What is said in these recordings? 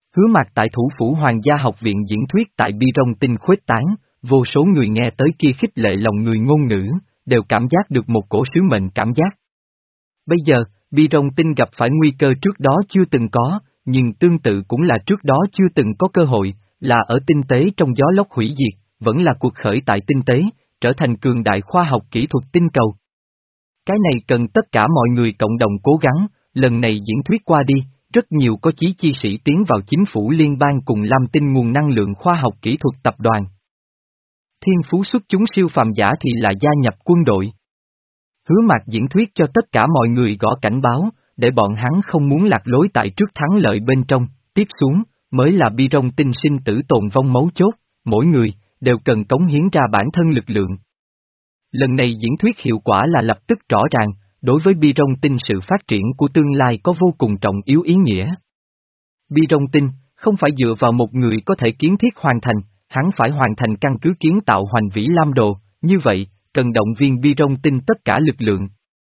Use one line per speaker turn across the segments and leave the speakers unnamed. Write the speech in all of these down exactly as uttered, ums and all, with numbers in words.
Hứa Mạc tại Thủ phủ Hoàng gia học viện diễn thuyết tại Bi Rong Tinh khuếch tán, vô số người nghe tới kia khích lệ lòng người ngôn ngữ, đều cảm giác được một cổ sứ mệnh cảm giác. Bây giờ, Bi Rong Tinh gặp phải nguy cơ trước đó chưa từng có, nhưng tương tự cũng là trước đó chưa từng có cơ hội, là ở tinh tế trong gió lốc hủy diệt, vẫn là cuộc khởi tại tinh tế, trở thành cường đại khoa học kỹ thuật tinh cầu. Cái này cần tất cả mọi người cộng đồng cố gắng, lần này diễn thuyết qua đi, rất nhiều có chí chi sĩ tiến vào chính phủ liên bang cùng Lam Tinh nguồn năng lượng khoa học kỹ thuật tập đoàn. Thiên phú xuất chúng siêu phàm giả thì là gia nhập quân đội. Hứa Mạc diễn thuyết cho tất cả mọi người gõ cảnh báo, để bọn hắn không muốn lạc lối tại trước thắng lợi bên trong, tiếp xuống, mới là Bi Rong Tinh sinh tử tồn vong mấu chốt, mỗi người, đều cần cống hiến ra bản thân lực lượng. Lần này diễn thuyết hiệu quả là lập tức rõ ràng, đối với Bi Rong Tinh sự phát triển của tương lai có vô cùng trọng yếu ý nghĩa. Bi Rong Tinh, không phải dựa vào một người có thể kiến thiết hoàn thành, hắn phải hoàn thành căn cứ kiến tạo Hoành Vĩ Lam Đồ, như vậy, cần động viên Bi Rong Tinh tất cả lực lượng.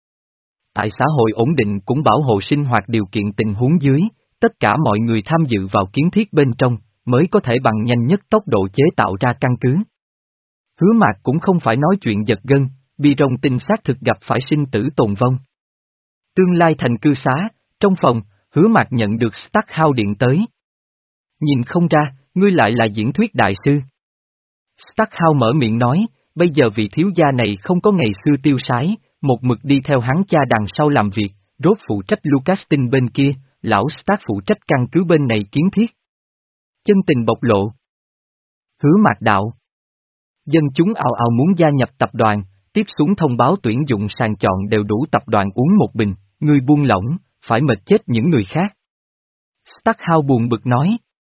Tại xã hội ổn định cũng bảo hộ sinh hoạt điều kiện tình huống dưới, tất cả mọi người tham dự vào kiến thiết bên trong, mới có thể bằng nhanh nhất tốc độ chế tạo ra căn cứ. Hứa Mạc cũng không phải nói chuyện giật gân, Bi Rong Tinh xác thực gặp phải sinh tử tồn vong. Tương lai thành cư xá, trong phòng, Hứa Mạc nhận được Starkhouse điện tới. Nhìn không ra, ngươi lại là diễn thuyết đại sư. Starkhouse mở miệng nói, bây giờ vị thiếu gia này không có ngày xưa tiêu sái, một mực đi theo hắn cha đằng sau làm việc, rốt phụ trách Lucastin bên kia, lão Stark phụ trách căn cứ bên này kiến thiết. Chân tình bộc lộ. Hứa Mạc đạo. Dân chúng ào ào muốn gia nhập tập đoàn, tiếp xuống thông báo tuyển dụng sàng chọn đều đủ tập đoàn uống một bình, ngươi buông lỏng, phải mệt chết những người khác. Starkhouse buồn bực nói.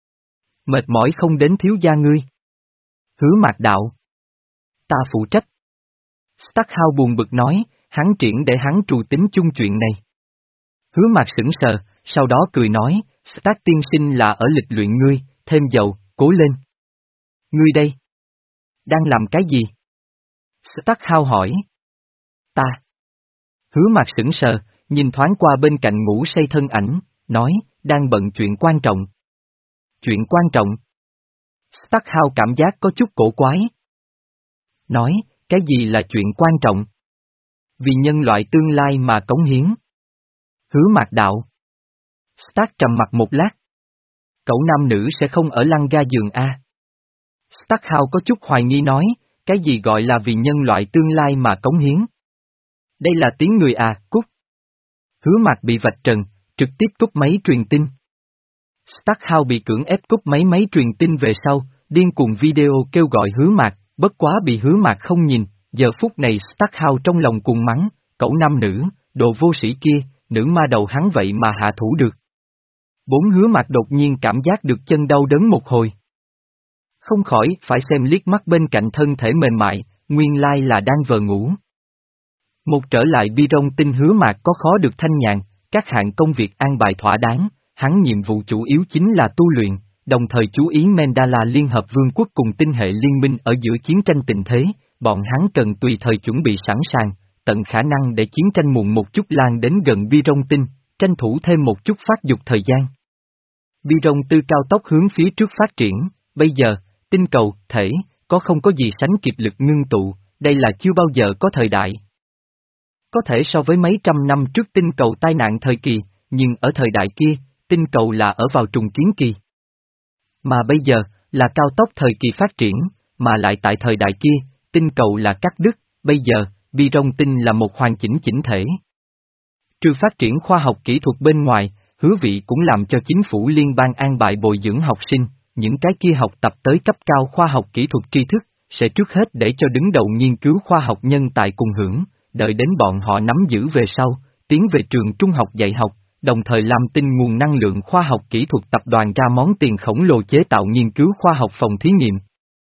Mệt mỏi không đến thiếu gia ngươi. Hứa Mạc đạo. Ta phụ trách. Starkhouse buồn bực nói, hắn triển để hắn trù tính chung chuyện này. Hứa Mạc sững sờ, sau đó cười nói, Stark tiên sinh là ở lịch luyện ngươi, thêm dầu, cố lên. Ngươi đây? Đang làm cái gì? Starkhouse hỏi. Ta. Hứa Mạc sững sờ, nhìn thoáng qua bên cạnh ngủ say thân ảnh, nói, đang bận chuyện quan trọng. Chuyện quan trọng? Starkhouse cảm giác có chút cổ quái. Nói, cái gì là chuyện quan trọng? Vì nhân loại tương lai mà cống hiến. Hứa Mạc đạo. Stark trầm mặt một lát. Cậu nam nữ sẽ không ở lăng ga giường A. Starkhouse có chút hoài nghi nói, cái gì gọi là vì nhân loại tương lai mà cống hiến? Đây là tiếng người à, cút. Hứa Mạc bị vạch trần, trực tiếp cúp máy truyền tin. Starkhouse bị cưỡng ép cúp máy máy truyền tin về sau, điên cuồng video kêu gọi Hứa Mạc, bất quá bị Hứa Mạc không nhìn, giờ phút này Starkhouse trong lòng cuồng mắng, cậu nam nữ, đồ vô sĩ kia, nữ ma đầu hắn vậy mà hạ thủ được. Bốn Hứa Mạc đột nhiên cảm giác được chân đau đớn một hồi. Không khỏi phải xem liếc mắt bên cạnh thân thể mềm mại, nguyên lai là đang vờ ngủ. Một trở lại Bi Rong Tinh Hứa Mạc có khó được thanh nhàn, các hạng công việc an bài thỏa đáng, hắn nhiệm vụ chủ yếu chính là tu luyện, đồng thời chú ý Mandala Liên Hợp Vương quốc cùng tinh hệ liên minh ở giữa chiến tranh tình thế, bọn hắn cần tùy thời chuẩn bị sẵn sàng, tận khả năng để chiến tranh muộn một chút lan đến gần Bi Rong Tinh, tranh thủ thêm một chút phát dục thời gian. Bi Rong Tư cao tốc hướng phía trước phát triển, bây giờ, tinh cầu, thể, có không có gì sánh kịp lực ngưng tụ, đây là chưa bao giờ có thời đại. Có thể so với mấy trăm năm trước tinh cầu tai nạn thời kỳ, nhưng ở thời đại kia, tinh cầu là ở vào trùng kiến kỳ. Mà bây giờ, là cao tốc thời kỳ phát triển, mà lại tại thời đại kia, tinh cầu là cắt đứt, bây giờ, Bi Rong Tinh là một hoàn chỉnh chỉnh thể. Trừ phát triển khoa học kỹ thuật bên ngoài, Hứa Vị cũng làm cho chính phủ liên bang an bài bồi dưỡng học sinh, những cái kia học tập tới cấp cao khoa học kỹ thuật tri thức, sẽ trước hết để cho đứng đầu nghiên cứu khoa học nhân tài cùng hưởng, đợi đến bọn họ nắm giữ về sau, tiến về trường trung học dạy học, đồng thời làm tinh nguồn năng lượng khoa học kỹ thuật tập đoàn ra món tiền khổng lồ chế tạo nghiên cứu khoa học phòng thí nghiệm.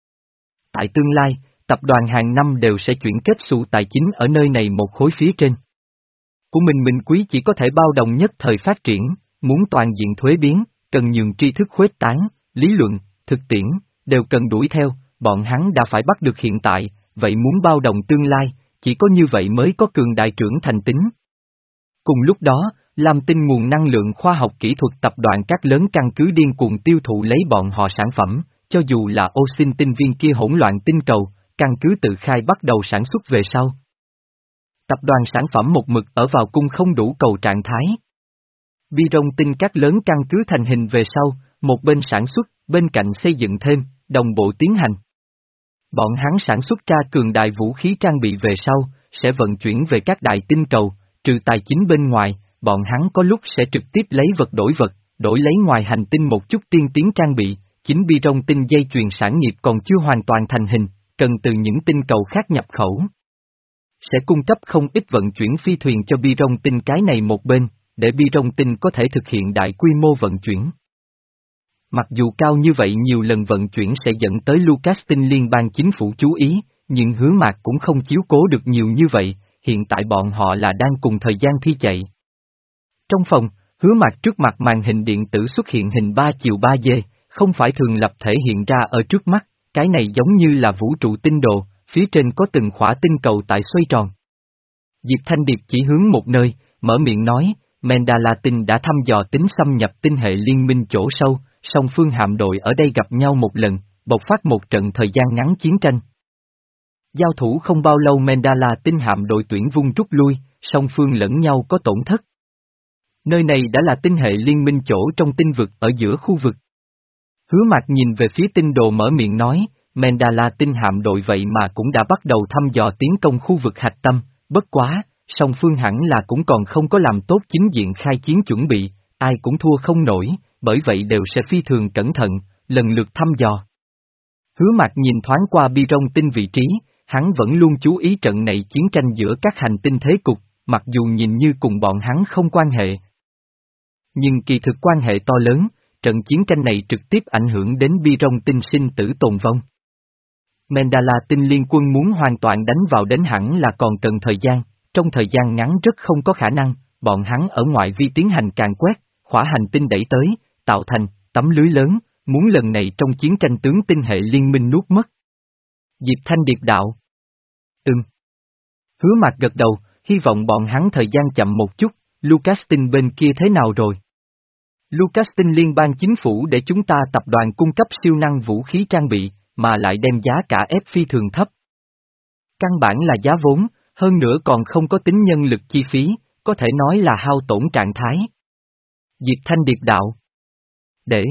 Tại tương lai, tập đoàn hàng năm đều sẽ chuyển kết xu tài chính ở nơi này một khối phía trên. Của mình mình quý chỉ có thể bao đồng nhất thời phát triển, muốn toàn diện thuế biến, cần nhường tri thức khuếch tán, lý luận, thực tiễn, đều cần đuổi theo, bọn hắn đã phải bắt được hiện tại, vậy muốn bao đồng tương lai, chỉ có như vậy mới có cường đại trưởng thành tính. Cùng lúc đó, Lam Tinh nguồn năng lượng khoa học kỹ thuật tập đoàn các lớn căn cứ điên cuồng tiêu thụ lấy bọn họ sản phẩm, cho dù là ô xin tinh viên kia hỗn loạn tinh cầu, căn cứ tự khai bắt đầu sản xuất về sau. Tập đoàn sản phẩm một mực ở vào cung không đủ cầu trạng thái. Bi rong tinh các lớn căn cứ thành hình về sau, một bên sản xuất, bên cạnh xây dựng thêm, đồng bộ tiến hành. Bọn hắn sản xuất ra cường đại vũ khí trang bị về sau, sẽ vận chuyển về các đại tinh cầu, trừ tài chính bên ngoài, bọn hắn có lúc sẽ trực tiếp lấy vật đổi vật, đổi lấy ngoài hành tinh một chút tiên tiến trang bị, chính bi rong tinh dây chuyền sản nghiệp còn chưa hoàn toàn thành hình, cần từ những tinh cầu khác nhập khẩu. Sẽ cung cấp không ít vận chuyển phi thuyền cho bi rong tinh cái này một bên, để bi rong tinh có thể thực hiện đại quy mô vận chuyển. Mặc dù cao như vậy nhiều lần vận chuyển sẽ dẫn tới Lucas tinh liên bang chính phủ chú ý, nhưng Hứa Mạc cũng không chiếu cố được nhiều như vậy, hiện tại bọn họ là đang cùng thời gian thi chạy. Trong phòng, Hứa Mạc trước mặt màn hình điện tử xuất hiện hình ba chiều ba D, không phải thường lập thể hiện ra ở trước mắt, cái này giống như là vũ trụ tinh đồ, phía trên có từng khỏa tinh cầu tại xoay tròn. Diệp Thanh Điệp chỉ hướng một nơi, mở miệng nói, Mandala tinh đã thăm dò tính xâm nhập tinh hệ liên minh chỗ sâu, song phương hạm đội ở đây gặp nhau một lần, bộc phát một trận thời gian ngắn chiến tranh. Giao thủ không bao lâu Mandala tinh hạm đội tuyển vung rút lui, song phương lẫn nhau có tổn thất. Nơi này đã là tinh hệ liên minh chỗ trong tinh vực ở giữa khu vực. Hứa Mạc nhìn về phía tinh đồ mở miệng nói, Mandala tinh hạm đội vậy mà cũng đã bắt đầu thăm dò tiến công khu vực hạch tâm, bất quá, song phương hẳn là cũng còn không có làm tốt chính diện khai chiến chuẩn bị, ai cũng thua không nổi, bởi vậy đều sẽ phi thường cẩn thận, lần lượt thăm dò. Hứa Mạc nhìn thoáng qua bi rong tinh vị trí, hắn vẫn luôn chú ý trận này chiến tranh giữa các hành tinh thế cục, mặc dù nhìn như cùng bọn hắn không quan hệ. Nhưng kỳ thực quan hệ to lớn, trận chiến tranh này trực tiếp ảnh hưởng đến bi rong tinh sinh tử tồn vong. Mandala tinh liên quân muốn hoàn toàn đánh vào đến hẳn là còn cần thời gian, trong thời gian ngắn rất không có khả năng, bọn hắn ở ngoại vi tiến hành càn quét, khỏa hành tinh đẩy tới, tạo thành tấm lưới lớn, muốn lần này trong chiến tranh tướng tinh hệ liên minh nuốt mất. Diệp Thanh Điệp đạo. Ừm. Hứa Mạc gật đầu, hy vọng bọn hắn thời gian chậm một chút, Lucas tinh bên kia thế nào rồi? Lucas tinh liên bang chính phủ để chúng ta tập đoàn cung cấp siêu năng vũ khí trang bị, mà lại đem giá cả ép phi thường thấp. Căn bản là giá vốn, hơn nữa còn không có tính nhân lực chi phí, có thể nói là hao tổn trạng thái. Diệp Thanh Điệp đạo. Để.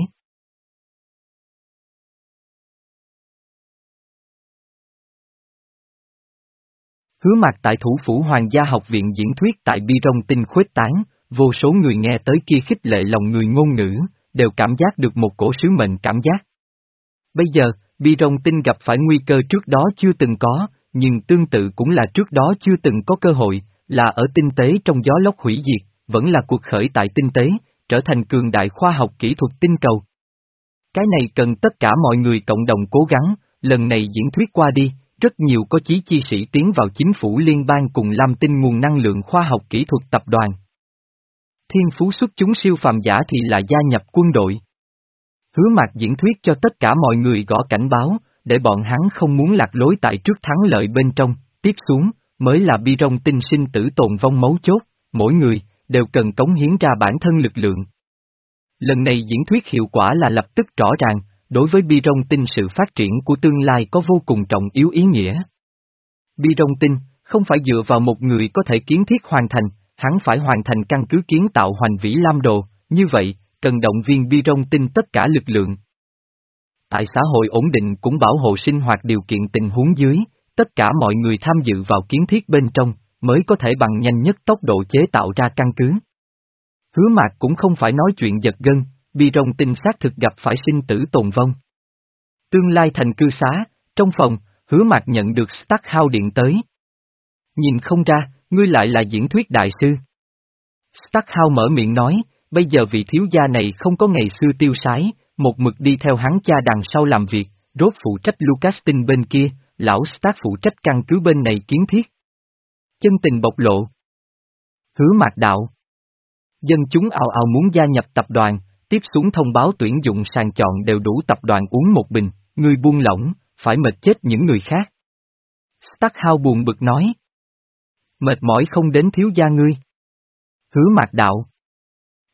Hứa Mạc tại thủ phủ Hoàng gia học viện diễn thuyết tại bi rong tinh khuếch tán, vô số người nghe tới kia khích lệ lòng người ngôn ngữ, đều cảm giác được một cổ sứ mệnh cảm giác. Bây giờ, bi rong tinh gặp phải nguy cơ trước đó chưa từng có, nhưng tương tự cũng là trước đó chưa từng có cơ hội, là ở tinh tế trong gió lốc hủy diệt, vẫn là cuộc khởi tại tinh tế, trở thành cường đại khoa học kỹ thuật tinh cầu. Cái này cần tất cả mọi người cộng đồng cố gắng, lần này diễn thuyết qua đi, rất nhiều có chí chi sĩ tiến vào chính phủ liên bang cùng Lam Tinh nguồn năng lượng khoa học kỹ thuật tập đoàn. Thiên phú xuất chúng siêu phàm giả thì là gia nhập quân đội. Hứa Mạc diễn thuyết cho tất cả mọi người gõ cảnh báo, để bọn hắn không muốn lạc lối tại trước thắng lợi bên trong, tiếp xuống, mới là bi rong tinh sinh tử tồn vong mấu chốt, mỗi người, đều cần cống hiến ra bản thân lực lượng. Lần này diễn thuyết hiệu quả là lập tức rõ ràng, đối với bi rong tinh sự phát triển của tương lai có vô cùng trọng yếu ý nghĩa. Bi rong tinh, không phải dựa vào một người có thể kiến thiết hoàn thành, hắn phải hoàn thành căn cứ kiến tạo hoành vĩ lam đồ, như vậy, cần động viên bi rong tinh tất cả lực lượng. Tại xã hội ổn định cũng bảo hộ sinh hoạt điều kiện tình huống dưới, tất cả mọi người tham dự vào kiến thiết bên trong, mới có thể bằng nhanh nhất tốc độ chế tạo ra căn cứ. Hứa Mạc cũng không phải nói chuyện giật gân, bi rong tinh xác thực gặp phải sinh tử tồn vong. Tương lai thành cư xá, trong phòng, Hứa Mạc nhận được Stark Hao điện tới. Nhìn không ra, ngươi lại là diễn thuyết đại sư. Stark Hao mở miệng nói, bây giờ vị thiếu gia này không có ngày xưa tiêu sái, một mực đi theo hắn cha đằng sau làm việc, rốt phụ trách Lucas tinh bên kia, lão Stark phụ trách căn cứ bên này kiến thiết. Chân tình bộc lộ. Hứa Mạc đạo. Dân chúng ào ào muốn gia nhập tập đoàn, tiếp xuống thông báo tuyển dụng sàng chọn đều đủ tập đoàn uống một bình, ngươi buông lỏng, phải mệt chết những người khác. Stark Hao buồn bực nói. Mệt mỏi không đến thiếu gia ngươi. Hứa Mạc đạo.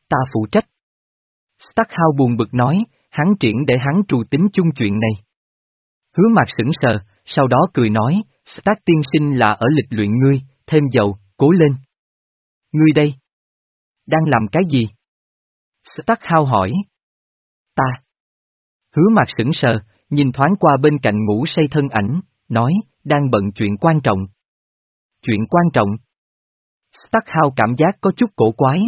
ta phụ trách. Starkhao buồn bực nói, hắn triển để hắn trù tính chung chuyện này. Hứa Mạc sững sờ, sau đó cười nói, Stark tiên sinh là ở lịch luyện ngươi, thêm dầu, cố lên. Ngươi đây? Đang làm cái gì? Starkhao hỏi. Ta. Hứa Mạc sững sờ, nhìn thoáng qua bên cạnh ngủ say thân ảnh, nói, đang bận chuyện quan trọng. Chuyện quan trọng? Starkhao cảm giác có chút cổ quái.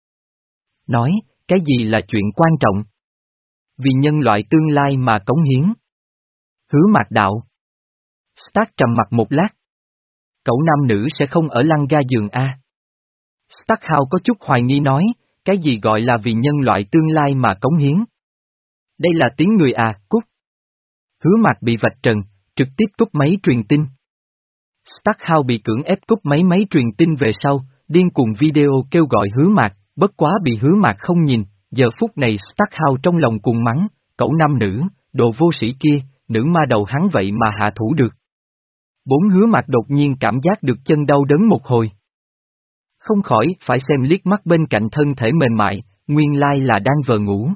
Nói, cái gì là chuyện quan trọng? Vì nhân loại tương lai mà cống hiến. Hứa Mạc đạo. Stark trầm mặt một lát. Cậu nam nữ sẽ không ở lăng ga giường A. Starkhao có chút hoài nghi nói, cái gì gọi là vì nhân loại tương lai mà cống hiến? Đây là tiếng người à, cút. Hứa Mạc bị vạch trần, trực tiếp cúp máy truyền tin. Starkhao bị cưỡng ép cúp máy máy truyền tin về sau, điên cuồng video kêu gọi Hứa Mạc, bất quá bị Hứa Mạc không nhìn, giờ phút này Starkhao trong lòng cuồng mắng, cậu nam nữ, đồ vô sĩ kia, nữ ma đầu hắn vậy mà hạ thủ được. Bốn Hứa Mạc đột nhiên cảm giác được chân đau đớn một hồi. Không khỏi phải xem liếc mắt bên cạnh thân thể mềm mại, nguyên lai là đang vờ ngủ.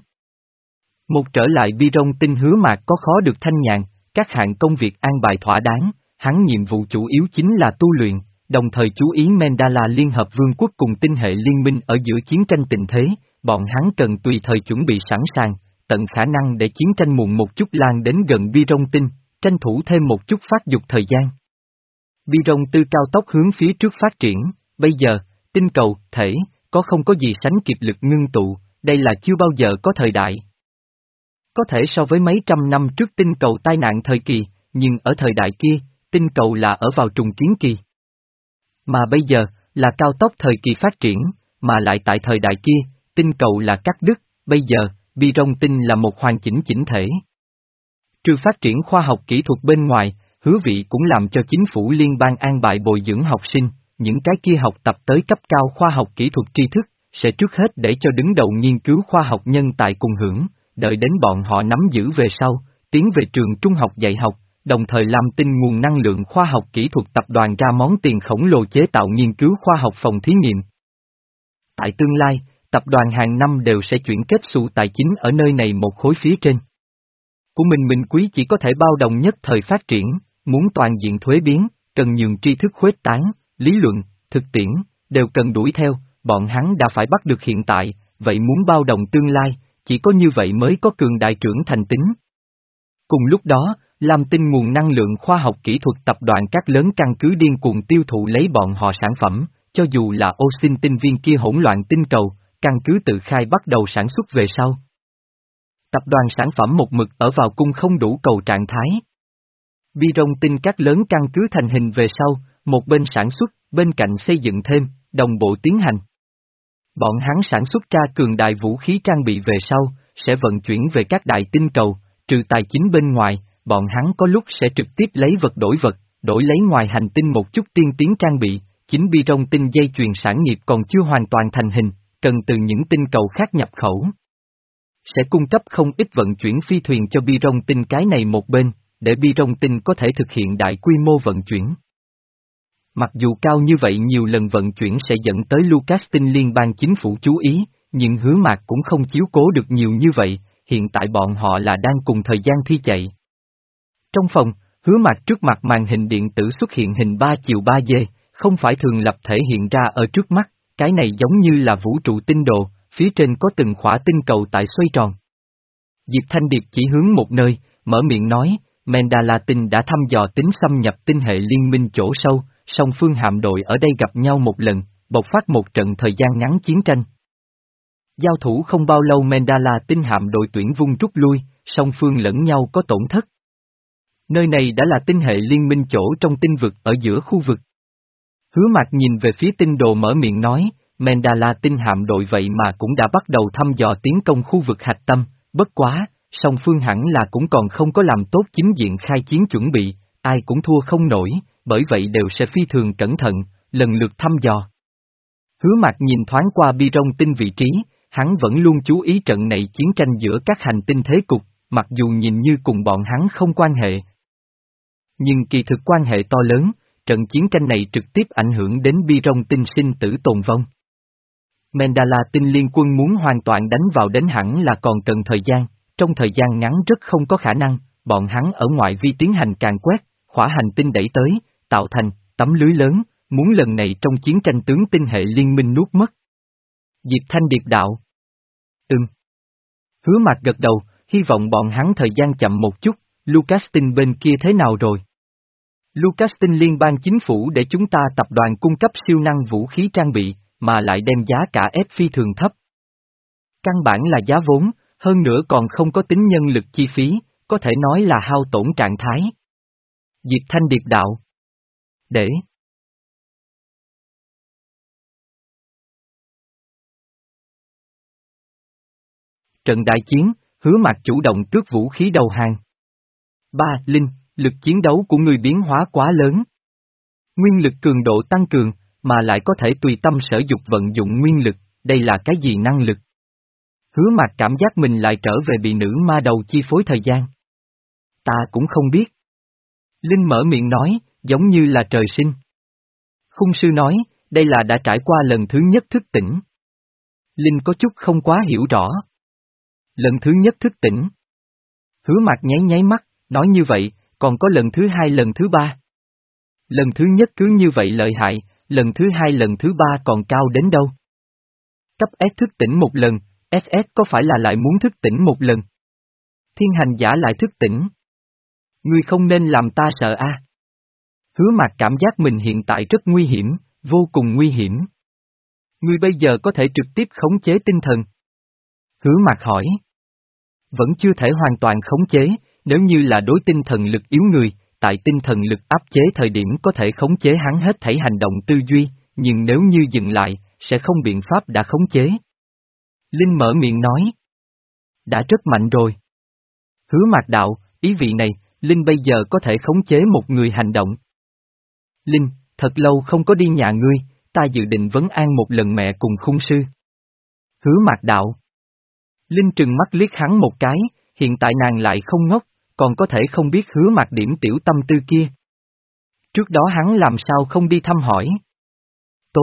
Một trở lại bi rong tinh Hứa Mạc có khó được thanh nhàn, các hạng công việc an bài thỏa đáng, hắn nhiệm vụ chủ yếu chính là tu luyện, đồng thời chú ý Mandala Liên Hợp Vương quốc cùng tinh hệ liên minh ở giữa chiến tranh tình thế, bọn hắn cần tùy thời chuẩn bị sẵn sàng, tận khả năng để chiến tranh muộn một chút lan đến gần bi rong tinh, tranh thủ thêm một chút phát dục thời gian. Bi rong tư cao tốc hướng phía trước phát triển, bây giờ, tinh cầu, thể, có không có gì sánh kịp lực ngưng tụ, đây là chưa bao giờ có thời đại. Có thể so với mấy trăm năm trước tinh cầu tai nạn thời kỳ, nhưng ở thời đại kia, tinh cầu là ở vào trùng kiến kỳ. Mà bây giờ, là cao tốc thời kỳ phát triển, mà lại tại thời đại kia, tinh cầu là cắt đứt, bây giờ, bi rong tinh là một hoàn chỉnh chỉnh thể. Trừ phát triển khoa học kỹ thuật bên ngoài, Hứa Vị cũng làm cho chính phủ liên bang an bài bồi dưỡng học sinh, những cái kia học tập tới cấp cao khoa học kỹ thuật tri thức, sẽ trước hết để cho đứng đầu nghiên cứu khoa học nhân tài cùng hưởng, đợi đến bọn họ nắm giữ về sau, tiến về trường trung học dạy học, đồng thời làm tinh nguồn năng lượng khoa học kỹ thuật tập đoàn ra món tiền khổng lồ chế tạo nghiên cứu khoa học phòng thí nghiệm. Tại tương lai, tập đoàn hàng năm đều sẽ chuyển kết xu tài chính ở nơi này một khối phía trên. Của mình mình quý chỉ có thể bao đồng nhất thời phát triển, muốn toàn diện thuế biến, cần nhường tri thức khuếch tán, lý luận, thực tiễn, đều cần đuổi theo, bọn hắn đã phải bắt được hiện tại, vậy muốn bao đồng tương lai, chỉ có như vậy mới có cường đại trưởng thành tính. Cùng lúc đó, làm tinh nguồn năng lượng khoa học kỹ thuật tập đoàn các lớn căn cứ điên cuồng tiêu thụ lấy bọn họ sản phẩm, cho dù là ô xin tinh viên kia hỗn loạn tinh cầu, căn cứ tự khai bắt đầu sản xuất về sau. Tập đoàn sản phẩm một mực ở vào cung không đủ cầu trạng thái. Bi rong tinh các lớn căn cứ thành hình về sau, một bên sản xuất, bên cạnh xây dựng thêm, đồng bộ tiến hành. Bọn hắn sản xuất ra cường đại vũ khí trang bị về sau, sẽ vận chuyển về các đại tinh cầu, trừ tài chính bên ngoài, bọn hắn có lúc sẽ trực tiếp lấy vật đổi vật, đổi lấy ngoài hành tinh một chút tiên tiến trang bị, chính bi rong tinh dây chuyền sản nghiệp còn chưa hoàn toàn thành hình, cần từ những tinh cầu khác nhập khẩu. Sẽ cung cấp không ít vận chuyển phi thuyền cho bi rong tinh cái này một bên, để bi rong tinh có thể thực hiện đại quy mô vận chuyển. Mặc dù cao như vậy nhiều lần vận chuyển sẽ dẫn tới Lucas tinh liên bang chính phủ chú ý, nhưng Hứa Mạc cũng không chiếu cố được nhiều như vậy, hiện tại bọn họ là đang cùng thời gian thi chạy. Trong phòng, Hứa Mạc trước mặt màn hình điện tử xuất hiện hình ba chiều ba D, không phải thường lập thể hiện ra ở trước mắt, cái này giống như là vũ trụ tinh đồ, phía trên có từng khỏa tinh cầu tại xoay tròn. Diệp Thanh Điệp chỉ hướng một nơi, mở miệng nói, Mandala tinh đã thăm dò tính xâm nhập tinh hệ liên minh chỗ sâu, song phương hạm đội ở đây gặp nhau một lần, bộc phát một trận thời gian ngắn chiến tranh. Giao thủ không bao lâu Mandala tinh hạm đội tuyển vung rút lui, song phương lẫn nhau có tổn thất. Nơi này đã là tinh hệ liên minh chỗ trong tinh vực ở giữa khu vực. Hứa Mạc nhìn về phía tinh đồ mở miệng nói, Mandala tinh hạm đội vậy mà cũng đã bắt đầu thăm dò tiến công khu vực hạch tâm, bất quá, song phương hẳn là cũng còn không có làm tốt chính diện khai chiến chuẩn bị, ai cũng thua không nổi, bởi vậy đều sẽ phi thường cẩn thận, lần lượt thăm dò. Hứa Mạc nhìn thoáng qua bi rong tinh vị trí, hắn vẫn luôn chú ý trận này chiến tranh giữa các hành tinh thế cục, mặc dù nhìn như cùng bọn hắn không quan hệ. Nhưng kỳ thực quan hệ to lớn, trận chiến tranh này trực tiếp ảnh hưởng đến bi rong tinh sinh tử tồn vong. Mandala tinh liên quân muốn hoàn toàn đánh vào đến hẳn là còn cần thời gian, trong thời gian ngắn rất không có khả năng, bọn hắn ở ngoại vi tiến hành càn quét, khỏa hành tinh đẩy tới, tạo thành tấm lưới lớn, muốn lần này trong chiến tranh tướng tinh hệ liên minh nuốt mất. Diệp Thanh Điệp đạo. Ừm. Hứa Mạc gật đầu, hy vọng bọn hắn thời gian chậm một chút, Lucastin bên kia thế nào rồi? Lucastin liên bang chính phủ để chúng ta tập đoàn cung cấp siêu năng vũ khí trang bị, mà lại đem giá cả ép phi thường thấp. Căn bản là giá vốn, hơn nữa còn không có tính nhân lực chi phí, có thể nói là hao tổn trạng thái. Diệp Thanh Điệp đạo. Để. Trận đại chiến, Hứa Mạc chủ động tước vũ khí đầu hàng. Ba. Linh, lực chiến đấu của người biến hóa quá lớn. Nguyên lực cường độ tăng cường, mà lại có thể tùy tâm sở dục vận dụng nguyên lực, đây là cái gì năng lực? Hứa Mạc cảm giác mình lại trở về bị nữ ma đầu chi phối thời gian. Ta cũng không biết. Linh mở miệng nói, giống như là trời sinh. Khung sư nói, đây là đã trải qua lần thứ nhất thức tỉnh. Linh có chút không quá hiểu rõ. Lần thứ nhất thức tỉnh. Hứa Mạc nháy nháy mắt, nói như vậy, còn có lần thứ hai lần thứ ba. Lần thứ nhất cứ như vậy lợi hại, lần thứ hai lần thứ ba còn cao đến đâu? Cấp S thức tỉnh một lần, ét ét có phải là lại muốn thức tỉnh một lần? Thiên hành giả lại thức tỉnh. Ngươi không nên làm ta sợ a. À. Hứa Mạc cảm giác mình hiện tại rất nguy hiểm, vô cùng nguy hiểm. Ngươi bây giờ có thể trực tiếp khống chế tinh thần. Hứa Mạc hỏi. Vẫn chưa thể hoàn toàn khống chế, nếu như là đối tinh thần lực yếu người, tại tinh thần lực áp chế thời điểm có thể khống chế hắn hết thảy hành động tư duy, nhưng nếu như dừng lại, sẽ không biện pháp đã khống chế. Linh mở miệng nói. Đã rất mạnh rồi. Hứa Mạc đạo, ý vị này, Linh bây giờ có thể khống chế một người hành động. Linh, thật lâu không có đi nhà ngươi, ta dự định vấn an một lần mẹ cùng khung sư. Hứa Mạc đạo. Linh trừng mắt liếc hắn một cái, hiện tại nàng lại không ngốc, còn có thể không biết Hứa Mạc điểm tiểu tâm tư kia. Trước đó hắn làm sao không đi thăm hỏi. Tốt.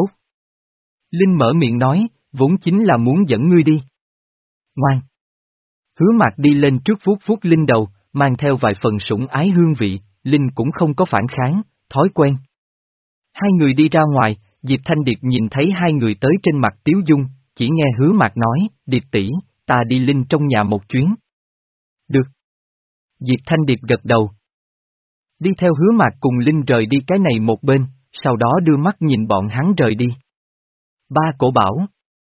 Linh mở miệng nói, vốn chính là muốn dẫn ngươi đi. Ngoan. Hứa Mạc đi lên trước vuốt vuốt Linh đầu, mang theo vài phần sủng ái hương vị, Linh cũng không có phản kháng, thói quen. Hai người đi ra ngoài, Diệp Thanh Điệp nhìn thấy hai người tới trên mặt tiếu dung, chỉ nghe Hứa Mạc nói, Điệp tỷ, ta đi Linh trong nhà một chuyến. Được. Diệp Thanh Điệp gật đầu. Đi theo Hứa Mạc cùng Linh rời đi cái này một bên, sau đó đưa mắt nhìn bọn hắn rời đi. Ba cổ bảo.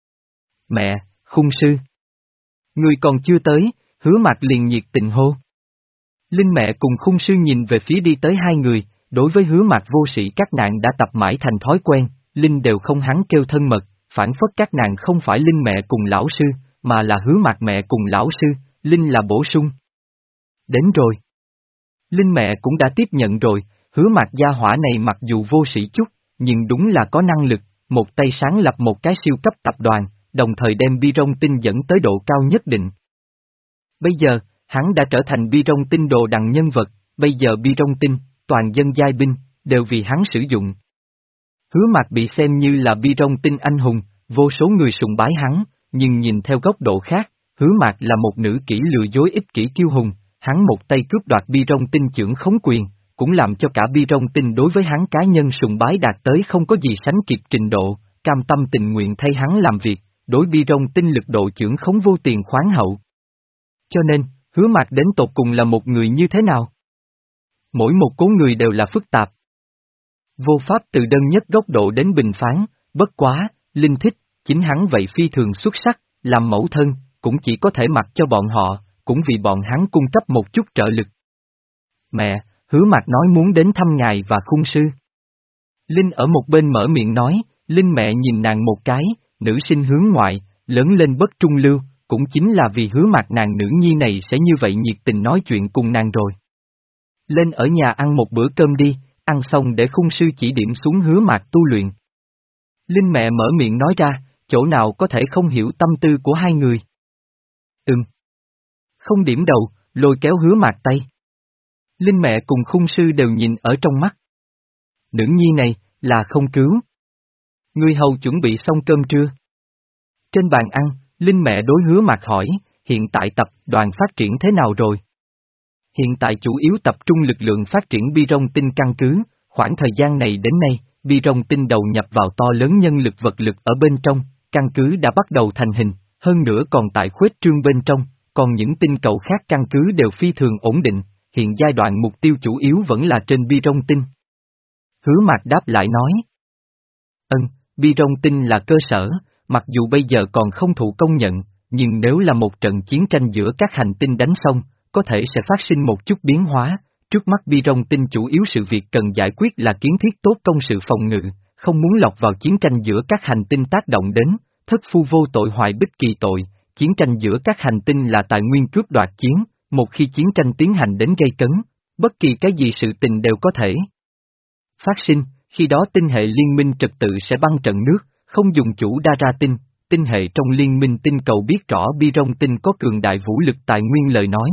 Mẹ, khung sư. Người còn chưa tới, Hứa Mạc liền nhiệt tình hô. Linh mẹ cùng khung sư nhìn về phía đi tới hai người, đối với Hứa Mạc vô sĩ các nàng đã tập mãi thành thói quen, Linh đều không hắn kêu thân mật, phản phất các nàng không phải Linh mẹ cùng lão sư, mà là Hứa Mạc mẹ cùng lão sư, Linh là bổ sung. Đến rồi. Linh mẹ cũng đã tiếp nhận rồi, Hứa Mạc gia hỏa này mặc dù vô sĩ chút, nhưng đúng là có năng lực, một tay sáng lập một cái siêu cấp tập đoàn, đồng thời đem bi rong tinh dẫn tới độ cao nhất định. Bây giờ, hắn đã trở thành bi rong tinh đồ đằng nhân vật, bây giờ bi rong tinh, toàn dân giai binh, đều vì hắn sử dụng. Hứa Mạc bị xem như là bi rong tinh anh hùng, vô số người sùng bái hắn, nhưng nhìn theo góc độ khác, Hứa Mạc là một nữ kỹ lừa dối ích kỷ kiêu hùng, hắn một tay cướp đoạt bi rong tinh trưởng khống quyền, cũng làm cho cả bi rong tinh đối với hắn cá nhân sùng bái đạt tới không có gì sánh kịp trình độ, cam tâm tình nguyện thay hắn làm việc, đối bi rong tinh lực độ trưởng khống vô tiền khoáng hậu. Cho nên, Hứa Mạc đến tột cùng là một người như thế nào? Mỗi một cố người đều là phức tạp. Vô pháp từ đơn nhất góc độ đến bình phán, bất quá, Linh thích, chính hắn vậy phi thường xuất sắc, làm mẫu thân, cũng chỉ có thể mặc cho bọn họ, cũng vì bọn hắn cung cấp một chút trợ lực. Mẹ, Hứa Mạc nói muốn đến thăm ngài và khung sư. Linh ở một bên mở miệng nói, Linh mẹ nhìn nàng một cái, nữ sinh hướng ngoại, lớn lên bất trung lưu, cũng chính là vì Hứa Mạc nàng nữ nhi này sẽ như vậy nhiệt tình nói chuyện cùng nàng rồi. Lên ở nhà ăn một bữa cơm đi, ăn xong để khung sư chỉ điểm xuống Hứa Mạc tu luyện. Linh mẹ mở miệng nói ra, chỗ nào có thể không hiểu tâm tư của hai người. Ừm. Không điểm đầu, lôi kéo Hứa Mạc tay. Linh mẹ cùng khung sư đều nhìn ở trong mắt. Nữ nhi này, là không cứu. Ngươi hầu chuẩn bị xong cơm trưa. Trên bàn ăn, Linh mẹ đối Hứa Mạc hỏi, hiện tại tập đoàn phát triển thế nào rồi? Hiện tại chủ yếu tập trung lực lượng phát triển bi rong tinh căn cứ, khoảng thời gian này đến nay, bi rong tinh đầu nhập vào to lớn nhân lực vật lực ở bên trong, căn cứ đã bắt đầu thành hình, hơn nữa còn tại khuếch trương bên trong, còn những tinh cầu khác căn cứ đều phi thường ổn định, hiện giai đoạn mục tiêu chủ yếu vẫn là trên bi rong tinh. Hứa Mạc đáp lại nói. Ân, bi rong tinh là cơ sở, mặc dù bây giờ còn không thụ công nhận, nhưng nếu là một trận chiến tranh giữa các hành tinh đánh xong, có thể sẽ phát sinh một chút biến hóa. Trước mắt bi rong tinh chủ yếu sự việc cần giải quyết là kiến thiết tốt công sự phòng ngự, không muốn lọt vào chiến tranh giữa các hành tinh tác động đến, thất phu vô tội hoại bích kỳ tội, chiến tranh giữa các hành tinh là tài nguyên cướp đoạt chiến, một khi chiến tranh tiến hành đến gây cấn, bất kỳ cái gì sự tình đều có thể phát sinh, khi đó tinh hệ liên minh trật tự sẽ băng trận nước, không dùng chủ đa ra tinh, tinh hệ trong liên minh tinh cầu biết rõ bi rong tinh có cường đại vũ lực tài nguyên lời nói.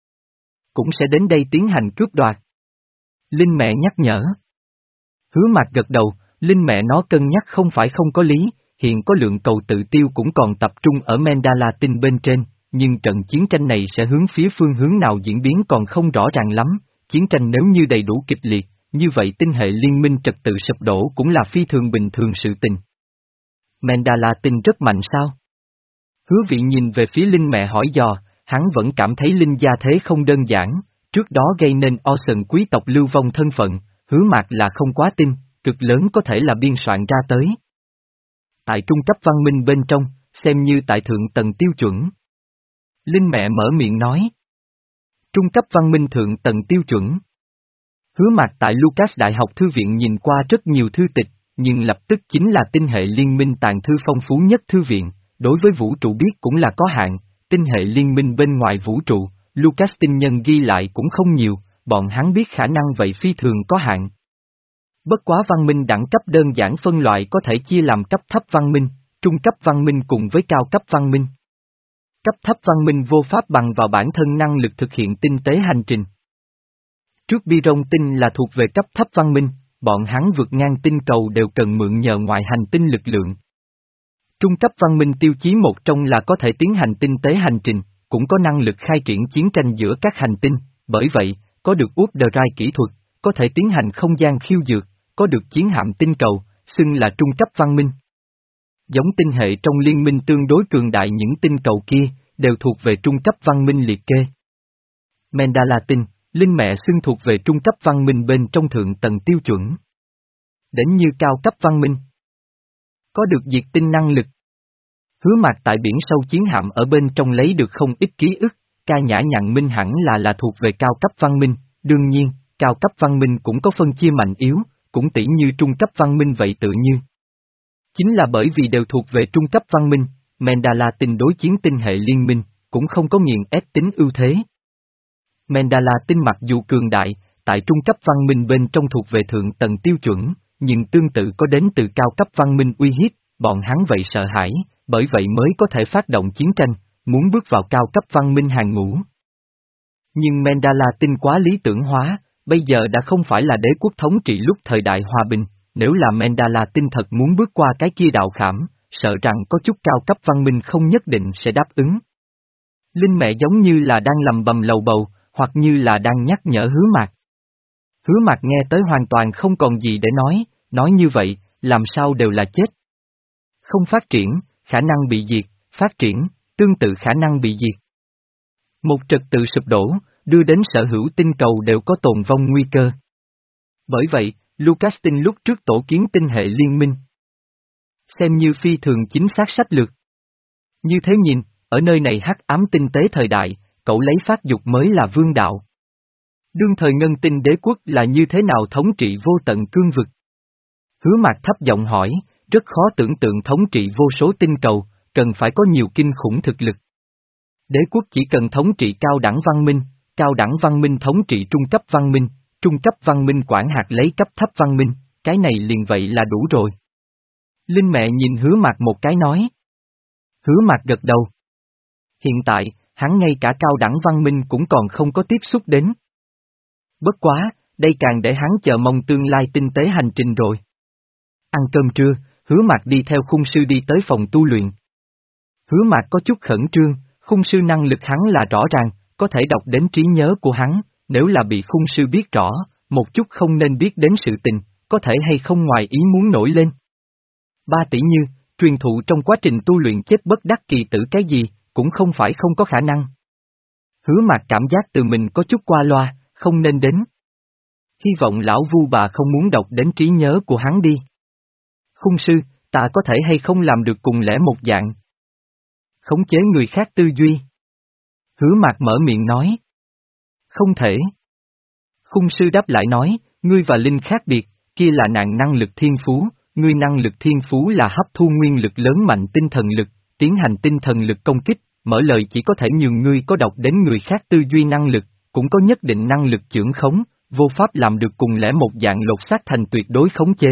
Cũng sẽ đến đây tiến hành cướp đoạt. Linh mẹ nhắc nhở. Hứa Mạc gật đầu, Linh mẹ nó cân nhắc không phải không có lý, hiện có lượng cầu tự tiêu cũng còn tập trung ở Mandala tinh bên trên, nhưng trận chiến tranh này sẽ hướng phía phương hướng nào diễn biến còn không rõ ràng lắm, chiến tranh nếu như đầy đủ kịch liệt, như vậy tinh hệ liên minh trật tự sụp đổ cũng là phi thường bình thường sự tình. Mandala tinh rất mạnh sao? Hứa Vị nhìn về phía Linh mẹ hỏi dò, hắn vẫn cảm thấy Linh gia thế không đơn giản, trước đó gây nên Ocean quý tộc lưu vong thân phận, Hứa Mạc là không quá tin, cực lớn có thể là biên soạn ra tới. Tại trung cấp văn minh bên trong, xem như tại thượng tầng tiêu chuẩn. Linh mẹ mở miệng nói. Trung cấp văn minh thượng tầng tiêu chuẩn. Hứa Mạc tại Lucas Đại học Thư viện nhìn qua rất nhiều thư tịch, nhưng lập tức chính là tinh hệ liên minh tàng thư phong phú nhất thư viện, đối với vũ trụ biết cũng là có hạn, tinh hệ liên minh bên ngoài vũ trụ, Lucas tinh nhân ghi lại cũng không nhiều, bọn hắn biết khả năng vậy phi thường có hạn. Bất quá văn minh đẳng cấp đơn giản phân loại có thể chia làm cấp thấp văn minh, trung cấp văn minh cùng với cao cấp văn minh. Cấp thấp văn minh vô pháp bằng vào bản thân năng lực thực hiện tinh tế hành trình. Trước bi rong tinh là thuộc về cấp thấp văn minh, bọn hắn vượt ngang tinh cầu đều cần mượn nhờ ngoại hành tinh lực lượng. Trung cấp văn minh tiêu chí một trong là có thể tiến hành tinh tế hành trình, cũng có năng lực khai triển chiến tranh giữa các hành tinh, bởi vậy, có được úp đờ rai kỹ thuật, có thể tiến hành không gian khiêu dược, có được chiến hạm tinh cầu, xưng là trung cấp văn minh. Giống tinh hệ trong liên minh tương đối cường đại những tinh cầu kia, đều thuộc về trung cấp văn minh liệt kê. Mandala tinh, linh mẹ xưng thuộc về trung cấp văn minh bên trong thượng tầng tiêu chuẩn. Đến như cao cấp văn minh. Có được diệt tinh năng lực. Hứa Mạc tại biển sâu chiến hạm ở bên trong lấy được không ít ký ức, ca nhã nhặn minh hẳn là là thuộc về cao cấp văn minh, đương nhiên, cao cấp văn minh cũng có phân chia mạnh yếu, cũng tỉ như trung cấp văn minh vậy tự như. Chính là bởi vì đều thuộc về trung cấp văn minh, Mandala tinh đối chiến tinh hệ liên minh, cũng không có nghiền ép tính ưu thế. Mandala tinh mặc dù cường đại, tại trung cấp văn minh bên trong thuộc về thượng tầng tiêu chuẩn, nhưng tương tự có đến từ cao cấp văn minh uy hiếp, bọn hắn vậy sợ hãi, bởi vậy mới có thể phát động chiến tranh, muốn bước vào cao cấp văn minh hàng ngũ. Nhưng Mandala tinh quá lý tưởng hóa, bây giờ đã không phải là đế quốc thống trị lúc thời đại hòa bình, nếu là Mandala tinh thật muốn bước qua cái kia đạo khảm, sợ rằng có chút cao cấp văn minh không nhất định sẽ đáp ứng. Linh mẹ giống như là đang lầm bầm lầu bầu, hoặc như là đang nhắc nhở Hứa Mạc. Hứa Mạc nghe tới hoàn toàn không còn gì để nói, nói như vậy, làm sao đều là chết. Không phát triển, khả năng bị diệt, phát triển, tương tự khả năng bị diệt. Một trật tự sụp đổ, đưa đến sở hữu tinh cầu đều có tồn vong nguy cơ. Bởi vậy, Lucas tinh lúc trước tổ kiến tinh hệ liên minh. Xem như phi thường chính xác sách lược. Như thế nhìn, ở nơi này hắc ám tinh tế thời đại, cậu lấy phát dục mới là vương đạo. Đương thời ngân tinh đế quốc là như thế nào thống trị vô tận cương vực? Hứa Mạc thấp giọng hỏi, rất khó tưởng tượng thống trị vô số tinh cầu, cần phải có nhiều kinh khủng thực lực. Đế quốc chỉ cần thống trị cao đẳng văn minh, cao đẳng văn minh thống trị trung cấp văn minh, trung cấp văn minh quản hạt lấy cấp thấp văn minh, cái này liền vậy là đủ rồi. Linh mẹ nhìn Hứa Mạc một cái nói. Hứa Mạc gật đầu. Hiện tại, hắn ngay cả cao đẳng văn minh cũng còn không có tiếp xúc đến. Bất quá, đây càng để hắn chờ mong tương lai tinh tế hành trình rồi. Ăn cơm trưa, Hứa Mạc đi theo khung sư đi tới phòng tu luyện. Hứa Mạc có chút khẩn trương, khung sư năng lực hắn là rõ ràng, có thể đọc đến trí nhớ của hắn, nếu là bị khung sư biết rõ, một chút không nên biết đến sự tình, có thể hay không ngoài ý muốn nổi lên. Ba tỷ như, truyền thụ trong quá trình tu luyện chết bất đắc kỳ tử cái gì, cũng không phải không có khả năng. Hứa Mạc cảm giác từ mình có chút qua loa, không nên đến. Hy vọng lão Vu bà không muốn đọc đến trí nhớ của hắn đi. Khung sư, ta có thể hay không làm được cùng lẽ một dạng. Khống chế người khác tư duy. Hứa Mạc mở miệng nói. Không thể. Khung sư đáp lại nói, ngươi và Linh khác biệt, kia là nàng năng lực thiên phú, ngươi năng lực thiên phú là hấp thu nguyên lực lớn mạnh tinh thần lực, tiến hành tinh thần lực công kích, mở lời chỉ có thể nhường ngươi có đọc đến người khác tư duy năng lực, cũng có nhất định năng lực chưởng khống, vô pháp làm được cùng lẽ một dạng lột xác thành tuyệt đối khống chế.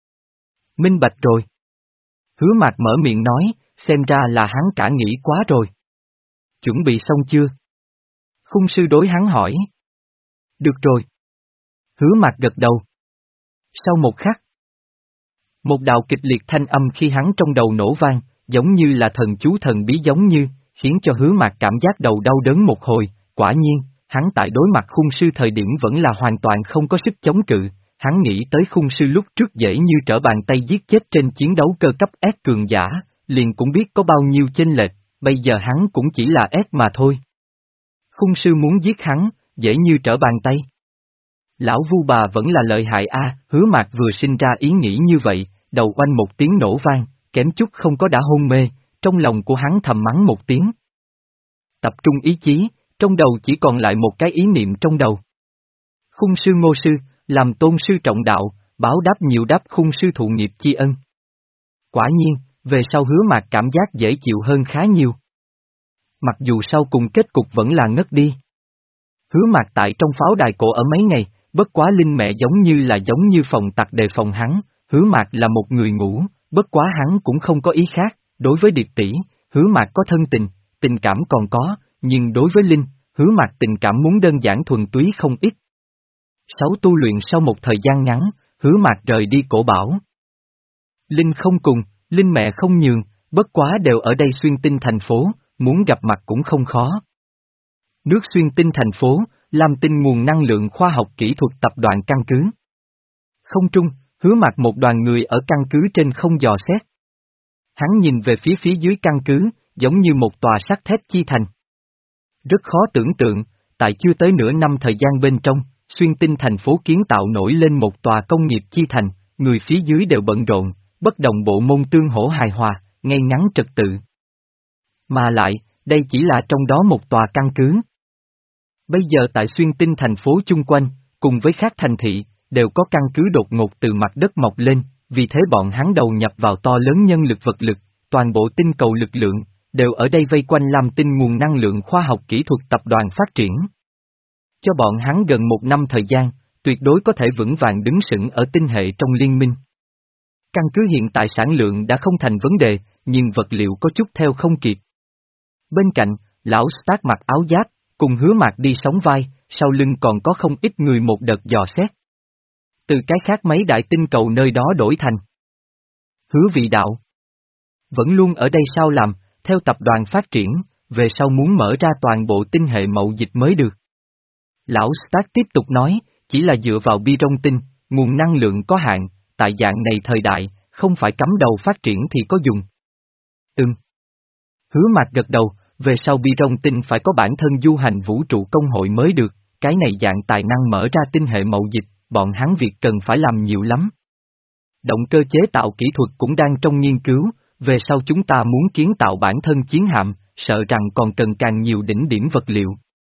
Minh bạch rồi. Hứa Mạc mở miệng nói, xem ra là hắn cả nghĩ quá rồi. Chuẩn bị xong chưa? Khung sư đối hắn hỏi. Được rồi. Hứa Mạc gật đầu. Sau một khắc, một đạo kịch liệt thanh âm khi hắn trong đầu nổ vang, giống như là thần chú thần bí giống như, khiến cho Hứa Mạc cảm giác đầu đau đớn một hồi, quả nhiên, hắn tại đối mặt khung sư thời điểm vẫn là hoàn toàn không có sức chống cự, hắn nghĩ tới khung sư lúc trước dễ như trở bàn tay giết chết trên chiến đấu cơ cấp S cường giả, liền cũng biết có bao nhiêu chênh lệch, bây giờ hắn cũng chỉ là S mà thôi. Khung sư muốn giết hắn, dễ như trở bàn tay. Lão Vu bà vẫn là lợi hại a, Hứa Mạc vừa sinh ra ý nghĩ như vậy, đầu oanh một tiếng nổ vang, kém chút không có đã hôn mê, trong lòng của hắn thầm mắng một tiếng. Tập trung ý chí, trong đầu chỉ còn lại một cái ý niệm trong đầu. Khung sư Ngô sư, làm tôn sư trọng đạo, báo đáp nhiều đáp khung sư thụ nghiệp tri ân. Quả nhiên, về sau Hứa Mạc cảm giác dễ chịu hơn khá nhiều. Mặc dù sau cùng kết cục vẫn là ngất đi. Hứa Mạc tại trong pháo đài cổ ở mấy ngày, bất quá Linh mẹ giống như là giống như phòng tặc đề phòng hắn, Hứa Mạc là một người ngủ, bất quá hắn cũng không có ý khác, đối với Điệp tỷ, Hứa Mạc có thân tình, tình cảm còn có, nhưng đối với Linh, Hứa Mạc tình cảm muốn đơn giản thuần túy không ít. Sáu tu luyện sau một thời gian ngắn, Hứa Mạc rời đi cổ bảo. Linh không cùng, Linh mẹ không nhường, bất quá đều ở đây Xuyên Tinh thành phố, muốn gặp mặt cũng không khó. Nước Xuyên Tinh thành phố, Lam Tinh nguồn năng lượng khoa học kỹ thuật tập đoàn căn cứ. Không trung, Hứa Mạc một đoàn người ở căn cứ trên không dò xét. Hắn nhìn về phía phía dưới căn cứ, giống như một tòa sắt thép chi thành. Rất khó tưởng tượng, tại chưa tới nửa năm thời gian bên trong, Xuyên Tinh thành phố kiến tạo nổi lên một tòa công nghiệp chi thành, người phía dưới đều bận rộn, bất đồng bộ môn tương hỗ hài hòa, ngay ngắn trật tự. Mà lại, đây chỉ là trong đó một tòa căn cứ. Bây giờ tại Xuyên Tinh thành phố chung quanh, cùng với các thành thị, đều có căn cứ đột ngột từ mặt đất mọc lên, vì thế bọn hắn đầu nhập vào to lớn nhân lực vật lực, toàn bộ tinh cầu lực lượng, đều ở đây vây quanh Lam Tinh nguồn năng lượng khoa học kỹ thuật tập đoàn phát triển. Cho bọn hắn gần một năm thời gian, tuyệt đối có thể vững vàng đứng sững ở tinh hệ trong liên minh. Căn cứ hiện tại sản lượng đã không thành vấn đề, nhưng vật liệu có chút theo không kịp. Bên cạnh, lão Stark mặc áo giáp, cùng Hứa Mạc đi sóng vai, sau lưng còn có không ít người một đợt dò xét. Từ cái khác mấy đại tinh cầu nơi đó đổi thành. Hứa vị đạo. Vẫn luôn ở đây sao làm, theo tập đoàn phát triển, về sau muốn mở ra toàn bộ tinh hệ mậu dịch mới được. Lão Stark tiếp tục nói, chỉ là dựa vào bi rong tinh, nguồn năng lượng có hạn, tại dạng này thời đại, không phải cắm đầu phát triển thì có dùng. Ừm. Hứa Mạc gật đầu, về sau bi rong tinh phải có bản thân du hành vũ trụ công hội mới được, cái này dạng tài năng mở ra tinh hệ mậu dịch, bọn hắn việc cần phải làm nhiều lắm. Động cơ chế tạo kỹ thuật cũng đang trong nghiên cứu, về sau chúng ta muốn kiến tạo bản thân chiến hạm, sợ rằng còn cần càng nhiều đỉnh điểm vật liệu.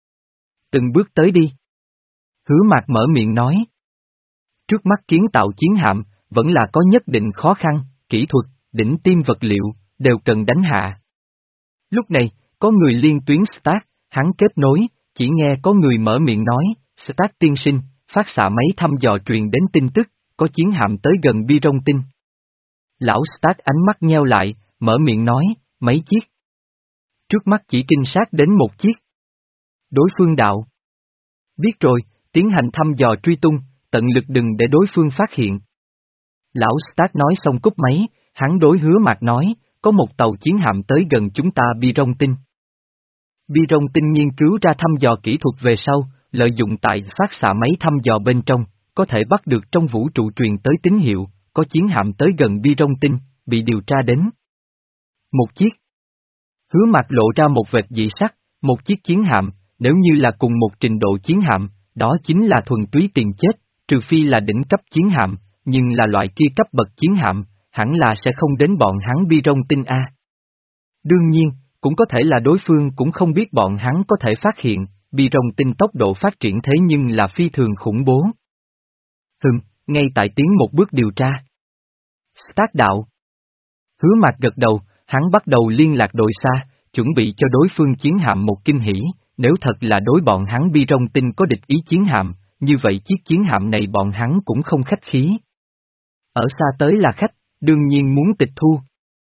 Từng bước tới đi. Hứa Mạc mở miệng nói. Trước mắt kiến tạo chiến hạm, vẫn là có nhất định khó khăn, kỹ thuật, đỉnh tiêm vật liệu, đều cần đánh hạ. Lúc này, có người liên tuyến Stark, hắn kết nối, chỉ nghe có người mở miệng nói, Stark tiên sinh, phát xạ máy thăm dò truyền đến tin tức, có chiến hạm tới gần bi rong tinh. Lão Stark ánh mắt nheo lại, mở miệng nói, mấy chiếc. Trước mắt chỉ trinh sát đến một chiếc. Đối phương đạo. Biết rồi, tiến hành thăm dò truy tung, tận lực đừng để đối phương phát hiện. Lão Stark nói xong cúp máy, hắn đối Hứa Mạc nói, có một tàu chiến hạm tới gần chúng ta Bi Rong Tinh. Bi Rong Tinh nghiên cứu ra thăm dò kỹ thuật về sau, lợi dụng tại phát xạ máy thăm dò bên trong, có thể bắt được trong vũ trụ truyền tới tín hiệu, có chiến hạm tới gần Bi Rong Tinh, bị điều tra đến. Một chiếc. Hứa Mạc lộ ra một vệt dị sắc, một chiếc chiến hạm, nếu như là cùng một trình độ chiến hạm, đó chính là thuần túy tiền chết, trừ phi là đỉnh cấp chiến hạm, nhưng là loại kia cấp bậc chiến hạm, hẳn là sẽ không đến bọn hắn Bi Rong Tinh A. Đương nhiên, cũng có thể là đối phương cũng không biết bọn hắn có thể phát hiện, Bi Rong Tinh tốc độ phát triển thế nhưng là phi thường khủng bố. Hừm, ngay tại tiến một bước điều tra. Tác đạo. Hứa Mạc gật đầu, hắn bắt đầu liên lạc đội xa, chuẩn bị cho đối phương chiến hạm một kinh hỉ, nếu thật là đối bọn hắn Bi Rong Tinh có địch ý chiến hạm, như vậy chiếc chiến hạm này bọn hắn cũng không khách khí. Ở xa tới là khách, đương nhiên muốn tịch thu.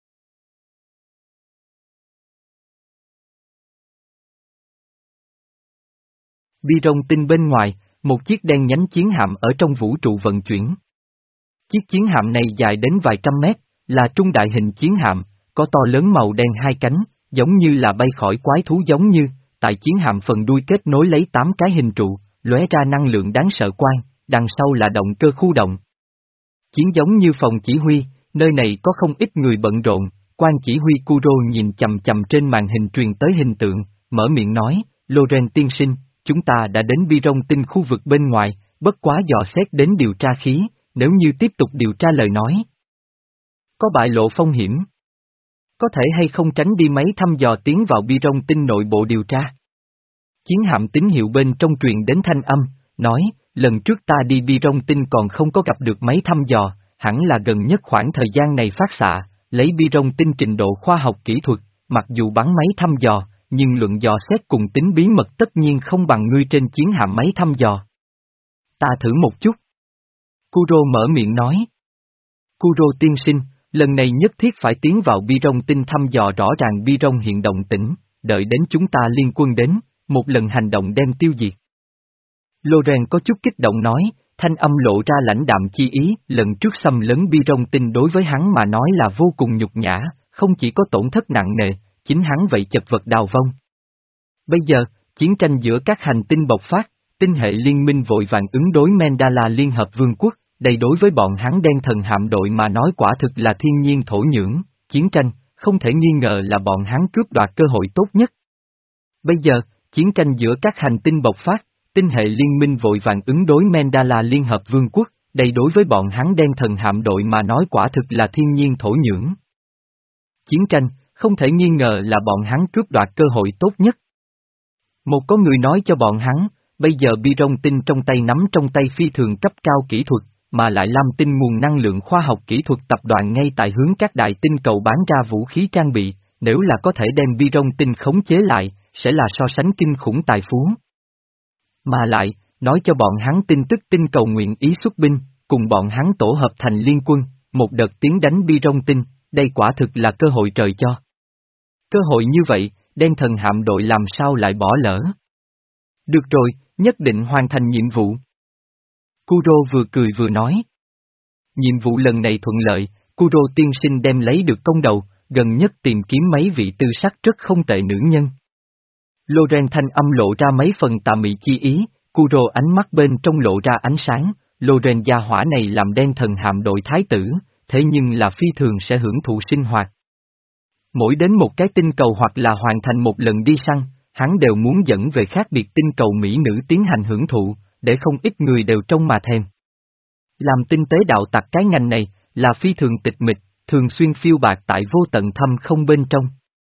Bi Rong Tinh bên ngoài, một chiếc đen nhánh chiến hạm ở trong vũ trụ vận chuyển. Chiếc chiến hạm này dài đến vài trăm mét, là trung đại hình chiến hạm, có to lớn màu đen hai cánh, giống như là bay khỏi quái thú giống như, tại chiến hạm phần đuôi kết nối lấy tám cái hình trụ, lóe ra năng lượng đáng sợ quan, đằng sau là động cơ khu động. Chiến giống như phòng chỉ huy, nơi này có không ít người bận rộn, quan chỉ huy Kuro nhìn chầm chầm trên màn hình truyền tới hình tượng, mở miệng nói, Loren tiên sinh, chúng ta đã đến Bi Rong Tinh khu vực bên ngoài, bất quá dò xét đến điều tra khí, nếu như tiếp tục điều tra lời nói. Có bại lộ phong hiểm. Có thể hay không tránh đi máy thăm dò tiến vào Bi Rong Tinh nội bộ điều tra. Chiến hạm tín hiệu bên trong truyền đến thanh âm, nói, lần trước ta đi Bi Rong Tinh còn không có gặp được máy thăm dò, hẳn là gần nhất khoảng thời gian này phát xạ, lấy Bi Rong Tinh trình độ khoa học kỹ thuật, mặc dù bắn máy thăm dò, nhưng luận dò xét cùng tính bí mật tất nhiên không bằng ngươi trên chiến hạm máy thăm dò. Ta thử một chút. Kuro mở miệng nói. Kuro tiên sinh, lần này nhất thiết phải tiến vào Bi Rong Tinh thăm dò rõ ràng Bi Rong hiện động tĩnh, đợi đến chúng ta liên quân đến, một lần hành động đem tiêu diệt. Loren có chút kích động nói, thanh âm lộ ra lãnh đạm chi ý, lần trước xâm lấn Bi Rong Tinh đối với hắn mà nói là vô cùng nhục nhã, không chỉ có tổn thất nặng nề, chính hắn vậy chật vật đào vong. Bây giờ, chiến tranh giữa các hành tinh bộc phát, tinh hệ liên minh vội vàng ứng đối Mandala Liên Hợp Vương quốc, đây đối với bọn hắn đen thần hạm đội mà nói quả thực là thiên nhiên thổ nhưỡng, chiến tranh, không thể nghi ngờ là bọn hắn cướp đoạt cơ hội tốt nhất. Bây giờ, chiến tranh giữa các hành tinh bộc phát, tinh hệ liên minh vội vàng ứng đối Mandala Liên Hợp Vương quốc, đây đối với bọn hắn đen thần hạm đội mà nói quả thực là thiên nhiên thổ nhưỡng. Chiến tranh, không thể nghi ngờ là bọn hắn cướp đoạt cơ hội tốt nhất. Một có người nói cho bọn hắn, bây giờ Bi Rong Tinh trong tay nắm trong tay phi thường cấp cao kỹ thuật, mà lại Lam Tinh nguồn năng lượng khoa học kỹ thuật tập đoàn ngay tại hướng các đại tinh cầu bán ra vũ khí trang bị, nếu là có thể đem Bi Rong Tinh khống chế lại, sẽ là so sánh kinh khủng tài phú. Mà lại, nói cho bọn hắn tin tức tinh cầu nguyện ý xuất binh, cùng bọn hắn tổ hợp thành liên quân, một đợt tiến đánh Bi Rong Tinh, đây quả thực là cơ hội trời cho. Cơ hội như vậy, đen thần hạm đội làm sao lại bỏ lỡ? Được rồi, nhất định hoàn thành nhiệm vụ. Kuro vừa cười vừa nói. Nhiệm vụ lần này thuận lợi, Kuro tiên sinh đem lấy được công đầu, gần nhất tìm kiếm mấy vị tư sắc rất không tệ nữ nhân. Loren thanh âm lộ ra mấy phần tà mị chi ý, Kuro ánh mắt bên trong lộ ra ánh sáng, Loren gia hỏa này làm đen thần hạm đội thái tử, thế nhưng là phi thường sẽ hưởng thụ sinh hoạt. Mỗi đến một cái tinh cầu hoặc là hoàn thành một lần đi săn, hắn đều muốn dẫn về khác biệt tinh cầu mỹ nữ tiến hành hưởng thụ, để không ít người đều trông mà thèm. Làm tinh tế đạo tặc cái ngành này, là phi thường tịch mịch, thường xuyên phiêu bạt tại vô tận thâm không bên trong.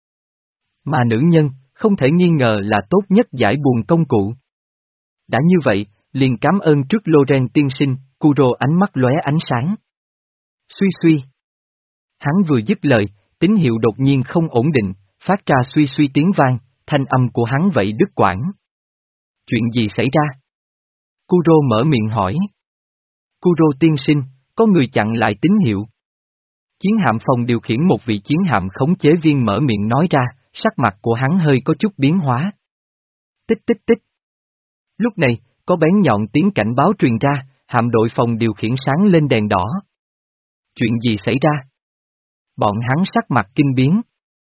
Mà nữ nhân, không thể nghi ngờ là tốt nhất giải buồn công cụ. Đã như vậy, liền cảm ơn trước Loren tiên sinh, Kuro ánh mắt lóe ánh sáng. Suy suy. Hắn vừa dứt lời, tín hiệu đột nhiên không ổn định, phát ra suy suy tiếng vang, thanh âm của hắn vậy đứt quãng. Chuyện gì xảy ra? Kuro mở miệng hỏi. Kuro tiên sinh, có người chặn lại tín hiệu. Chiến hạm phòng điều khiển một vị chiến hạm khống chế viên mở miệng nói ra, sắc mặt của hắn hơi có chút biến hóa. Tích tích tích. Lúc này, có bén nhọn tiếng cảnh báo truyền ra, hạm đội phòng điều khiển sáng lên đèn đỏ. Chuyện gì xảy ra? Bọn hắn sắc mặt kinh biến.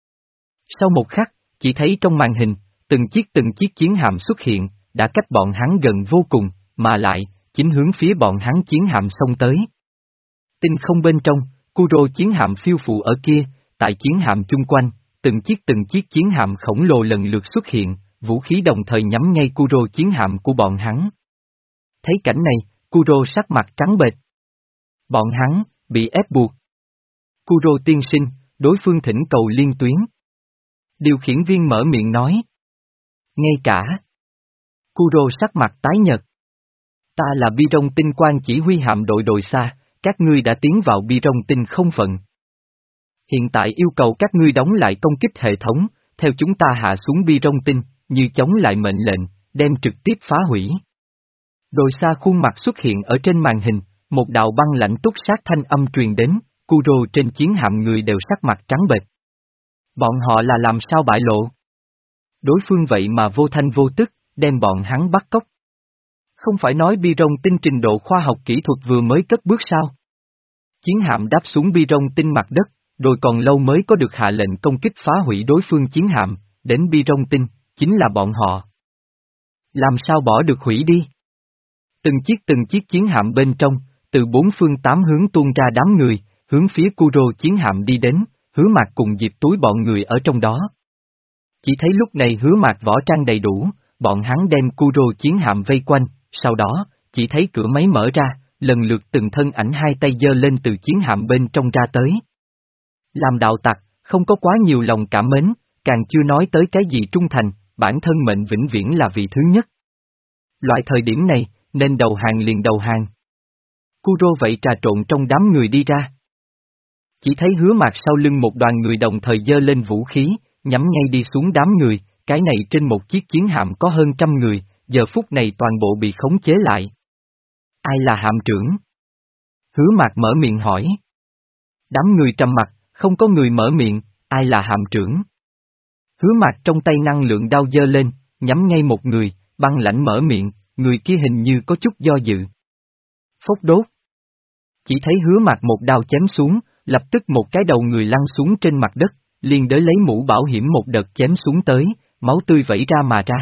Sau một khắc, chỉ thấy trong màn hình, từng chiếc từng chiếc chiến hạm xuất hiện, đã cách bọn hắn gần vô cùng, mà lại, chính hướng phía bọn hắn chiến hạm xông tới. Tinh không bên trong, Kuro chiến hạm phiêu phù ở kia, tại chiến hạm chung quanh, từng chiếc từng chiếc chiến hạm khổng lồ lần lượt xuất hiện, vũ khí đồng thời nhắm ngay Kuro chiến hạm của bọn hắn. Thấy cảnh này, Kuro sắc mặt trắng bệch. Bọn hắn, bị ép buộc. Kuro tiên sinh, đối phương thỉnh cầu liên tuyến. Điều khiển viên mở miệng nói. Ngay cả. Kuro sắc mặt tái nhợt. Ta là Bi Rong Tinh Quan chỉ huy hạm đội đội xa, các ngươi đã tiến vào Bi Rong Tinh không phận. Hiện tại yêu cầu các ngươi đóng lại công kích hệ thống, theo chúng ta hạ xuống Bi Rong Tinh, như chống lại mệnh lệnh, đem trực tiếp phá hủy. Đội xa khuôn mặt xuất hiện ở trên màn hình, một đạo băng lạnh túc sát thanh âm truyền đến, Kuro trên chiến hạm người đều sắc mặt trắng bệch. Bọn họ là làm sao bại lộ? Đối phương vậy mà vô thanh vô tức, đem bọn hắn bắt cóc. Không phải nói Bi Rong Tinh trình độ khoa học kỹ thuật vừa mới cất bước sao? Chiến hạm đáp xuống Bi Rong Tinh mặt đất, rồi còn lâu mới có được hạ lệnh công kích phá hủy đối phương chiến hạm, đến Bi Rong Tinh, chính là bọn họ. Làm sao bỏ được hủy đi? Từng chiếc từng chiếc chiến hạm bên trong, từ bốn phương tám hướng tuôn ra đám người, hướng phía Kuro chiến hạm đi đến, Hứa Mạc cùng Diệp Túi bọn người ở trong đó. Chỉ thấy lúc này Hứa Mạc võ trang đầy đủ, bọn hắn đem Kuro chiến hạm vây quanh, sau đó, chỉ thấy cửa máy mở ra, lần lượt từng thân ảnh hai tay giơ lên từ chiến hạm bên trong ra tới. Làm đạo tặc, không có quá nhiều lòng cảm mến, càng chưa nói tới cái gì trung thành, bản thân mệnh vĩnh viễn là vị thứ nhất. Loại thời điểm này, nên đầu hàng liền đầu hàng. Kuro vậy trà trộn trong đám người đi ra. Chỉ thấy Hứa Mạc sau lưng một đoàn người đồng thời giơ lên vũ khí, nhắm ngay đi xuống đám người, cái này trên một chiếc chiến hạm có hơn trăm người, giờ phút này toàn bộ bị khống chế lại. Ai là hạm trưởng? Hứa Mạc mở miệng hỏi. Đám người trầm mặt, không có người mở miệng, ai là hạm trưởng? Hứa Mạc trong tay năng lượng đao giơ lên, nhắm ngay một người, băng lãnh mở miệng, người kia hình như có chút do dự. Phốc đốt. Chỉ thấy Hứa Mạc một đao chém xuống, lập tức một cái đầu người lăn xuống trên mặt đất, liền đới lấy mũ bảo hiểm một đợt chém xuống tới, máu tươi vẩy ra mà ra.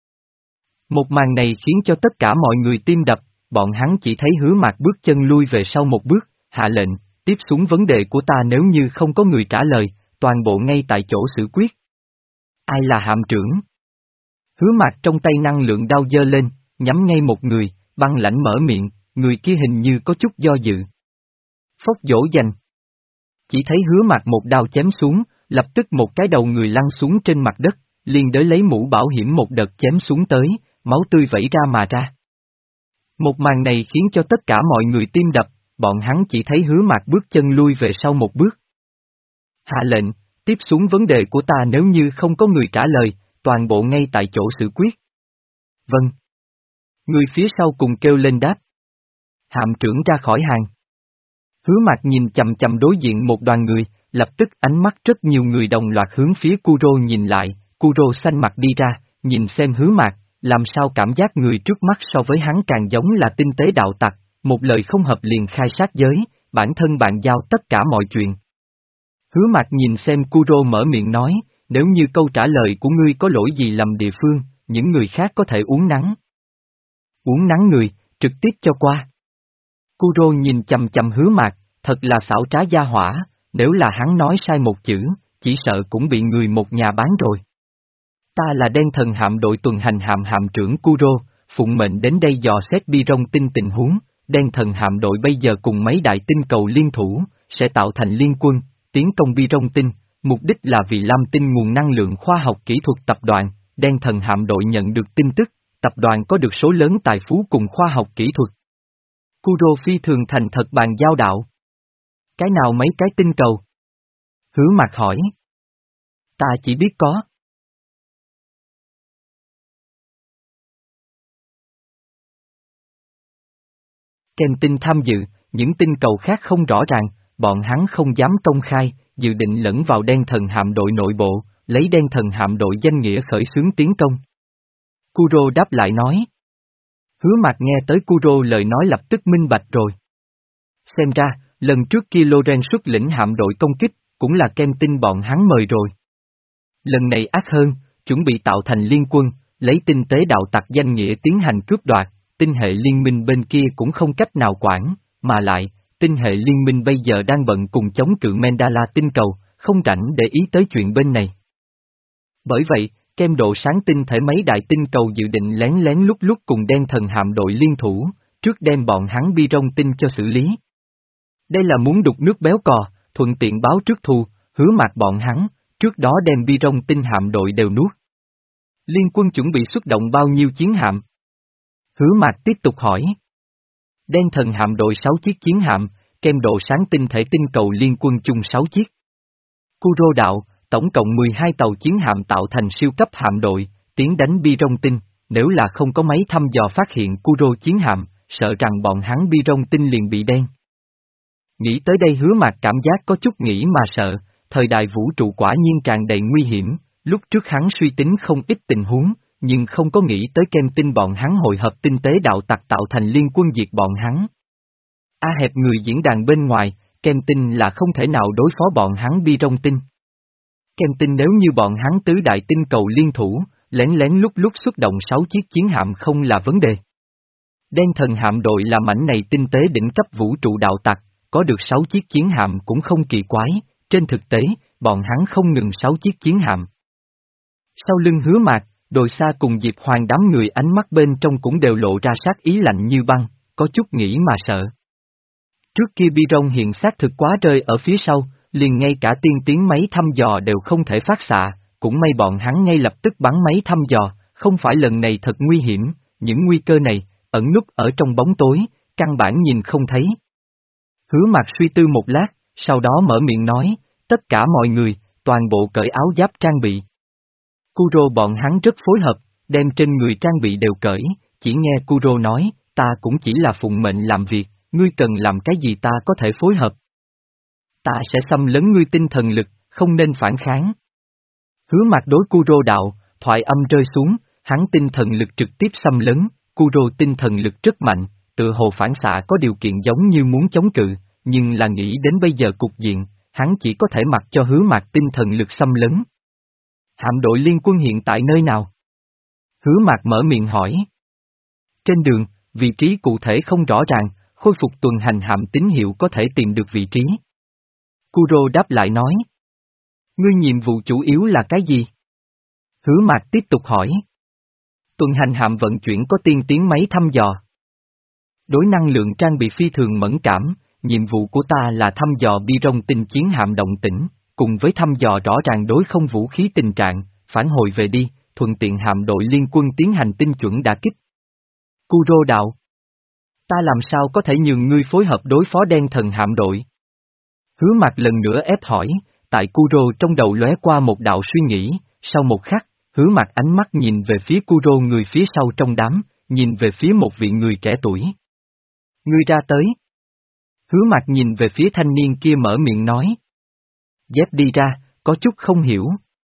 Một màn này khiến cho tất cả mọi người tim đập, bọn hắn chỉ thấy Hứa Mạc bước chân lui về sau một bước, hạ lệnh, tiếp xuống vấn đề của ta nếu như không có người trả lời, toàn bộ ngay tại chỗ xử quyết. Ai là hạm trưởng? Hứa Mạc trong tay năng lượng đao giơ lên, nhắm ngay một người, băng lãnh mở miệng, người kia hình như có chút do dự. Phốc dỗ dành. Chỉ thấy Hứa Mạc một đao chém xuống, lập tức một cái đầu người lăn xuống trên mặt đất, liền đới lấy mũ bảo hiểm một đợt chém xuống tới, máu tươi vẩy ra mà ra. Một màn này khiến cho tất cả mọi người tim đập, bọn hắn chỉ thấy Hứa Mạc bước chân lui về sau một bước. Hạ lệnh, tiếp xuống vấn đề của ta nếu như không có người trả lời, toàn bộ ngay tại chỗ xử quyết. Vâng. Người phía sau cùng kêu lên đáp. Hạm trưởng ra khỏi hàng. Hứa Mạc nhìn chầm chầm đối diện một đoàn người, lập tức ánh mắt rất nhiều người đồng loạt hướng phía Kuro nhìn lại, Kuro xanh mặt đi ra, nhìn xem Hứa Mạc, làm sao cảm giác người trước mắt so với hắn càng giống là tinh tế đạo tặc, một lời không hợp liền khai sát giới, bản thân bạn giao tất cả mọi chuyện. Hứa Mạc nhìn xem Kuro mở miệng nói, nếu như câu trả lời của ngươi có lỗi gì lầm địa phương, những người khác có thể uống nắng. Uống nắng người, trực tiếp cho qua. Kuro nhìn chầm chầm Hứa Mạc, thật là xảo trá gia hỏa, nếu là hắn nói sai một chữ, chỉ sợ cũng bị người một nhà bán rồi. Ta là đen thần hạm đội tuần hành hạm hạm trưởng Kuro, phụng mệnh đến đây dò xét Bi Rong Tinh tình huống, đen thần hạm đội bây giờ cùng mấy đại tinh cầu liên thủ, sẽ tạo thành liên quân, tiến công Bi Rong Tinh, mục đích là vì Lam Tinh nguồn năng lượng khoa học kỹ thuật tập đoàn, đen thần hạm đội nhận được tin tức, tập đoàn có được số lớn tài phú cùng khoa học kỹ thuật. Kuro phi thường thành thật bàn giao đạo. Cái nào mấy cái tinh cầu? Hứa Mạc hỏi. Ta chỉ biết có. Kèm tinh tham dự, những tinh cầu khác không rõ ràng, bọn hắn không dám công khai, dự định lẫn vào đen thần hạm đội nội bộ, lấy đen thần hạm đội danh nghĩa khởi xướng tiến công. Kuro đáp lại nói. Hứa Mạc nghe tới Kuro lời nói lập tức minh bạch rồi. Xem ra, lần trước kia Loren xuất lĩnh hạm đội công kích, cũng là kem tin bọn hắn mời rồi. Lần này ác hơn, chuẩn bị tạo thành liên quân, lấy tinh tế đạo tặc danh nghĩa tiến hành cướp đoạt, tinh hệ liên minh bên kia cũng không cách nào quản, mà lại, tinh hệ liên minh bây giờ đang bận cùng chống cự Mandala tinh cầu, không rảnh để ý tới chuyện bên này. Bởi vậy, kem độ sáng tinh thể mấy đại tinh cầu dự định lén lén lúc lúc cùng đen thần hạm đội liên thủ, trước đem bọn hắn bi rong tinh cho xử lý. Đây là muốn đục nước béo cò, thuận tiện báo trước thù, hứa mạc bọn hắn, trước đó đem bi rong tinh hạm đội đều nuốt. Liên quân chuẩn bị xuất động bao nhiêu chiến hạm? Hứa mạc tiếp tục hỏi. Đen thần hạm đội sáu chiếc chiến hạm, kem độ sáng tinh thể tinh cầu liên quân chung sáu chiếc. Kuro đạo, tổng cộng mười hai tàu chiến hạm tạo thành siêu cấp hạm đội, tiến đánh bi rong tinh, nếu là không có máy thăm dò phát hiện Kuro chiến hạm, sợ rằng bọn hắn bi rong tinh liền bị đen. Nghĩ tới đây hứa mạc cảm giác có chút nghĩ mà sợ, thời đại vũ trụ quả nhiên tràn đầy nguy hiểm, lúc trước hắn suy tính không ít tình huống, nhưng không có nghĩ tới kem tinh bọn hắn hội hợp tinh tế đạo tặc tạo thành liên quân diệt bọn hắn. A hẹp người diễn đàn bên ngoài, kem tinh là không thể nào đối phó bọn hắn bi rong tinh. Kem tinh nếu như bọn hắn tứ đại tinh cầu liên thủ, lén lén lúc lúc xuất động sáu chiếc chiến hạm không là vấn đề. Đen thần hạm đội là mảnh này tinh tế đỉnh cấp vũ trụ đạo tặc, có được sáu chiếc chiến hạm cũng không kỳ quái, trên thực tế, bọn hắn không ngừng sáu chiếc chiến hạm. Sau lưng hứa mạc, Đồi Xa cùng Diệp Hoàng đám người ánh mắt bên trong cũng đều lộ ra sát ý lạnh như băng, có chút nghĩ mà sợ. Trước kia bi rong hiện xác thực quá rơi ở phía sau, liền ngay cả tiên tiến máy thăm dò đều không thể phát xạ, cũng may bọn hắn ngay lập tức bắn máy thăm dò, không phải lần này thật nguy hiểm, những nguy cơ này, ẩn núp ở trong bóng tối, căn bản nhìn không thấy. Hứa Mạc suy tư một lát, sau đó mở miệng nói, tất cả mọi người, toàn bộ cởi áo giáp trang bị. Kuro bọn hắn rất phối hợp, đem trên người trang bị đều cởi, chỉ nghe Kuro nói, ta cũng chỉ là phụng mệnh làm việc, ngươi cần làm cái gì ta có thể phối hợp. Ta sẽ xâm lấn ngươi tinh thần lực, không nên phản kháng. Hứa Mạc đối Kuro đạo, thoại âm rơi xuống, hắn tinh thần lực trực tiếp xâm lấn, Kuro tinh thần lực rất mạnh, tự hồ phản xạ có điều kiện giống như muốn chống cự, nhưng là nghĩ đến bây giờ cục diện, hắn chỉ có thể mặc cho Hứa Mạc tinh thần lực xâm lấn. Hạm đội liên quân hiện tại nơi nào? Hứa Mạc mở miệng hỏi. Trên đường, vị trí cụ thể không rõ ràng, khôi phục tuần hành hạm tín hiệu có thể tìm được vị trí. Kuro đáp lại nói. Ngươi nhiệm vụ chủ yếu là cái gì? Hứa Mạc tiếp tục hỏi. Tuần hành hạm vận chuyển có tiên tiến máy thăm dò. Đối năng lượng trang bị phi thường mẫn cảm, nhiệm vụ của ta là thăm dò bi rong tinh chiến hạm động tĩnh, cùng với thăm dò rõ ràng đối không vũ khí tình trạng, phản hồi về đi, thuận tiện hạm đội liên quân tiến hành tinh chuẩn đả kích. Kuro đạo. Ta làm sao có thể nhường ngươi phối hợp đối phó đen thần hạm đội? Hứa Mạc lần nữa ép hỏi, tại Kuro trong đầu lóe qua một đạo suy nghĩ, sau một khắc, Hứa Mạc ánh mắt nhìn về phía Kuro người phía sau trong đám, nhìn về phía một vị người trẻ tuổi. Ngươi ra tới. Hứa Mạc nhìn về phía thanh niên kia mở miệng nói. Dép đi ra, có chút không hiểu.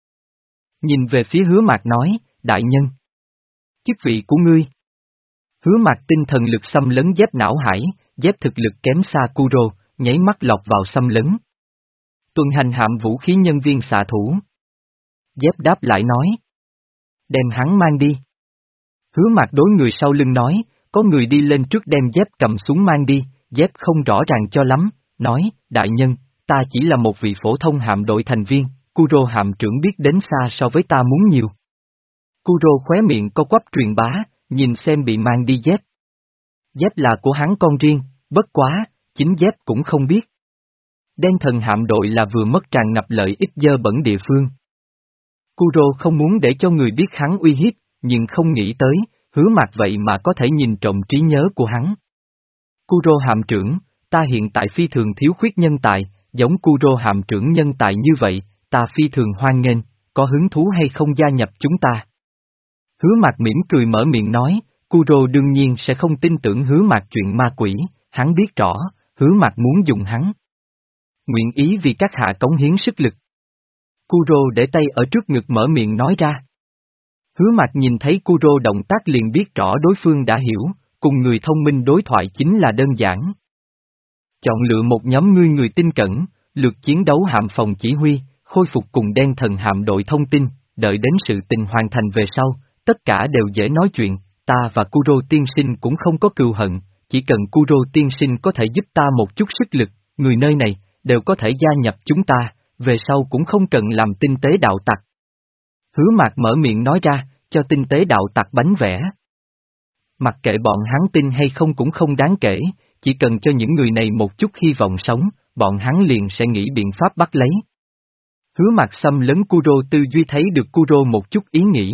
Nhìn về phía Hứa Mạc nói, đại nhân. Chức vị của ngươi. Hứa Mạc tinh thần lực xâm lấn dép não hải, dép thực lực kém xa Kuro, nháy mắt lọt vào xâm lấn. Tuần hành hạm vũ khí nhân viên xạ thủ. Dép đáp lại nói. Đem hắn mang đi. Hứa Mạc đối người sau lưng nói, có người đi lên trước đem dép cầm súng mang đi, dép không rõ ràng cho lắm, nói, đại nhân, ta chỉ là một vị phổ thông hạm đội thành viên, Kuro hạm trưởng biết đến xa so với ta muốn nhiều. Kuro khóe miệng co quắp truyền bá, nhìn xem bị mang đi dép. Dép là của hắn con riêng, bất quá, chính dép cũng không biết. Đen thần hạm đội là vừa mất tràn ngập lợi ích dơ bẩn địa phương. Kuro không muốn để cho người biết hắn uy hiếp, nhưng không nghĩ tới, Hứa Mạc vậy mà có thể nhìn trộm trí nhớ của hắn. Kuro hạm trưởng, ta hiện tại phi thường thiếu khuyết nhân tài, giống Kuro hạm trưởng nhân tài như vậy, ta phi thường hoan nghênh, có hứng thú hay không gia nhập chúng ta? Hứa Mạc mỉm cười mở miệng nói, Kuro đương nhiên sẽ không tin tưởng Hứa Mạc chuyện ma quỷ, hắn biết rõ, Hứa Mạc muốn dùng hắn. Nguyện ý vì các hạ cống hiến sức lực. Kuro để tay ở trước ngực mở miệng nói ra. Hứa Mạc nhìn thấy Kuro động tác liền biết rõ đối phương đã hiểu, cùng người thông minh đối thoại chính là đơn giản. Chọn lựa một nhóm ngươi người tin cẩn, lượt chiến đấu hạm phòng chỉ huy, khôi phục cùng đen thần hạm đội thông tin, đợi đến sự tình hoàn thành về sau, tất cả đều dễ nói chuyện, ta và Kuro tiên sinh cũng không có cừu hận, chỉ cần Kuro tiên sinh có thể giúp ta một chút sức lực, người nơi này, đều có thể gia nhập chúng ta, về sau cũng không cần làm tinh tế đạo tặc. Hứa Mạc mở miệng nói ra, cho tinh tế đạo tặc bánh vẽ. Mặc kệ bọn hắn tin hay không cũng không đáng kể, chỉ cần cho những người này một chút hy vọng sống, bọn hắn liền sẽ nghĩ biện pháp bắt lấy. Hứa Mạc xâm lấn Kuro tư duy thấy được Kuro một chút ý nghĩ.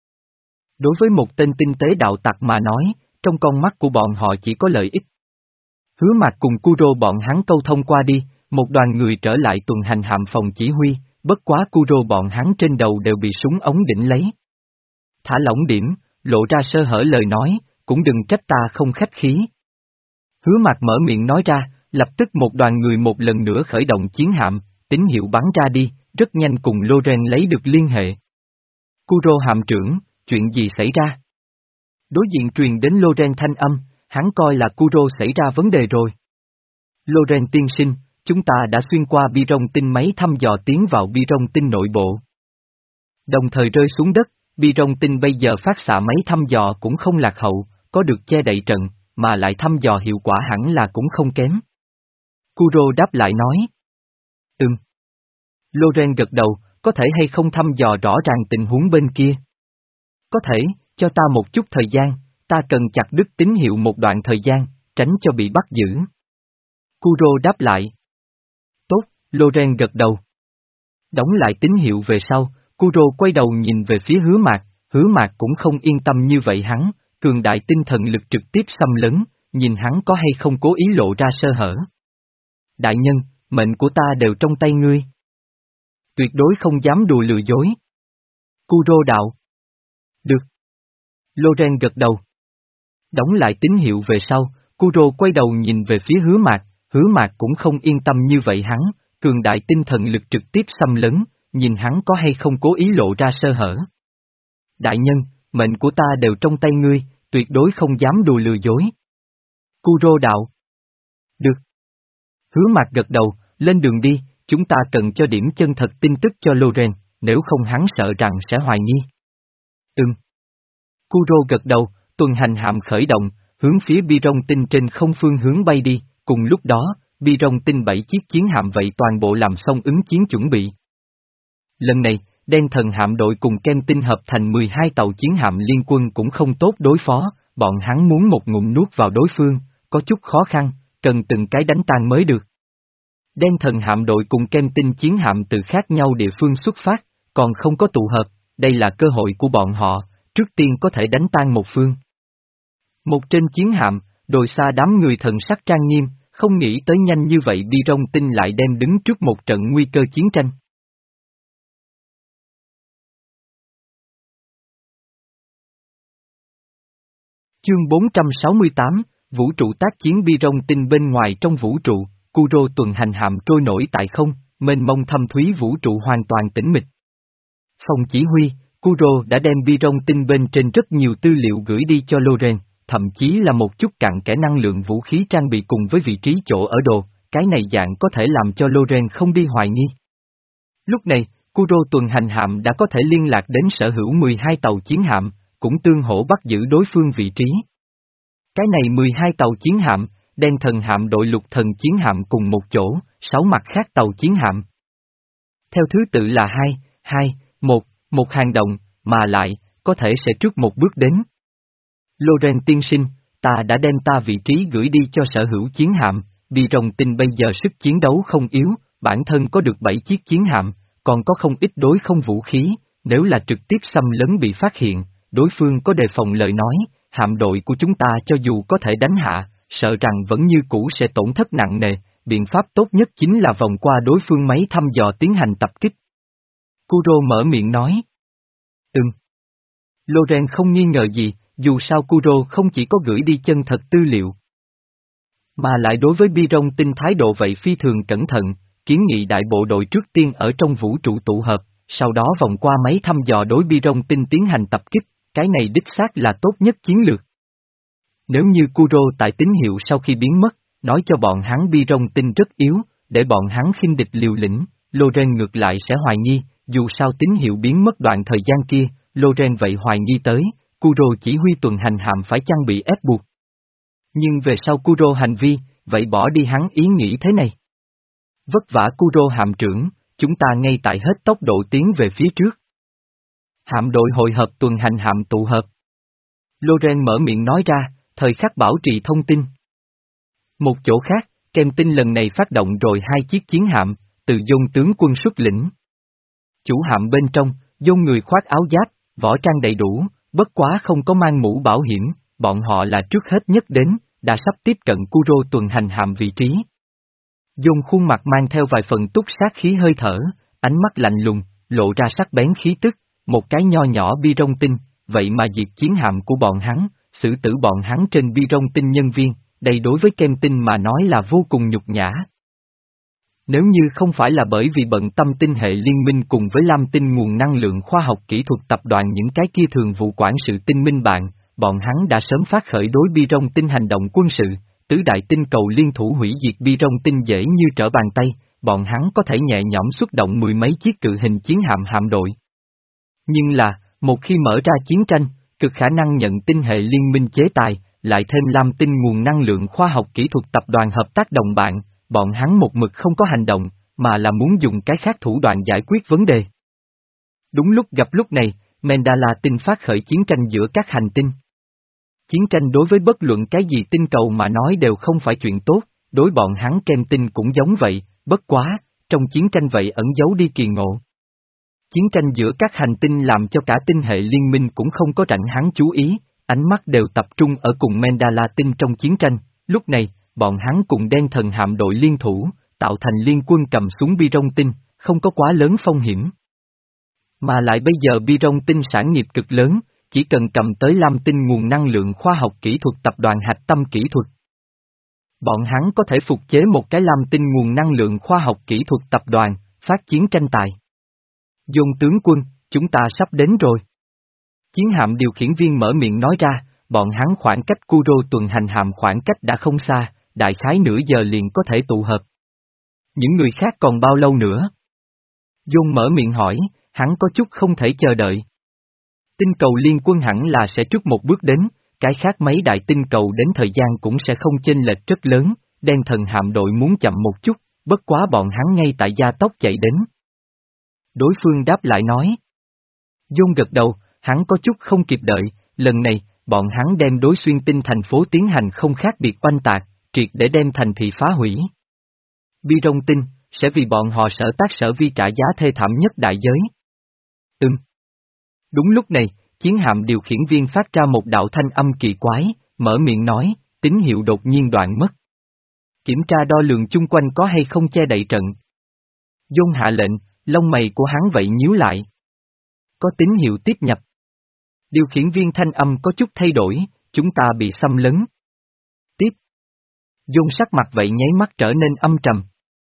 Đối với một tên tinh tế đạo tặc mà nói, trong con mắt của bọn họ chỉ có lợi ích. Hứa Mạc cùng Kuro bọn hắn câu thông qua đi, một đoàn người trở lại tuần hành hạm phòng chỉ huy, bất quá Kuro bọn hắn trên đầu đều bị súng ống đỉnh lấy. Thả lỏng điểm, lộ ra sơ hở lời nói, cũng đừng trách ta không khách khí. Hứa Mạc mở miệng nói ra, lập tức một đoàn người một lần nữa khởi động chiến hạm, tín hiệu bắn ra đi, rất nhanh cùng Loren lấy được liên hệ. Kuro hạm trưởng, chuyện gì xảy ra? Đối diện truyền đến Loren thanh âm, hắn coi là Kuro xảy ra vấn đề rồi. Loren tiên sinh, chúng ta đã xuyên qua bi rong tinh máy thăm dò tiến vào bi rong tinh nội bộ. Đồng thời rơi xuống đất, bi rong tinh bây giờ phát xạ máy thăm dò cũng không lạc hậu, có được che đậy trận, mà lại thăm dò hiệu quả hẳn là cũng không kém. Kuro đáp lại nói. Ừm. Loren gật đầu, có thể hay không thăm dò rõ ràng tình huống bên kia? Có thể, cho ta một chút thời gian, ta cần chặt đứt tín hiệu một đoạn thời gian, tránh cho bị bắt giữ. Kuro đáp lại. Tốt, Loren gật đầu. Đóng lại tín hiệu về sau, Kuro quay đầu nhìn về phía Hứa Mạc, Hứa Mạc cũng không yên tâm như vậy hắn, cường đại tinh thần lực trực tiếp xâm lấn, nhìn hắn có hay không cố ý lộ ra sơ hở. Đại nhân, mệnh của ta đều trong tay ngươi. Tuyệt đối không dám đùa lừa dối. Kuro đạo. Được. Loren gật đầu. Đóng lại tín hiệu về sau, Kuro quay đầu nhìn về phía Hứa Mạc, Hứa Mạc cũng không yên tâm như vậy hắn, cường đại tinh thần lực trực tiếp xâm lấn, nhìn hắn có hay không cố ý lộ ra sơ hở. Đại nhân, mệnh của ta đều trong tay ngươi, tuyệt đối không dám đùa lừa dối. Kuro đạo. Được. Hứa Mạc gật đầu, lên đường đi, chúng ta cần cho điểm chân thật tin tức cho Loren, nếu không hắn sợ rằng sẽ hoài nghi. Ừm. Kuro gật đầu, tuần hành hạm khởi động, hướng phía bi rong tinh trên không phương hướng bay đi, cùng lúc đó, bi rong tinh bảy chiếc chiến hạm vậy toàn bộ làm xong ứng chiến chuẩn bị. Lần này, đen thần hạm đội cùng kem tinh hợp thành mười hai tàu chiến hạm liên quân cũng không tốt đối phó, bọn hắn muốn một ngụm nuốt vào đối phương, có chút khó khăn, cần từng cái đánh tan mới được. Đen thần hạm đội cùng kem tinh chiến hạm từ khác nhau địa phương xuất phát, còn không có tụ hợp, đây là cơ hội của bọn họ, trước tiên có thể đánh tan một phương. Một trên chiến hạm, đồi xa đám người thần sắc trang nghiêm, không nghĩ tới nhanh như vậy bi rong tinh lại đem đứng trước một trận nguy cơ chiến tranh. Chương bốn trăm sáu mươi tám, Vũ trụ tác chiến bi rong tinh bên ngoài trong vũ trụ, Kuro tuần hành hạm trôi nổi tại không, mênh mông thâm thúy vũ trụ hoàn toàn tĩnh mịch. Phòng chỉ huy, Kuro đã đem bi rong tinh bên trên rất nhiều tư liệu gửi đi cho Loren, thậm chí là một chút cặn kẽ năng lượng vũ khí trang bị cùng với vị trí chỗ ở đồ, cái này dạng có thể làm cho Loren không đi hoài nghi. Lúc này, Kuro tuần hành hạm đã có thể liên lạc đến sở hữu mười hai tàu chiến hạm, cũng tương hỗ bắt giữ đối phương vị trí. Cái này mười hai tàu chiến hạm, đen thần hạm đội lục thần chiến hạm cùng một chỗ, sáu mặt khác tàu chiến hạm. Theo thứ tự là hai, hai, một, một hàng động, mà lại, có thể sẽ trước một bước đến. Loren tiên sinh, ta đã đem ta vị trí gửi đi cho sở hữu chiến hạm, bi rong tinh bây giờ sức chiến đấu không yếu, bản thân có được bảy chiếc chiến hạm, còn có không ít đối không vũ khí, nếu là trực tiếp xâm lấn bị phát hiện, đối phương có đề phòng lời nói, hạm đội của chúng ta cho dù có thể đánh hạ, sợ rằng vẫn như cũ sẽ tổn thất nặng nề, biện pháp tốt nhất chính là vòng qua đối phương máy thăm dò tiến hành tập kích. Kuro mở miệng nói. Ừm. Loren không nghi ngờ gì, dù sao Kuro không chỉ có gửi đi chân thật tư liệu, mà lại đối với bi rong tinh thái độ vậy phi thường cẩn thận, kiến nghị đại bộ đội trước tiên ở trong vũ trụ tụ hợp, sau đó vòng qua máy thăm dò đối bi rong tinh tiến hành tập kích, cái này đích xác là tốt nhất chiến lược. Nếu như Kuro tại tín hiệu sau khi biến mất, nói cho bọn hắn bi rong tinh rất yếu, để bọn hắn khinh địch liều lĩnh, Loren ngược lại sẽ hoài nghi, dù sao tín hiệu biến mất đoạn thời gian kia, Loren vậy hoài nghi tới, Kuro chỉ huy tuần hành hạm phải chăng bị ép buộc. Nhưng về sau Kuro hành vi, vậy bỏ đi hắn ý nghĩ thế này. Vất vả Kuro hạm trưởng, chúng ta ngay tại hết tốc độ tiến về phía trước. Hạm đội hội hợp tuần hành hạm tụ hợp. Loren mở miệng nói ra, thời khắc bảo trì thông tin. Một chỗ khác, Kem Tinh lần này phát động rồi hai chiếc chiến hạm, từ Dôn tướng quân xuất lĩnh. Chủ hạm bên trong, Dôn người khoác áo giáp, võ trang đầy đủ, bất quá không có mang mũ bảo hiểm, bọn họ là trước hết nhất đến, đã sắp tiếp cận Kuro tuần hành hạm vị trí. Dôn khuôn mặt mang theo vài phần túc sát khí hơi thở, ánh mắt lạnh lùng, lộ ra sắc bén khí tức, một cái nho nhỏ bi rong tinh, vậy mà diệt chiến hạm của bọn hắn, xử tử bọn hắn trên bi rong tinh nhân viên, đây đối với Kem Tinh mà nói là vô cùng nhục nhã. Nếu như không phải là bởi vì bận tâm tinh hệ liên minh cùng với Lam Tinh nguồn năng lượng khoa học kỹ thuật tập đoàn những cái kia thường vụ quản sự tinh minh bạn, bọn hắn đã sớm phát khởi đối bi rong tinh hành động quân sự, tứ đại tinh cầu liên thủ hủy diệt bi rong tinh dễ như trở bàn tay, bọn hắn có thể nhẹ nhõm xuất động mười mấy chiếc cự hình chiến hạm hạm đội. Nhưng là, một khi mở ra chiến tranh, cực khả năng nhận tinh hệ liên minh chế tài, lại thêm Lam Tinh nguồn năng lượng khoa học kỹ thuật tập đoàn hợp tác đồng bạn, bọn hắn một mực không có hành động, mà là muốn dùng cái khác thủ đoạn giải quyết vấn đề. Đúng lúc gặp lúc này, Mandala tinh phát khởi chiến tranh giữa các hành tinh. Chiến tranh đối với bất luận cái gì tinh cầu mà nói đều không phải chuyện tốt, đối bọn hắn Kem Tinh cũng giống vậy, bất quá, trong chiến tranh vậy ẩn giấu đi kỳ ngộ. Chiến tranh giữa các hành tinh làm cho cả tinh hệ liên minh cũng không có rảnh hắn chú ý, ánh mắt đều tập trung ở cùng Mandala tinh trong chiến tranh, lúc này, bọn hắn cùng đen thần hạm đội liên thủ, tạo thành liên quân cầm súng bi rong tinh, không có quá lớn phong hiểm. Mà lại bây giờ bi rong tinh sản nghiệp cực lớn, chỉ cần cầm tới Lam Tinh nguồn năng lượng khoa học kỹ thuật tập đoàn hạch tâm kỹ thuật. Bọn hắn có thể phục chế một cái Lam Tinh nguồn năng lượng khoa học kỹ thuật tập đoàn, phát chiến tranh tài. Dôn tướng quân, chúng ta sắp đến rồi. Chiến hạm điều khiển viên mở miệng nói ra, bọn hắn khoảng cách Kuro tuần hành hạm khoảng cách đã không xa, đại khái nửa giờ liền có thể tụ hợp. Những người khác còn bao lâu nữa? Dôn mở miệng hỏi, hắn có chút không thể chờ đợi. Tinh cầu liên quân hẳn là sẽ trước một bước đến, cái khác mấy đại tinh cầu đến thời gian cũng sẽ không chênh lệch rất lớn, đen thần hạm đội muốn chậm một chút, bất quá bọn hắn ngay tại gia tốc chạy đến. Đối phương đáp lại nói. Dôn gật đầu, hắn có chút không kịp đợi, lần này, bọn hắn đem đối xuyên tinh thành phố tiến hành không khác biệt oanh tạc, triệt để đem thành thị phá hủy. Bi rong tinh, sẽ vì bọn họ sở tác sở vi trả giá thê thảm nhất đại giới. Ừm. Đúng lúc này, chiến hạm điều khiển viên phát ra một đạo thanh âm kỳ quái, mở miệng nói, tín hiệu đột nhiên đoạn mất. Kiểm tra đo lường chung quanh có hay không che đậy trận. Dôn hạ lệnh, lông mày của hắn vậy nhíu lại. Có tín hiệu tiếp nhập. Điều khiển viên thanh âm có chút thay đổi, chúng ta bị xâm lấn. Tiếp. Dôn sắc mặt vậy nháy mắt trở nên âm trầm.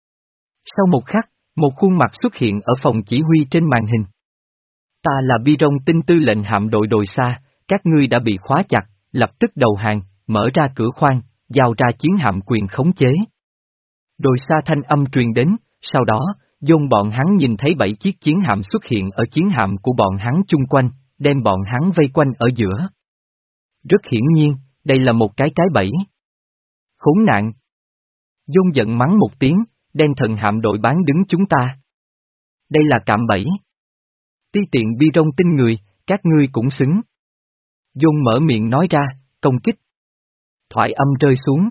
Sau một khắc, một khuôn mặt xuất hiện ở phòng chỉ huy trên màn hình. Ta là Bi Rong tinh tư lệnh hạm đội đồi xa, các ngươi đã bị khóa chặt, lập tức đầu hàng, mở ra cửa khoang, giao ra chiến hạm quyền khống chế. Đồi xa thanh âm truyền đến, sau đó, dồn bọn hắn nhìn thấy bảy chiếc chiến hạm xuất hiện ở chiến hạm của bọn hắn chung quanh, đem bọn hắn vây quanh ở giữa. Rất hiển nhiên, đây là một cái cái bẫy. Khốn nạn! Dôn giận mắng một tiếng, đen thần hạm đội bán đứng chúng ta. Đây là cạm bẫy. Ti tiện Bi Rong tinh người, các ngươi cũng xứng. Dôn mở miệng nói ra, công kích. Thoại âm rơi xuống.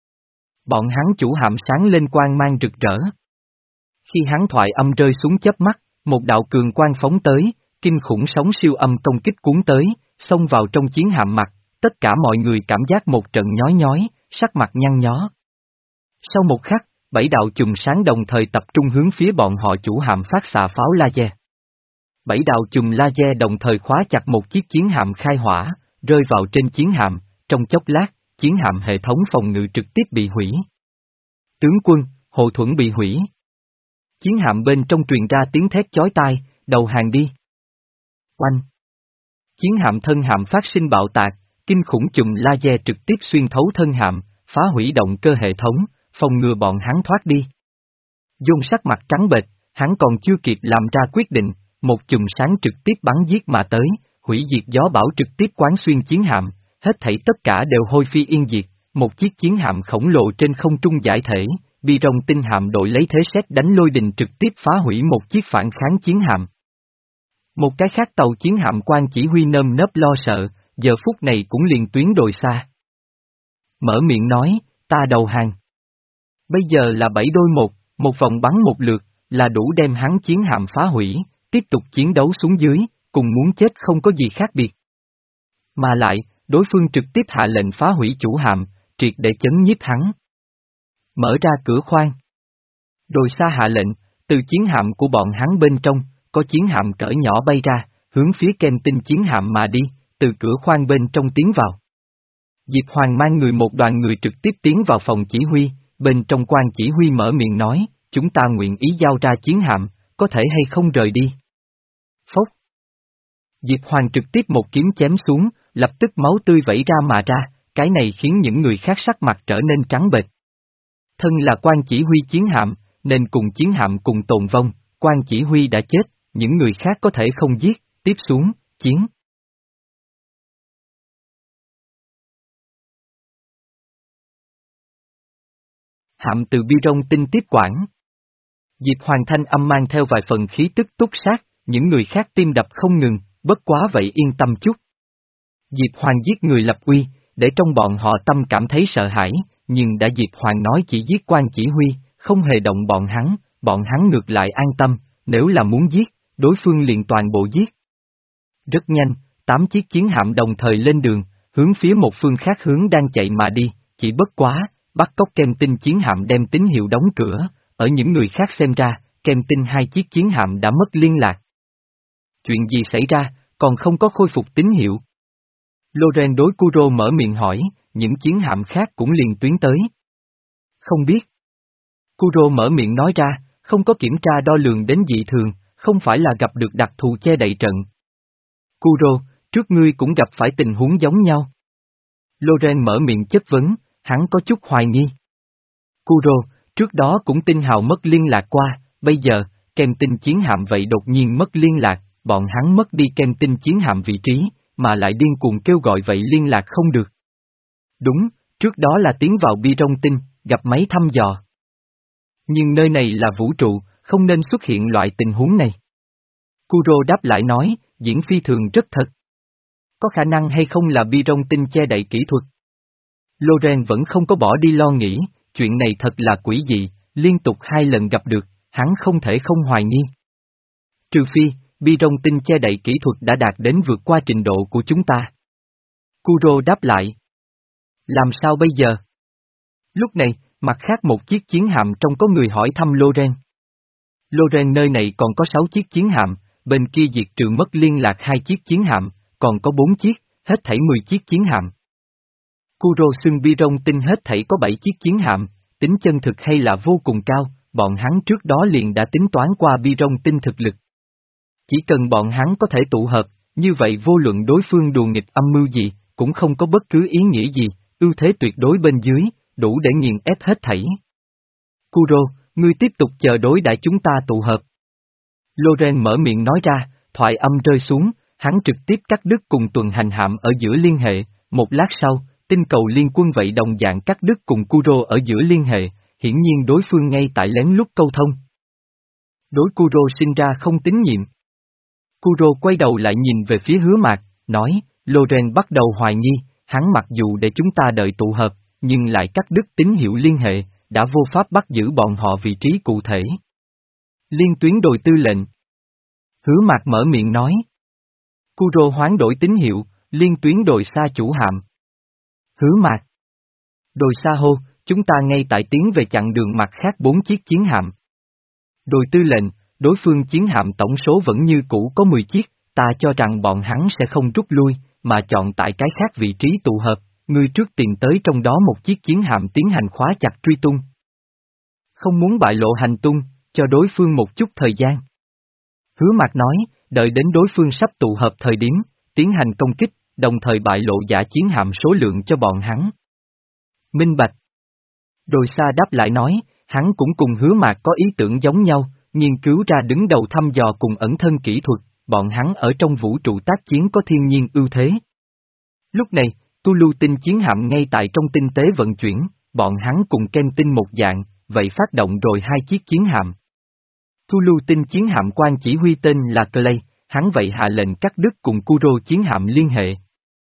Bọn hắn chủ hạm sáng lên quang mang rực rỡ. Khi hắn thoại âm rơi xuống chớp mắt, một đạo cường quang phóng tới, kinh khủng sóng siêu âm công kích cuốn tới, xông vào trong chiến hạm mặt, tất cả mọi người cảm giác một trận nhói nhói, sắc mặt nhăn nhó. Sau một khắc, bảy đạo chùm sáng đồng thời tập trung hướng phía bọn họ chủ hạm phát xạ pháo laser. Bảy đạo chùm laser đồng thời khóa chặt một chiếc chiến hạm khai hỏa, rơi vào trên chiến hạm, trong chốc lát, chiến hạm hệ thống phòng ngự trực tiếp bị hủy. Tướng quân, hộ thuẫn bị hủy. Chiến hạm bên trong truyền ra tiếng thét chói tai, đầu hàng đi. Oanh! Chiến hạm thân hạm phát sinh bạo tạc, kinh khủng chùm laser trực tiếp xuyên thấu thân hạm, phá hủy động cơ hệ thống, phòng ngừa bọn hắn thoát đi. Dung sắc mặt trắng bệch, hắn còn chưa kịp làm ra quyết định, một chùm sáng trực tiếp bắn giết mà tới, hủy diệt gió bão trực tiếp quán xuyên chiến hạm, hết thảy tất cả đều hôi phi yên diệt, một chiếc chiến hạm khổng lồ trên không trung giải thể, bi rồng tinh hạm đội lấy thế sét đánh lôi đình trực tiếp phá hủy một chiếc phản kháng chiến hạm. Một cái khác tàu chiến hạm quan chỉ huy nơm nớp lo sợ, giờ phút này cũng liền tuyến đồi xa. Mở miệng nói, ta đầu hàng. Bây giờ là bảy đôi một, một vòng bắn một lượt, là đủ đem hắn chiến hạm phá hủy, tiếp tục chiến đấu xuống dưới, cùng muốn chết không có gì khác biệt. Mà lại, đối phương trực tiếp hạ lệnh phá hủy chủ hạm, triệt để chấn nhiếp hắn. Mở ra cửa khoang. Đồi xa hạ lệnh, từ chiến hạm của bọn hắn bên trong, có chiến hạm cỡ nhỏ bay ra, hướng phía kem tinh chiến hạm mà đi, từ cửa khoang bên trong tiến vào. Diệp Hoàng mang người một đoàn người trực tiếp tiến vào phòng chỉ huy, bên trong quan chỉ huy mở miệng nói, chúng ta nguyện ý giao ra chiến hạm, có thể hay không rời đi. Phốc. Diệp Hoàng trực tiếp một kiếm chém xuống, lập tức máu tươi vẩy ra mà ra, cái này khiến những người khác sắc mặt trở nên trắng bệch. Thân là quan chỉ huy chiến hạm, nên cùng chiến hạm cùng tồn vong, quan chỉ huy đã chết, những người khác có thể không giết, tiếp xuống, chiến. Hạm từ bi rong tinh tiếp quản. Diệp Hoàng thanh âm mang theo vài phần khí tức túc sát, những người khác tim đập không ngừng, bất quá vậy yên tâm chút. Diệp Hoàng giết người lập uy, để trong bọn họ tâm cảm thấy sợ hãi, nhưng đã Diệp Hoàng nói chỉ giết quan chỉ huy, không hề động bọn hắn, bọn hắn ngược lại an tâm, nếu là muốn giết, đối phương liền toàn bộ giết. Rất nhanh, tám chiếc chiến hạm đồng thời lên đường, hướng phía một phương khác hướng đang chạy mà đi, chỉ bất quá, bắt cóc kem tinh chiến hạm đem tín hiệu đóng cửa, ở những người khác xem ra, kem tinh hai chiếc chiến hạm đã mất liên lạc. Chuyện gì xảy ra, còn không có khôi phục tín hiệu? Loren đối Kuro mở miệng hỏi, những chiến hạm khác cũng liền tuyến tới. Không biết. Kuro mở miệng nói ra, không có kiểm tra đo lường đến dị thường, không phải là gặp được đặc thù che đậy trận. Kuro, trước ngươi cũng gặp phải tình huống giống nhau. Loren mở miệng chất vấn, hắn có chút hoài nghi. Kuro, trước đó cũng tin hào mất liên lạc qua, bây giờ, kem tinh chiến hạm vậy đột nhiên mất liên lạc, bọn hắn mất đi kem tinh chiến hạm vị trí, mà lại điên cuồng kêu gọi vậy liên lạc không được. Đúng, trước đó là tiến vào bi rong tinh, gặp máy thăm dò. Nhưng nơi này là vũ trụ, không nên xuất hiện loại tình huống này. Kuro đáp lại nói, diễn phi thường rất thật. Có khả năng hay không là bi rong tinh che đậy kỹ thuật? Loren vẫn không có bỏ đi lo nghĩ, chuyện này thật là quỷ dị, liên tục hai lần gặp được, hắn không thể không hoài nghi. Trừ phi, bi rong tinh che đậy kỹ thuật đã đạt đến vượt qua trình độ của chúng ta. Kuro đáp lại. Làm sao bây giờ? Lúc này, mặt khác một chiếc chiến hạm trong có người hỏi thăm Loren. Loren nơi này còn có sáu chiếc chiến hạm, bên kia diệt trừ mất liên lạc hai chiếc chiến hạm, còn có bốn chiếc, hết thảy mười chiếc chiến hạm. Kuro xưng bi rong tinh hết thảy có bảy chiếc chiến hạm, tính chân thực hay là vô cùng cao, bọn hắn trước đó liền đã tính toán qua bi rong tinh thực lực. Chỉ cần bọn hắn có thể tụ hợp, như vậy vô luận đối phương đùa nghịch âm mưu gì, cũng không có bất cứ ý nghĩa gì, ưu thế tuyệt đối bên dưới, đủ để nghiền ép hết thảy. Kuro, ngươi tiếp tục chờ đối đãi chúng ta tụ hợp. Loren mở miệng nói ra, thoại âm rơi xuống, hắn trực tiếp cắt đứt cùng tuần hành hạm ở giữa liên hệ, một lát sau, tinh cầu liên quân vậy đồng dạng cắt đứt cùng Kuro ở giữa liên hệ, hiển nhiên đối phương ngay tại lén lút câu thông. Đối Kuro sinh ra không tín nhiệm. Kuro quay đầu lại nhìn về phía Hứa Mạc, nói, Loren bắt đầu hoài nghi, hắn mặc dù để chúng ta đợi tụ hợp, nhưng lại cắt đứt tín hiệu liên hệ, đã vô pháp bắt giữ bọn họ vị trí cụ thể. Liên tuyến đồi tư lệnh. Hứa Mạc mở miệng nói. Kuro hoán đổi tín hiệu, liên tuyến đồi xa chủ hạm. Hứa Mạc. Đồi xa hô, chúng ta ngay tại tiến về chặng đường mặt khác bốn chiếc chiến hạm. Đồi tư lệnh, đối phương chiến hạm tổng số vẫn như cũ có mười chiếc, ta cho rằng bọn hắn sẽ không rút lui, mà chọn tại cái khác vị trí tụ hợp, ngươi trước tìm tới trong đó một chiếc chiến hạm tiến hành khóa chặt truy tung. Không muốn bại lộ hành tung, cho đối phương một chút thời gian. Hứa Mạc nói, đợi đến đối phương sắp tụ hợp thời điểm, tiến hành công kích, đồng thời bại lộ giả chiến hạm số lượng cho bọn hắn. Minh bạch. Đồi xa đáp lại nói, Hắn cũng cùng Hứa Mạc có ý tưởng giống nhau, nghiên cứu ra đứng đầu thăm dò cùng ẩn thân kỹ thuật, bọn hắn ở trong vũ trụ tác chiến có thiên nhiên ưu thế. Lúc này, Tu Lưu Tinh chiến hạm ngay tại trong tinh tế vận chuyển, bọn hắn cùng Ken Tinh một dạng, vậy phát động rồi hai chiếc chiến hạm. Tu Lưu Tinh chiến hạm quan chỉ huy tên là Clay, hắn vậy hạ lệnh cắt đứt cùng Kuro chiến hạm liên hệ.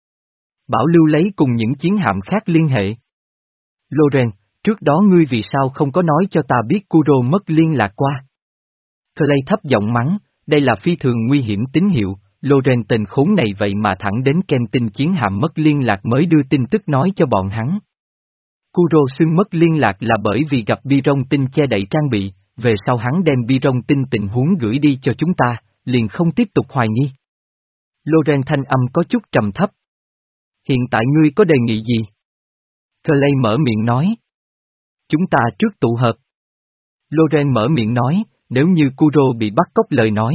Bảo lưu lấy cùng những chiến hạm khác liên hệ. Loren, trước đó ngươi vì sao không có nói cho ta biết Kuro mất liên lạc qua? Clay thấp giọng mắng, đây là phi thường nguy hiểm tín hiệu, Loren tên khốn này vậy mà thẳng đến Ken Tinh chiến hạm mất liên lạc mới đưa tin tức nói cho bọn hắn. Kuro xưng mất liên lạc là bởi vì gặp Biron Tinh che đậy trang bị, về sau hắn đem Biron Tinh tình huống gửi đi cho chúng ta, liền không tiếp tục hoài nghi. Loren thanh âm có chút trầm thấp. Hiện tại ngươi có đề nghị gì? Clay mở miệng nói. Chúng ta trước tụ hợp. Loren mở miệng nói, nếu như Kuro bị bắt cóc lời nói.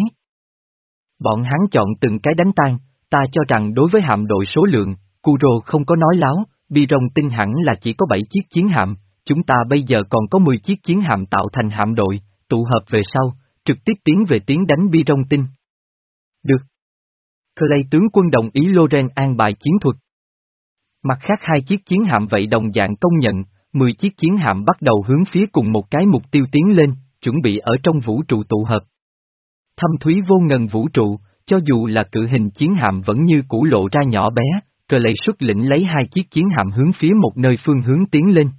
Bọn hắn chọn từng cái đánh tan, ta cho rằng đối với hạm đội số lượng, Kuro không có nói láo, Biron Tinh hẳn là chỉ có bảy chiếc chiến hạm, chúng ta bây giờ còn có mười chiếc chiến hạm tạo thành hạm đội, tụ hợp về sau, trực tiếp tiến về tiến đánh Biron Tinh. Được. Clay tướng quân đồng ý Loren an bài chiến thuật. Mặt khác hai chiếc chiến hạm vậy đồng dạng công nhận, mười chiếc chiến hạm bắt đầu hướng phía cùng một cái mục tiêu tiến lên, chuẩn bị ở trong vũ trụ tụ hợp. Thâm thúy vô ngần vũ trụ, cho dù là cự hình chiến hạm vẫn như cũ lộ ra nhỏ bé, Clay xuất lĩnh lấy hai chiếc chiến hạm hướng phía một nơi phương hướng tiến lên.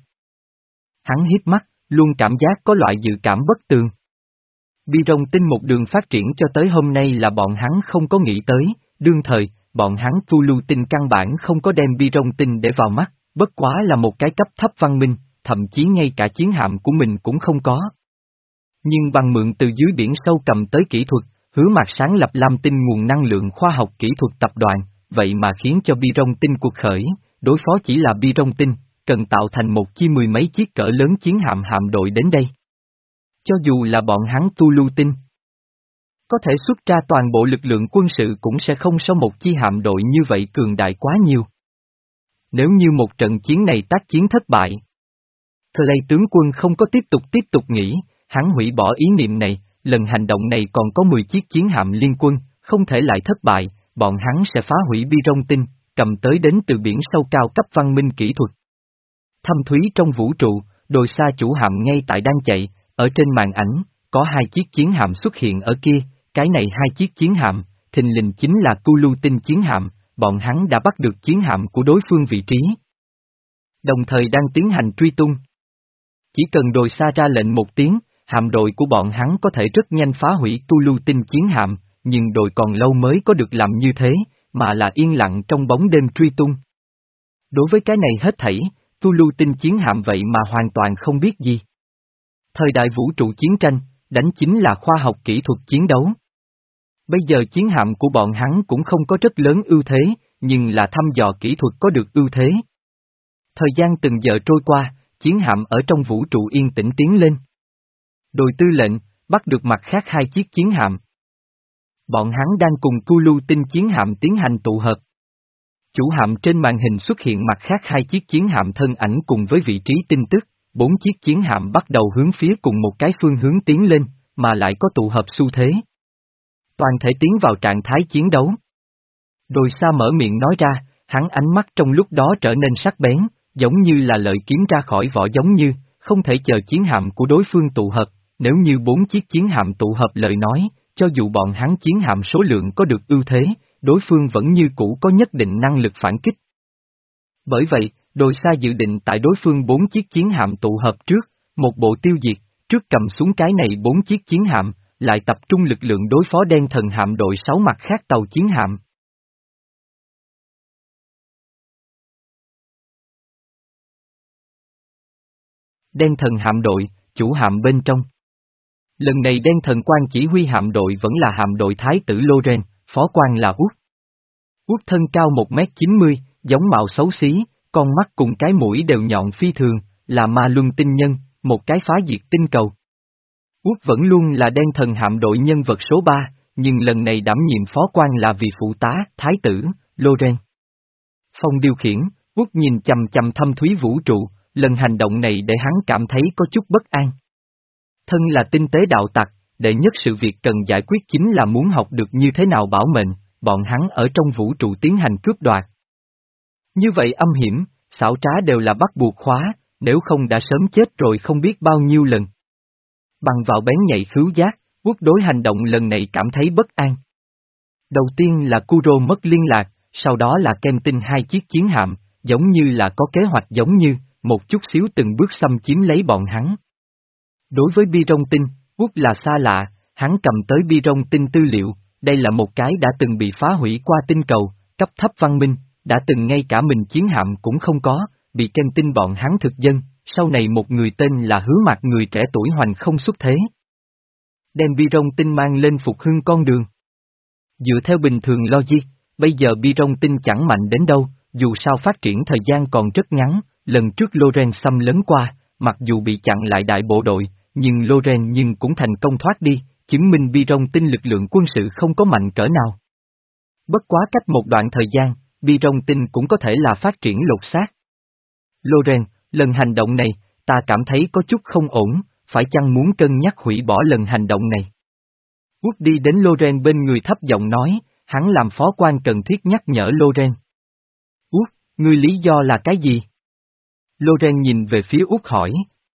Hắn híp mắt, luôn cảm giác có loại dự cảm bất tường. Biron Tinh một đường phát triển cho tới hôm nay là bọn hắn không có nghĩ tới, đương thời, bọn hắn Tu Lưu Tinh căn bản không có đem Biron Tinh để vào mắt, bất quá là một cái cấp thấp văn minh, thậm chí ngay cả chiến hạm của mình cũng không có. Nhưng bằng mượn từ dưới biển sâu cầm tới kỹ thuật, Hứa Mạc sáng lập Lam Tinh nguồn năng lượng khoa học kỹ thuật tập đoàn, vậy mà khiến cho Biron Tinh cuộc khởi, đối phó chỉ là Biron Tinh, cần tạo thành một chi mười mấy chiếc cỡ lớn chiến hạm hạm đội đến đây. Cho dù là bọn hắn Tu Lưu Tinh, có thể xuất ra toàn bộ lực lượng quân sự cũng sẽ không so một chi hạm đội như vậy cường đại quá nhiều. Nếu như một trận chiến này tác chiến thất bại, Clay tướng quân không có tiếp tục tiếp tục nghĩ, hắn hủy bỏ ý niệm này, lần hành động này còn có mười chiếc chiến hạm liên quân, không thể lại thất bại, bọn hắn sẽ phá hủy Biron Tinh, cầm tới đến từ biển sâu cao cấp văn minh kỹ thuật. Thâm thúy trong vũ trụ, đồi xa chủ hạm ngay tại đang chạy, ở trên màn ảnh, có hai chiếc chiến hạm xuất hiện ở kia, cái này hai chiếc chiến hạm, thình lình chính là Tu Lưu Tinh chiến hạm, bọn hắn đã bắt được chiến hạm của đối phương vị trí. Đồng thời đang tiến hành truy tung. Chỉ cần đồi xa ra lệnh một tiếng, hạm đội của bọn hắn có thể rất nhanh phá hủy Tu Lưu Tinh chiến hạm, nhưng đội còn lâu mới có được làm như thế, mà là yên lặng trong bóng đêm truy tung. Đối với cái này hết thảy, Tu Lưu Tinh chiến hạm vậy mà hoàn toàn không biết gì. Thời đại vũ trụ chiến tranh, đánh chính là khoa học kỹ thuật chiến đấu. Bây giờ chiến hạm của bọn hắn cũng không có rất lớn ưu thế, nhưng là thăm dò kỹ thuật có được ưu thế. Thời gian từng giờ trôi qua, chiến hạm ở trong vũ trụ yên tĩnh tiến lên. Đội tư lệnh, bắt được mặt khác hai chiếc chiến hạm. Bọn hắn đang cùng Tu Lưu Tinh chiến hạm tiến hành tụ hợp. Chủ hạm trên màn hình xuất hiện mặt khác hai chiếc chiến hạm thân ảnh cùng với vị trí tin tức, bốn chiếc chiến hạm bắt đầu hướng phía cùng một cái phương hướng tiến lên, mà lại có tụ hợp xu thế. Toàn thể tiến vào trạng thái chiến đấu. Đồi xa mở miệng nói ra, hắn ánh mắt trong lúc đó trở nên sắc bén, giống như là lợi kiếm ra khỏi vỏ giống như, không thể chờ chiến hạm của đối phương tụ hợp, nếu như bốn chiếc chiến hạm tụ hợp lời nói, cho dù bọn hắn chiến hạm số lượng có được ưu thế, đối phương vẫn như cũ có nhất định năng lực phản kích. Bởi vậy, đồi xa dự định tại đối phương bốn chiếc chiến hạm tụ hợp trước, một bộ tiêu diệt, trước cầm xuống cái này bốn chiếc chiến hạm, lại tập trung lực lượng đối phó đen thần hạm đội sáu mặt khác tàu chiến hạm. Đen thần hạm đội, chủ hạm bên trong. Lần này đen thần quan chỉ huy hạm đội vẫn là hạm đội thái tử Loren, phó quan là Út. Út thân cao một mét chín mươi, giống mạo xấu xí, con mắt cùng cái mũi đều nhọn phi thường, là ma luân tinh nhân, một cái phá diệt tinh cầu. Út vẫn luôn là đen thần hạm đội nhân vật số ba, nhưng lần này đảm nhiệm phó quan là vì phụ tá, thái tử, Loren. Phong điều khiển, Út nhìn chằm chằm thâm thúy vũ trụ, lần hành động này để hắn cảm thấy có chút bất an. Thân là tinh tế đạo tặc, đệ nhất sự việc cần giải quyết chính là muốn học được như thế nào bảo mệnh, bọn hắn ở trong vũ trụ tiến hành cướp đoạt. Như vậy âm hiểm, xảo trá đều là bắt buộc khóa, nếu không đã sớm chết rồi không biết bao nhiêu lần. Bằng vào bén nhạy khứu giác, Quốc đối hành động lần này cảm thấy bất an. Đầu tiên là Kuro mất liên lạc, sau đó là Kem Tinh hai chiếc chiến hạm, giống như là có kế hoạch giống như, một chút xíu từng bước xâm chiếm lấy bọn hắn. Đối với Bi Rong Tinh, Quốc là xa lạ, hắn cầm tới Bi Rong Tinh tư liệu, đây là một cái đã từng bị phá hủy qua tinh cầu, cấp thấp văn minh, đã từng ngay cả mình chiến hạm cũng không có, bị Kem Tinh bọn hắn thực dân, sau này một người tên là Hứa Mạc người trẻ tuổi hoành không xuất thế. Đem Bi Rong Tinh mang lên phục hưng con đường. Dựa theo bình thường logic, bây giờ Bi Rong Tinh chẳng mạnh đến đâu, dù sao phát triển thời gian còn rất ngắn, lần trước Loren xâm lấn qua, mặc dù bị chặn lại đại bộ đội, nhưng Loren nhưng cũng thành công thoát đi, chứng minh Bi Rong Tinh lực lượng quân sự không có mạnh cỡ nào. Bất quá cách một đoạn thời gian, Bi Rong Tinh cũng có thể là phát triển lột xác. Loren, lần hành động này, ta cảm thấy có chút không ổn, phải chăng muốn cân nhắc hủy bỏ lần hành động này? Quốc đi đến Loren bên người thấp giọng nói, hắn làm phó quan cần thiết nhắc nhở Loren. Quốc, ngươi lý do là cái gì? Loren nhìn về phía Úc hỏi.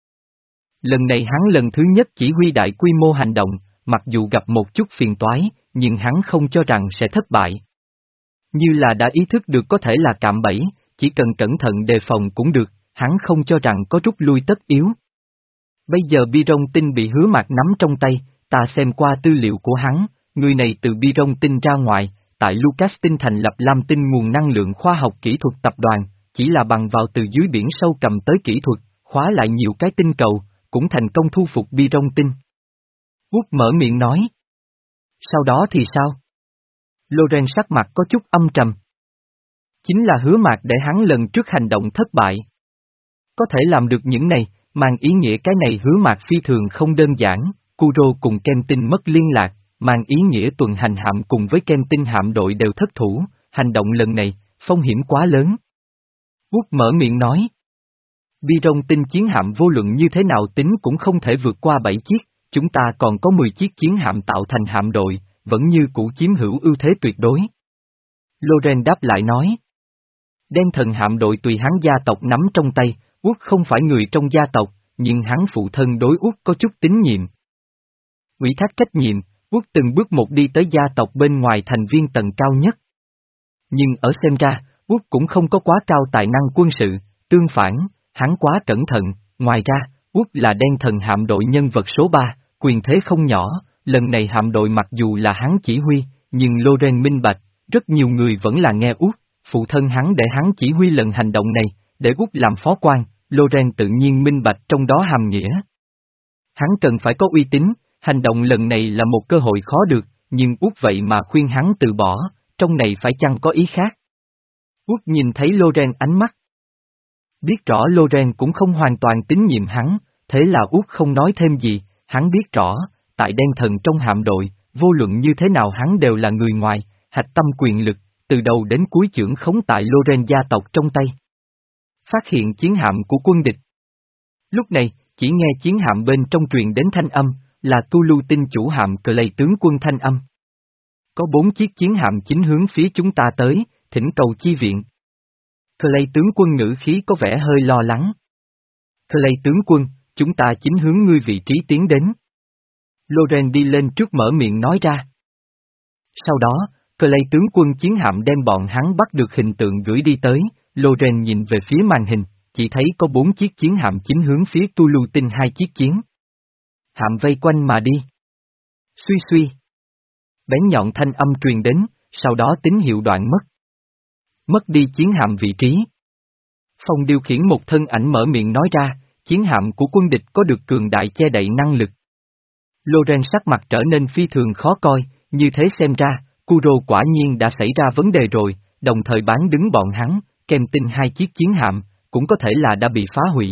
Lần này hắn lần thứ nhất chỉ huy đại quy mô hành động, mặc dù gặp một chút phiền toái, nhưng hắn không cho rằng sẽ thất bại. Như là đã ý thức được có thể là cạm bẫy, chỉ cần cẩn thận đề phòng cũng được, hắn không cho rằng có rút lui tất yếu. Bây giờ Bi Rong Tinh bị Hứa Mạc nắm trong tay, ta xem qua tư liệu của hắn, người này từ Bi Rong Tinh ra ngoài, tại Lucas Tinh thành lập Lam Tinh nguồn năng lượng khoa học kỹ thuật tập đoàn, chỉ là bằng vào từ dưới biển sâu cầm tới kỹ thuật, khóa lại nhiều cái tinh cầu, cũng thành công thu phục Bi Rong Tinh. Quốc mở miệng nói. Sau đó thì sao? Loren sắc mặt có chút âm trầm. Chính là Hứa Mạc để hắn lần trước hành động thất bại. Có thể làm được những này, mang ý nghĩa cái này Hứa Mạc phi thường không đơn giản, Kuro cùng Kem Tinh mất liên lạc, mang ý nghĩa tuần hành hạm cùng với Kem Tinh hạm đội đều thất thủ, hành động lần này, phong hiểm quá lớn. Quốc mở miệng nói. Bi Rong Tinh chiến hạm vô luận như thế nào tính cũng không thể vượt qua bảy chiếc, chúng ta còn có mười chiếc chiến hạm tạo thành hạm đội, vẫn như cũ chiếm hữu ưu thế tuyệt đối. Loren đáp lại nói. Đen thần hạm đội tùy hắn gia tộc nắm trong tay, Quốc không phải người trong gia tộc, nhưng hắn phụ thân đối Quốc có chút tín nhiệm. Ủy thác trách nhiệm, Quốc từng bước một đi tới gia tộc bên ngoài thành viên tầng cao nhất. Nhưng ở xem ra, Quốc cũng không có quá cao tài năng quân sự, tương phản, hắn quá cẩn thận, ngoài ra, Quốc là đen thần hạm đội nhân vật số ba, quyền thế không nhỏ, lần này hạm đội mặc dù là hắn chỉ huy, nhưng Loren minh bạch, rất nhiều người vẫn là nghe Quốc, phụ thân hắn để hắn chỉ huy lần hành động này, để Quốc làm phó quan, Loren tự nhiên minh bạch trong đó hàm nghĩa. Hắn cần phải có uy tín, hành động lần này là một cơ hội khó được, nhưng Quốc vậy mà khuyên hắn từ bỏ, trong này phải chăng có ý khác? Quốc nhìn thấy Loren ánh mắt. Biết rõ Loren cũng không hoàn toàn tín nhiệm hắn, thế là Quốc không nói thêm gì, hắn biết rõ, tại đen thần trong hạm đội, vô luận như thế nào hắn đều là người ngoài, hạch tâm quyền lực, từ đầu đến cuối chưởng khống tại Loren gia tộc trong tay. Phát hiện chiến hạm của quân địch. Lúc này, chỉ nghe chiến hạm bên trong truyền đến thanh âm, là Tulu tinh chủ hạm Clay tướng quân thanh âm. Có bốn chiếc chiến hạm chính hướng phía chúng ta tới, thỉnh cầu chi viện. Clay tướng quân ngữ khí có vẻ hơi lo lắng. Clay tướng quân, chúng ta chính hướng ngươi vị trí tiến đến. Loren đi lên trước mở miệng nói ra. Sau đó, Clay tướng quân chiến hạm đem bọn hắn bắt được hình tượng gửi đi tới, Loren nhìn về phía màn hình, chỉ thấy có bốn chiếc chiến hạm chính hướng phía Tulu tinh hai chiếc chiến hạm vây quanh mà đi. Suy suy. Bén nhọn thanh âm truyền đến, sau đó tín hiệu đoạn mất. Mất đi chiến hạm vị trí. Phòng điều khiển một thân ảnh mở miệng nói ra, chiến hạm của quân địch có được cường đại che đậy năng lực. Loren sắc mặt trở nên phi thường khó coi, như thế xem ra, Kuro quả nhiên đã xảy ra vấn đề rồi, đồng thời bán đứng bọn hắn, Kem Tinh hai chiếc chiến hạm, cũng có thể là đã bị phá hủy.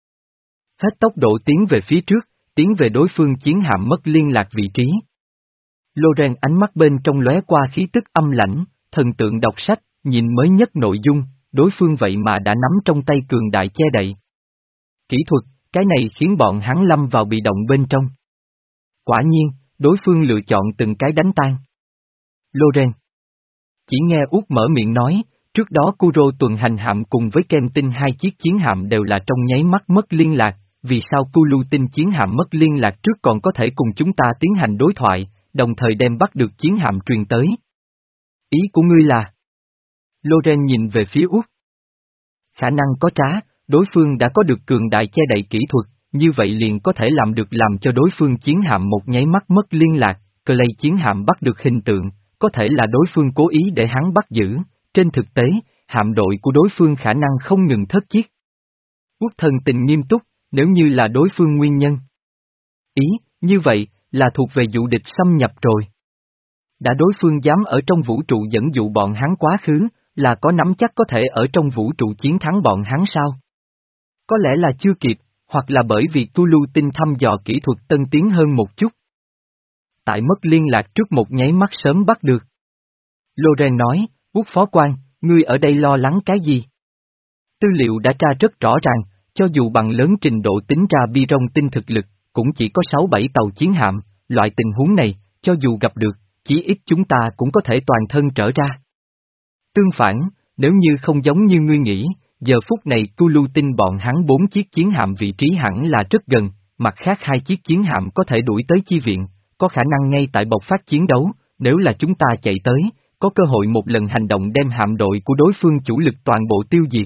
Hết tốc độ tiến về phía trước, tiến về đối phương chiến hạm mất liên lạc vị trí. Loren ánh mắt bên trong lóe qua khí tức âm lãnh, thần tượng đọc sách, nhìn mới nhất nội dung, đối phương vậy mà đã nắm trong tay cường đại che đậy. Kỹ thuật, cái này khiến bọn hắn lâm vào bị động bên trong. Quả nhiên, đối phương lựa chọn từng cái đánh tan. Loren. Chỉ nghe Út mở miệng nói, trước đó Kuro tuần hành hạm cùng với Kem Tinh hai chiếc chiến hạm đều là trong nháy mắt mất liên lạc, vì sao Kulu Tinh chiến hạm mất liên lạc trước còn có thể cùng chúng ta tiến hành đối thoại, đồng thời đem bắt được chiến hạm truyền tới. Ý của ngươi là? Loren nhìn về phía Út. Khả năng có trá, đối phương đã có được cường đại che đậy kỹ thuật, như vậy liền có thể làm được làm cho đối phương chiến hạm một nháy mắt mất liên lạc, Clay chiến hạm bắt được hình tượng, có thể là đối phương cố ý để hắn bắt giữ, trên thực tế, hạm đội của đối phương khả năng không ngừng thất chiết. Út thần tình nghiêm túc, nếu như là đối phương nguyên nhân. Ý, như vậy, là thuộc về dụ địch xâm nhập rồi. Đã đối phương dám ở trong vũ trụ dẫn dụ bọn hắn quá khứ, là có nắm chắc có thể ở trong vũ trụ chiến thắng bọn hắn sao? Có lẽ là chưa kịp, hoặc là bởi vì Tulu Tinh thăm dò kỹ thuật tân tiến hơn một chút. Tại mất liên lạc trước một nháy mắt sớm bắt được. Loren nói, Út phó quan, ngươi ở đây lo lắng cái gì? Tư liệu đã tra rất rõ ràng, cho dù bằng lớn trình độ tính ra bi rong tinh thực lực, cũng chỉ có sáu bảy tàu chiến hạm, loại tình huống này, cho dù gặp được, chí ít chúng ta cũng có thể toàn thân trở ra. Tương phản, nếu như không giống như ngươi nghĩ, giờ phút này Tulu Tinh bọn hắn bốn chiếc chiến hạm vị trí hẳn là rất gần, mặt khác hai chiếc chiến hạm có thể đuổi tới chi viện, có khả năng ngay tại bộc phát chiến đấu, nếu là chúng ta chạy tới, có cơ hội một lần hành động đem hạm đội của đối phương chủ lực toàn bộ tiêu diệt.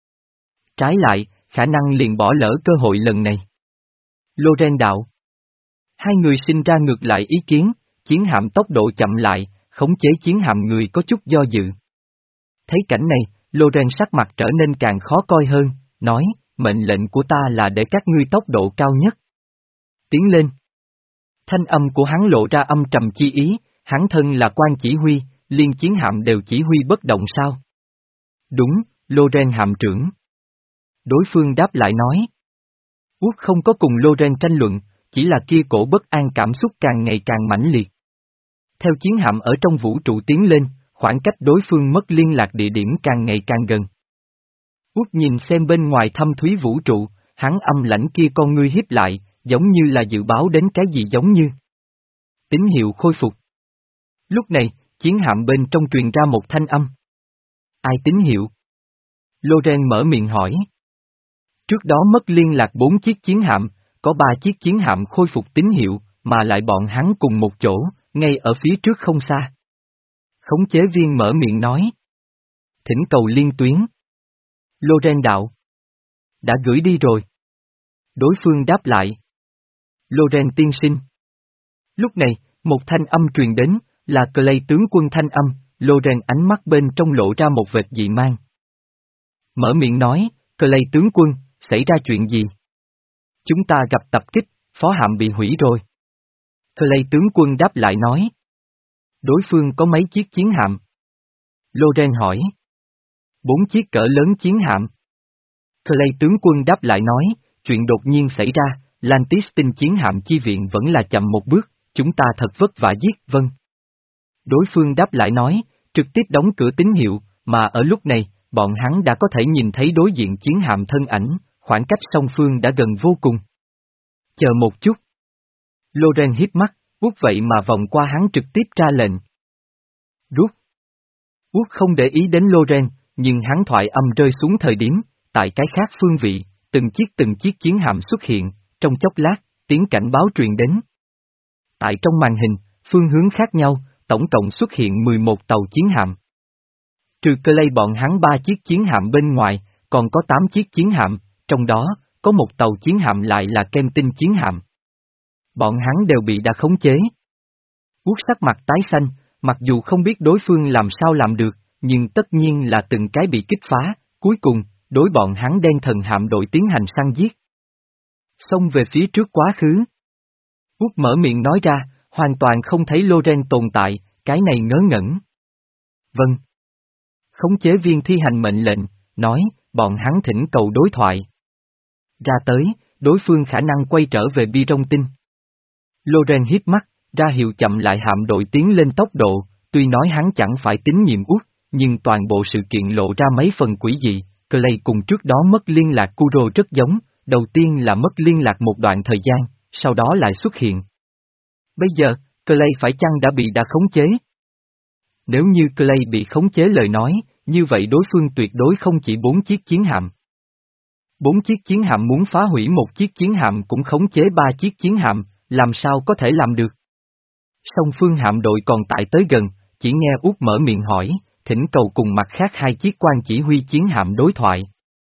Trái lại, khả năng liền bỏ lỡ cơ hội lần này. Loren đạo. Hai người sinh ra ngược lại ý kiến, chiến hạm tốc độ chậm lại, khống chế chiến hạm người có chút do dự. Thấy cảnh này, Loren sắc mặt trở nên càng khó coi hơn, nói, mệnh lệnh của ta là để các ngươi tốc độ cao nhất. Tiến lên. Thanh âm của hắn lộ ra âm trầm chi ý, hắn thân là quan chỉ huy, liên chiến hạm đều chỉ huy bất động sao? Đúng, Loren hạm trưởng. Đối phương đáp lại nói. Út không có cùng Loren tranh luận, chỉ là kia cổ bất an cảm xúc càng ngày càng mãnh liệt. Theo chiến hạm ở trong vũ trụ tiến lên, khoảng cách đối phương mất liên lạc địa điểm càng ngày càng gần. Út nhìn xem bên ngoài thâm thúy vũ trụ, hắn âm lãnh kia con ngươi híp lại, giống như là dự báo đến cái gì giống như. Tín hiệu khôi phục. Lúc này, chiến hạm bên trong truyền ra một thanh âm. Ai tín hiệu? Loren mở miệng hỏi. Trước đó mất liên lạc bốn chiếc chiến hạm, có ba chiếc chiến hạm khôi phục tín hiệu, mà lại bọn hắn cùng một chỗ, ngay ở phía trước không xa. Khống chế viên mở miệng nói. Thỉnh cầu liên tuyến. Loren đạo. Đã gửi đi rồi. Đối phương đáp lại. Loren tiên sinh. Lúc này, một thanh âm truyền đến, là Clay tướng quân thanh âm, Loren ánh mắt bên trong lộ ra một vệt dị mang. Mở miệng nói, Clay tướng quân, xảy ra chuyện gì? Chúng ta gặp tập kích, phó hạm bị hủy rồi. Clay tướng quân đáp lại nói. Đối phương có mấy chiếc chiến hạm? Loren hỏi. Bốn chiếc cỡ lớn chiến hạm. Clay tướng quân đáp lại nói, chuyện đột nhiên xảy ra, Lantis tinh chiến hạm chi viện vẫn là chậm một bước, chúng ta thật vất vả giết, vâng. Đối phương đáp lại nói, trực tiếp đóng cửa tín hiệu, mà ở lúc này, bọn hắn đã có thể nhìn thấy đối diện chiến hạm thân ảnh, khoảng cách song phương đã gần vô cùng. Chờ một chút. Loren híp mắt, Út vậy mà vòng qua hắn trực tiếp ra lệnh. Rút. Út không để ý đến Loren, nhưng hắn thoại âm rơi xuống thời điểm, tại cái khác phương vị, từng chiếc từng chiếc chiến hạm xuất hiện, trong chốc lát, tiếng cảnh báo truyền đến. Tại trong màn hình, phương hướng khác nhau, tổng cộng xuất hiện mười một tàu chiến hạm. Trừ Clay bọn hắn ba chiếc chiến hạm bên ngoài, còn có tám chiếc chiến hạm, trong đó, có một tàu chiến hạm lại là Kem Tinh chiến hạm. Bọn hắn đều bị đã khống chế. Út sắc mặt tái xanh, mặc dù không biết đối phương làm sao làm được, nhưng tất nhiên là từng cái bị kích phá, cuối cùng, đối bọn hắn đen thần hạm đội tiến hành săn giết. Xông về phía trước quá khứ. Út mở miệng nói ra, hoàn toàn không thấy Loren tồn tại, cái này ngớ ngẩn. Vâng. Khống chế viên thi hành mệnh lệnh, nói, bọn hắn thỉnh cầu đối thoại. Ra tới, đối phương khả năng quay trở về bi rong tinh. Loren híp mắt, ra hiệu chậm lại hạm đội tiến lên tốc độ, tuy nói hắn chẳng phải tín nhiệm Út, nhưng toàn bộ sự kiện lộ ra mấy phần quỷ dị, Clay cùng trước đó mất liên lạc Kuro rất giống, đầu tiên là mất liên lạc một đoạn thời gian, sau đó lại xuất hiện. Bây giờ, Clay phải chăng đã bị đã khống chế? Nếu như Clay bị khống chế lời nói, như vậy đối phương tuyệt đối không chỉ bốn chiếc chiến hạm. Bốn chiếc chiến hạm muốn phá hủy một chiếc chiến hạm cũng khống chế ba chiếc chiến hạm, làm sao có thể làm được? Song phương hạm đội còn tại tới gần, chỉ nghe Út mở miệng hỏi, thỉnh cầu cùng mặt khác hai chiếc quan chỉ huy chiến hạm đối thoại.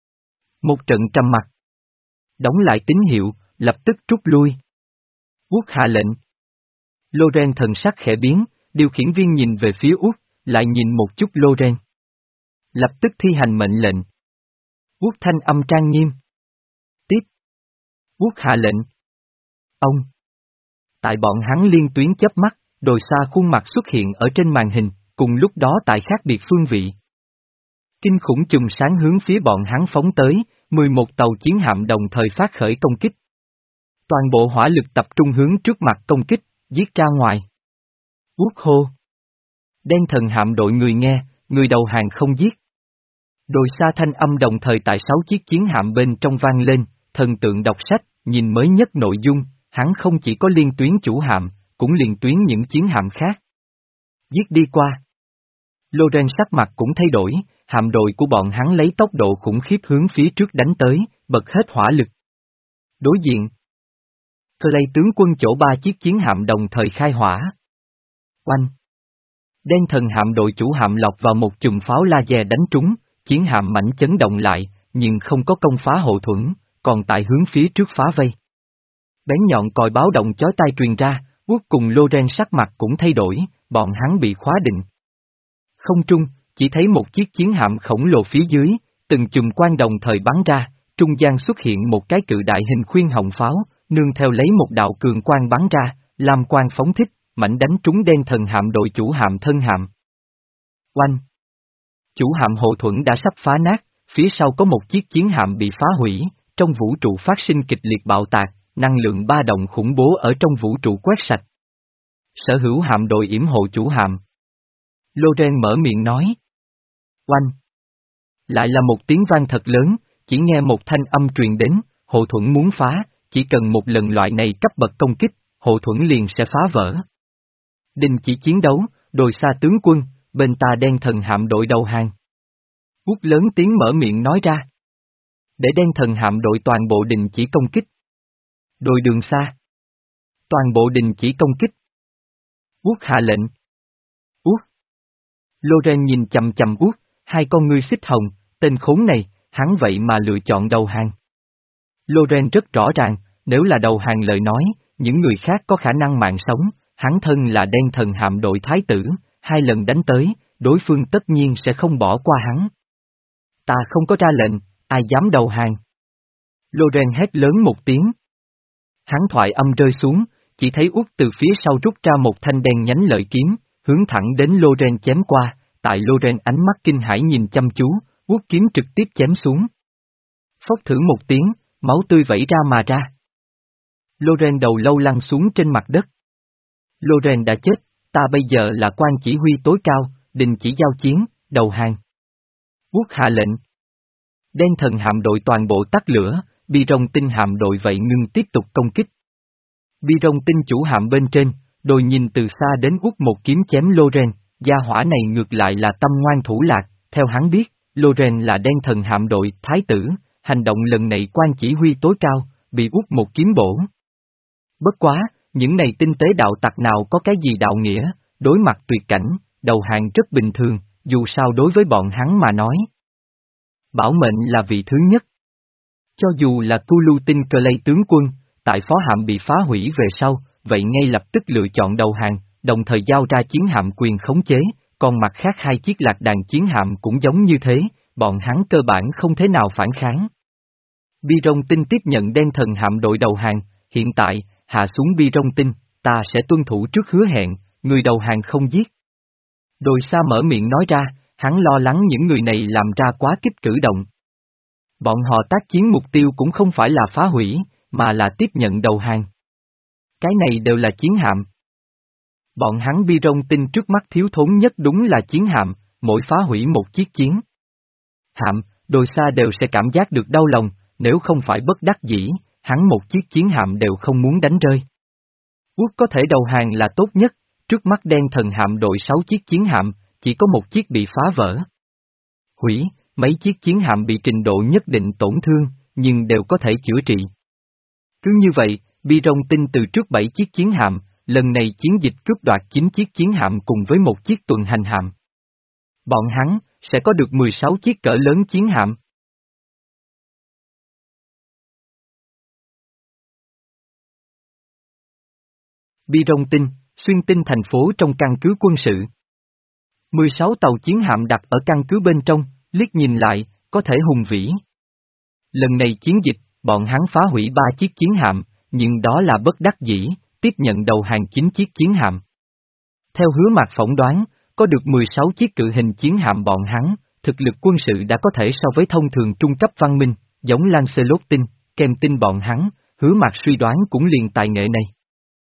Một trận trầm mặc. Đóng lại tín hiệu, lập tức rút lui. Út hạ lệnh. Loren thần sắc khẽ biến, điều khiển viên nhìn về phía Út, lại nhìn một chút Loren. Lập tức thi hành mệnh lệnh. Út thanh âm trang nghiêm. Tiếp. Út hạ lệnh. Ông. Tại bọn hắn liên tuyến chớp mắt, đồi xa khuôn mặt xuất hiện ở trên màn hình, cùng lúc đó tại khác biệt phương vị. Kinh khủng chùm sáng hướng phía bọn hắn phóng tới, mười một tàu chiến hạm đồng thời phát khởi công kích. Toàn bộ hỏa lực tập trung hướng trước mặt công kích, giết ra ngoài. Út hô. Đen thần hạm đội người nghe, người đầu hàng không giết. Đồi xa thanh âm đồng thời tại sáu chiếc chiến hạm bên trong vang lên, thần tượng đọc sách, nhìn mới nhất nội dung, hắn không chỉ có liên tuyến chủ hạm, cũng liên tuyến những chiến hạm khác. Giết đi qua. Loren sắc mặt cũng thay đổi, hạm đội của bọn hắn lấy tốc độ khủng khiếp hướng phía trước đánh tới, bật hết hỏa lực. Đối diện. Clay tướng quân chỗ ba chiếc chiến hạm đồng thời khai hỏa. Oanh. Đen thần hạm đội chủ hạm lọc vào một chùm pháo laser đánh trúng, chiến hạm mảnh chấn động lại, nhưng không có công phá hộ thuẫn, còn tại hướng phía trước phá vây. Bén nhọn còi báo động chói tai truyền ra, Quốc cùng Loren sắc mặt cũng thay đổi, bọn hắn bị khóa định. Không trung, chỉ thấy một chiếc chiến hạm khổng lồ phía dưới, từng chùm quang đồng thời bắn ra, trung gian xuất hiện một cái cự đại hình khuyên hồng pháo, nương theo lấy một đạo cường quang bắn ra, lam quang phóng thích, mảnh đánh trúng đen thần hạm đội chủ hạm thân hạm. Oanh! Chủ hạm hộ thuẫn đã sắp phá nát, phía sau có một chiếc chiến hạm bị phá hủy, trong vũ trụ phát sinh kịch liệt bạo tạc, năng lượng ba động khủng bố ở trong vũ trụ quét sạch. Sở hữu hạm đội yểm hộ chủ hạm. Loren mở miệng nói. Oanh! Lại là một tiếng vang thật lớn, chỉ nghe một thanh âm truyền đến, hộ thuẫn muốn phá, chỉ cần một lần loại này cấp bậc công kích, hộ thuẫn liền sẽ phá vỡ. Đình chỉ chiến đấu, đồi xa tướng quân, bên ta đen thần hạm đội đầu hàng. Út lớn tiếng mở miệng nói ra. Để đen thần hạm đội toàn bộ đình chỉ công kích. Đồi đường xa. Toàn bộ đình chỉ công kích. Út hạ lệnh. Út. Loren nhìn chầm chầm Út, hai con ngươi xích hồng, tên khốn này, hắn vậy mà lựa chọn đầu hàng. Loren rất rõ ràng, nếu là đầu hàng lời nói, những người khác có khả năng mạng sống, hắn thân là đen thần hạm đội thái tử, hai lần đánh tới, đối phương tất nhiên sẽ không bỏ qua hắn. Ta không có ra lệnh, ai dám đầu hàng? Loren hét lớn một tiếng. Hắn thoại âm rơi xuống, chỉ thấy Út từ phía sau rút ra một thanh đen nhánh lợi kiếm, hướng thẳng đến Loren chém qua, tại Loren ánh mắt kinh hãi nhìn chăm chú, Út kiếm trực tiếp chém xuống. Phốc thử một tiếng, máu tươi vẩy ra mà ra. Loren đầu lâu lăn xuống trên mặt đất. Loren đã chết, ta bây giờ là quan chỉ huy tối cao, đình chỉ giao chiến, đầu hàng. Út hạ lệnh. Đen thần hạm đội toàn bộ tắt lửa, bi rong tinh hạm đội vậy ngưng tiếp tục công kích. Bi rong tinh chủ hạm bên trên, đồi nhìn từ xa đến Út một kiếm chém Loren, gia hỏa này ngược lại là tâm ngoan thủ lạc, theo hắn biết, Loren là đen thần hạm đội thái tử, hành động lần này quan chỉ huy tối cao, bị Út một kiếm bổ. Bất quá, những này tinh tế đạo tặc nào có cái gì đạo nghĩa, đối mặt tuyệt cảnh, đầu hàng rất bình thường, dù sao đối với bọn hắn mà nói. Bảo mệnh là vị thứ nhất. Cho dù là Culu tinh Clay tướng quân, tại phó hạm bị phá hủy về sau, vậy ngay lập tức lựa chọn đầu hàng, đồng thời giao ra chiến hạm quyền khống chế, còn mặt khác hai chiếc lạc đàn chiến hạm cũng giống như thế, bọn hắn cơ bản không thế nào phản kháng. Bi rong tinh tiếp nhận đen thần hạm đội đầu hàng, hiện tại, hạ xuống bi rong tinh, ta sẽ tuân thủ trước hứa hẹn, người đầu hàng không giết. Đồi xa mở miệng nói ra, hắn lo lắng những người này làm ra quá kích cử động. Bọn họ tác chiến mục tiêu cũng không phải là phá hủy, mà là tiếp nhận đầu hàng. Cái này đều là chiến hạm. Bọn hắn bi rong tinh trước mắt thiếu thốn nhất đúng là chiến hạm, mỗi phá hủy một chiếc chiến hạm, đồi xa đều sẽ cảm giác được đau lòng, nếu không phải bất đắc dĩ, hắn một chiếc chiến hạm đều không muốn đánh rơi. Quốc có thể đầu hàng là tốt nhất, trước mắt đen thần hạm đội sáu chiếc chiến hạm, chỉ có một chiếc bị phá vỡ. Hủy, mấy chiếc chiến hạm bị trình độ nhất định tổn thương, nhưng đều có thể chữa trị. Cứ như vậy, Bi Rong Tinh từ trước bảy chiếc chiến hạm, lần này chiến dịch cướp đoạt chín chiếc chiến hạm cùng với một chiếc tuần hành hạm. Bọn hắn sẽ có được mười sáu chiếc cỡ lớn chiến hạm. Bi Rong Tinh, xuyên tinh thành phố trong căn cứ quân sự. mười sáu tàu chiến hạm đặt ở căn cứ bên trong, liếc nhìn lại, có thể hùng vĩ. Lần này chiến dịch, bọn hắn phá hủy ba chiếc chiến hạm, nhưng đó là bất đắc dĩ, tiếp nhận đầu hàng chín chiếc chiến hạm. Theo Hứa Mạc phỏng đoán, có được mười sáu chiếc cự hình chiến hạm bọn hắn, thực lực quân sự đã có thể so với thông thường trung cấp văn minh, giống Lancelot tinh, Kem tinh bọn hắn, Hứa Mạc suy đoán cũng liền tài nghệ này.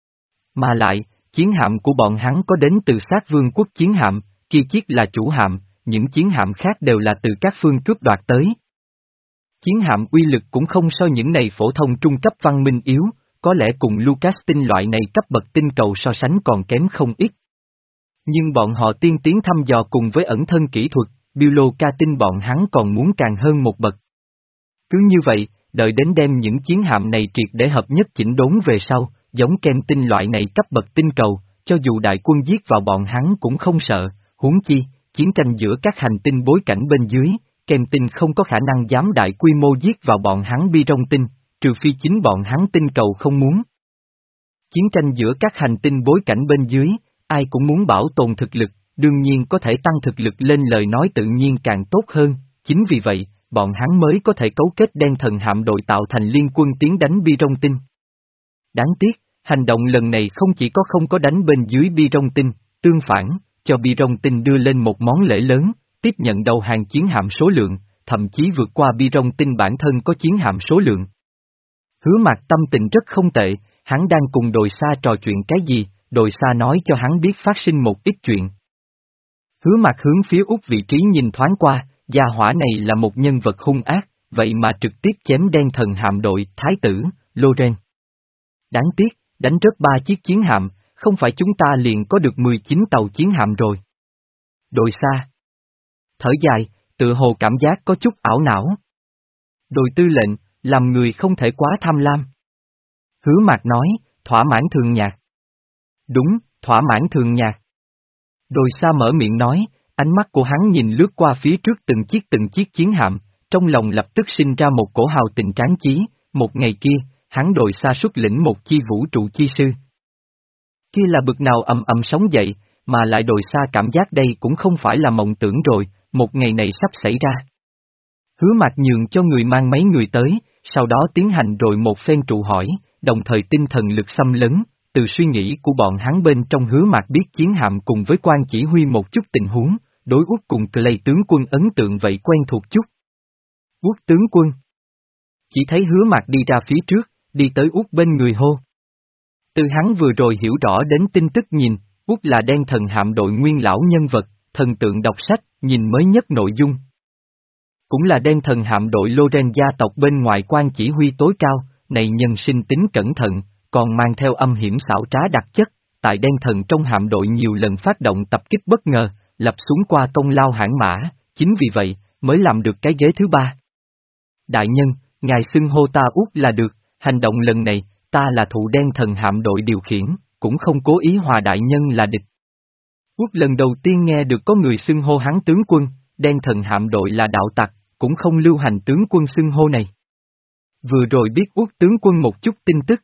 Mà lại, chiến hạm của bọn hắn có đến từ sát vương quốc chiến hạm, kia chiếc là chủ hạm, những chiến hạm khác đều là từ các phương cướp đoạt tới. Chiến hạm uy lực cũng không so những này phổ thông trung cấp văn minh yếu, có lẽ cùng Lucas tinh loại này cấp bậc tinh cầu so sánh còn kém không ít. Nhưng bọn họ tiên tiến thăm dò cùng với ẩn thân kỹ thuật, Bioloca tinh bọn hắn còn muốn càng hơn một bậc. Cứ như vậy, đợi đến đem những chiến hạm này triệt để hợp nhất chỉnh đốn về sau, giống Kem tinh loại này cấp bậc tinh cầu, cho dù đại quân giết vào bọn hắn cũng không sợ, huống chi, chiến tranh giữa các hành tinh bối cảnh bên dưới, Kem tinh không có khả năng dám đại quy mô giết vào bọn hắn Bi Rong tinh, trừ phi chính bọn hắn tinh cầu không muốn. Chiến tranh giữa các hành tinh bối cảnh bên dưới, ai cũng muốn bảo tồn thực lực, đương nhiên có thể tăng thực lực lên lời nói tự nhiên càng tốt hơn, chính vì vậy, bọn hắn mới có thể cấu kết đen thần hạm đội tạo thành liên quân tiến đánh Bi Rong tinh. Đáng tiếc, hành động lần này không chỉ có không có đánh bên dưới Bi Rong tinh, tương phản, cho Bi Rong tinh đưa lên một món lễ lớn, tiếp nhận đầu hàng chiến hạm số lượng, thậm chí vượt qua Bi Rong tinh bản thân có chiến hạm số lượng. Hứa Mạc tâm tình rất không tệ, hắn đang cùng Đồi Sa trò chuyện cái gì, Đồi Sa nói cho hắn biết phát sinh một ít chuyện. Hứa Mạc hướng phía út vị trí nhìn thoáng qua, gia hỏa này là một nhân vật hung ác, vậy mà trực tiếp chém đen thần hạm đội Thái tử, Loren. Đáng tiếc, đánh rớt ba chiếc chiến hạm, không phải chúng ta liền có được mười chín tàu chiến hạm rồi. Đồi Sa thở dài, tự hồ cảm giác có chút ảo não. Đồi tư lệnh, làm người không thể quá tham lam. Hứa Mạc nói, thỏa mãn thường nhạc. Đúng, thỏa mãn thường nhạc. Đồi Sa mở miệng nói, ánh mắt của hắn nhìn lướt qua phía trước từng chiếc từng chiếc chiến hạm, trong lòng lập tức sinh ra một cổ hào tình tráng chí, một ngày kia, hắn Đồi Sa xuất lĩnh một chi vũ trụ chi sư. Kia là bực nào ầm ầm sóng dậy, mà lại Đồi Sa cảm giác đây cũng không phải là mộng tưởng rồi, một ngày này sắp xảy ra. Hứa Mạc nhường cho người mang mấy người tới, sau đó tiến hành rồi một phen trụ hỏi, đồng thời tinh thần lực xâm lấn, từ suy nghĩ của bọn hắn bên trong Hứa Mạc biết chiến hạm cùng với quan chỉ huy một chút tình huống, đối Út cùng Clay tướng quân ấn tượng vậy quen thuộc chút. Út tướng quân. Chỉ thấy Hứa Mạc đi ra phía trước, đi tới Út bên người hô. Từ hắn vừa rồi hiểu rõ đến tin tức nhìn, Út là đen thần hạm đội nguyên lão nhân vật, thần tượng đọc sách, nhìn mới nhất nội dung. Cũng là đen thần hạm đội Loren gia tộc bên ngoài quan chỉ huy tối cao, này nhân sinh tính cẩn thận, còn mang theo âm hiểm xảo trá đặc chất, tại đen thần trong hạm đội nhiều lần phát động tập kích bất ngờ, lập xuống qua công lao hãn mã, chính vì vậy, mới làm được cái ghế thứ ba. Đại nhân, ngài xưng hô ta Út là được, hành động lần này, ta là thụ đen thần hạm đội điều khiển, cũng không cố ý hòa đại nhân là địch. Út lần đầu tiên nghe được có người xưng hô hắn tướng quân, đen thần hạm đội là đạo tặc, cũng không lưu hành tướng quân xưng hô này. Vừa rồi biết Út tướng quân một chút tin tức.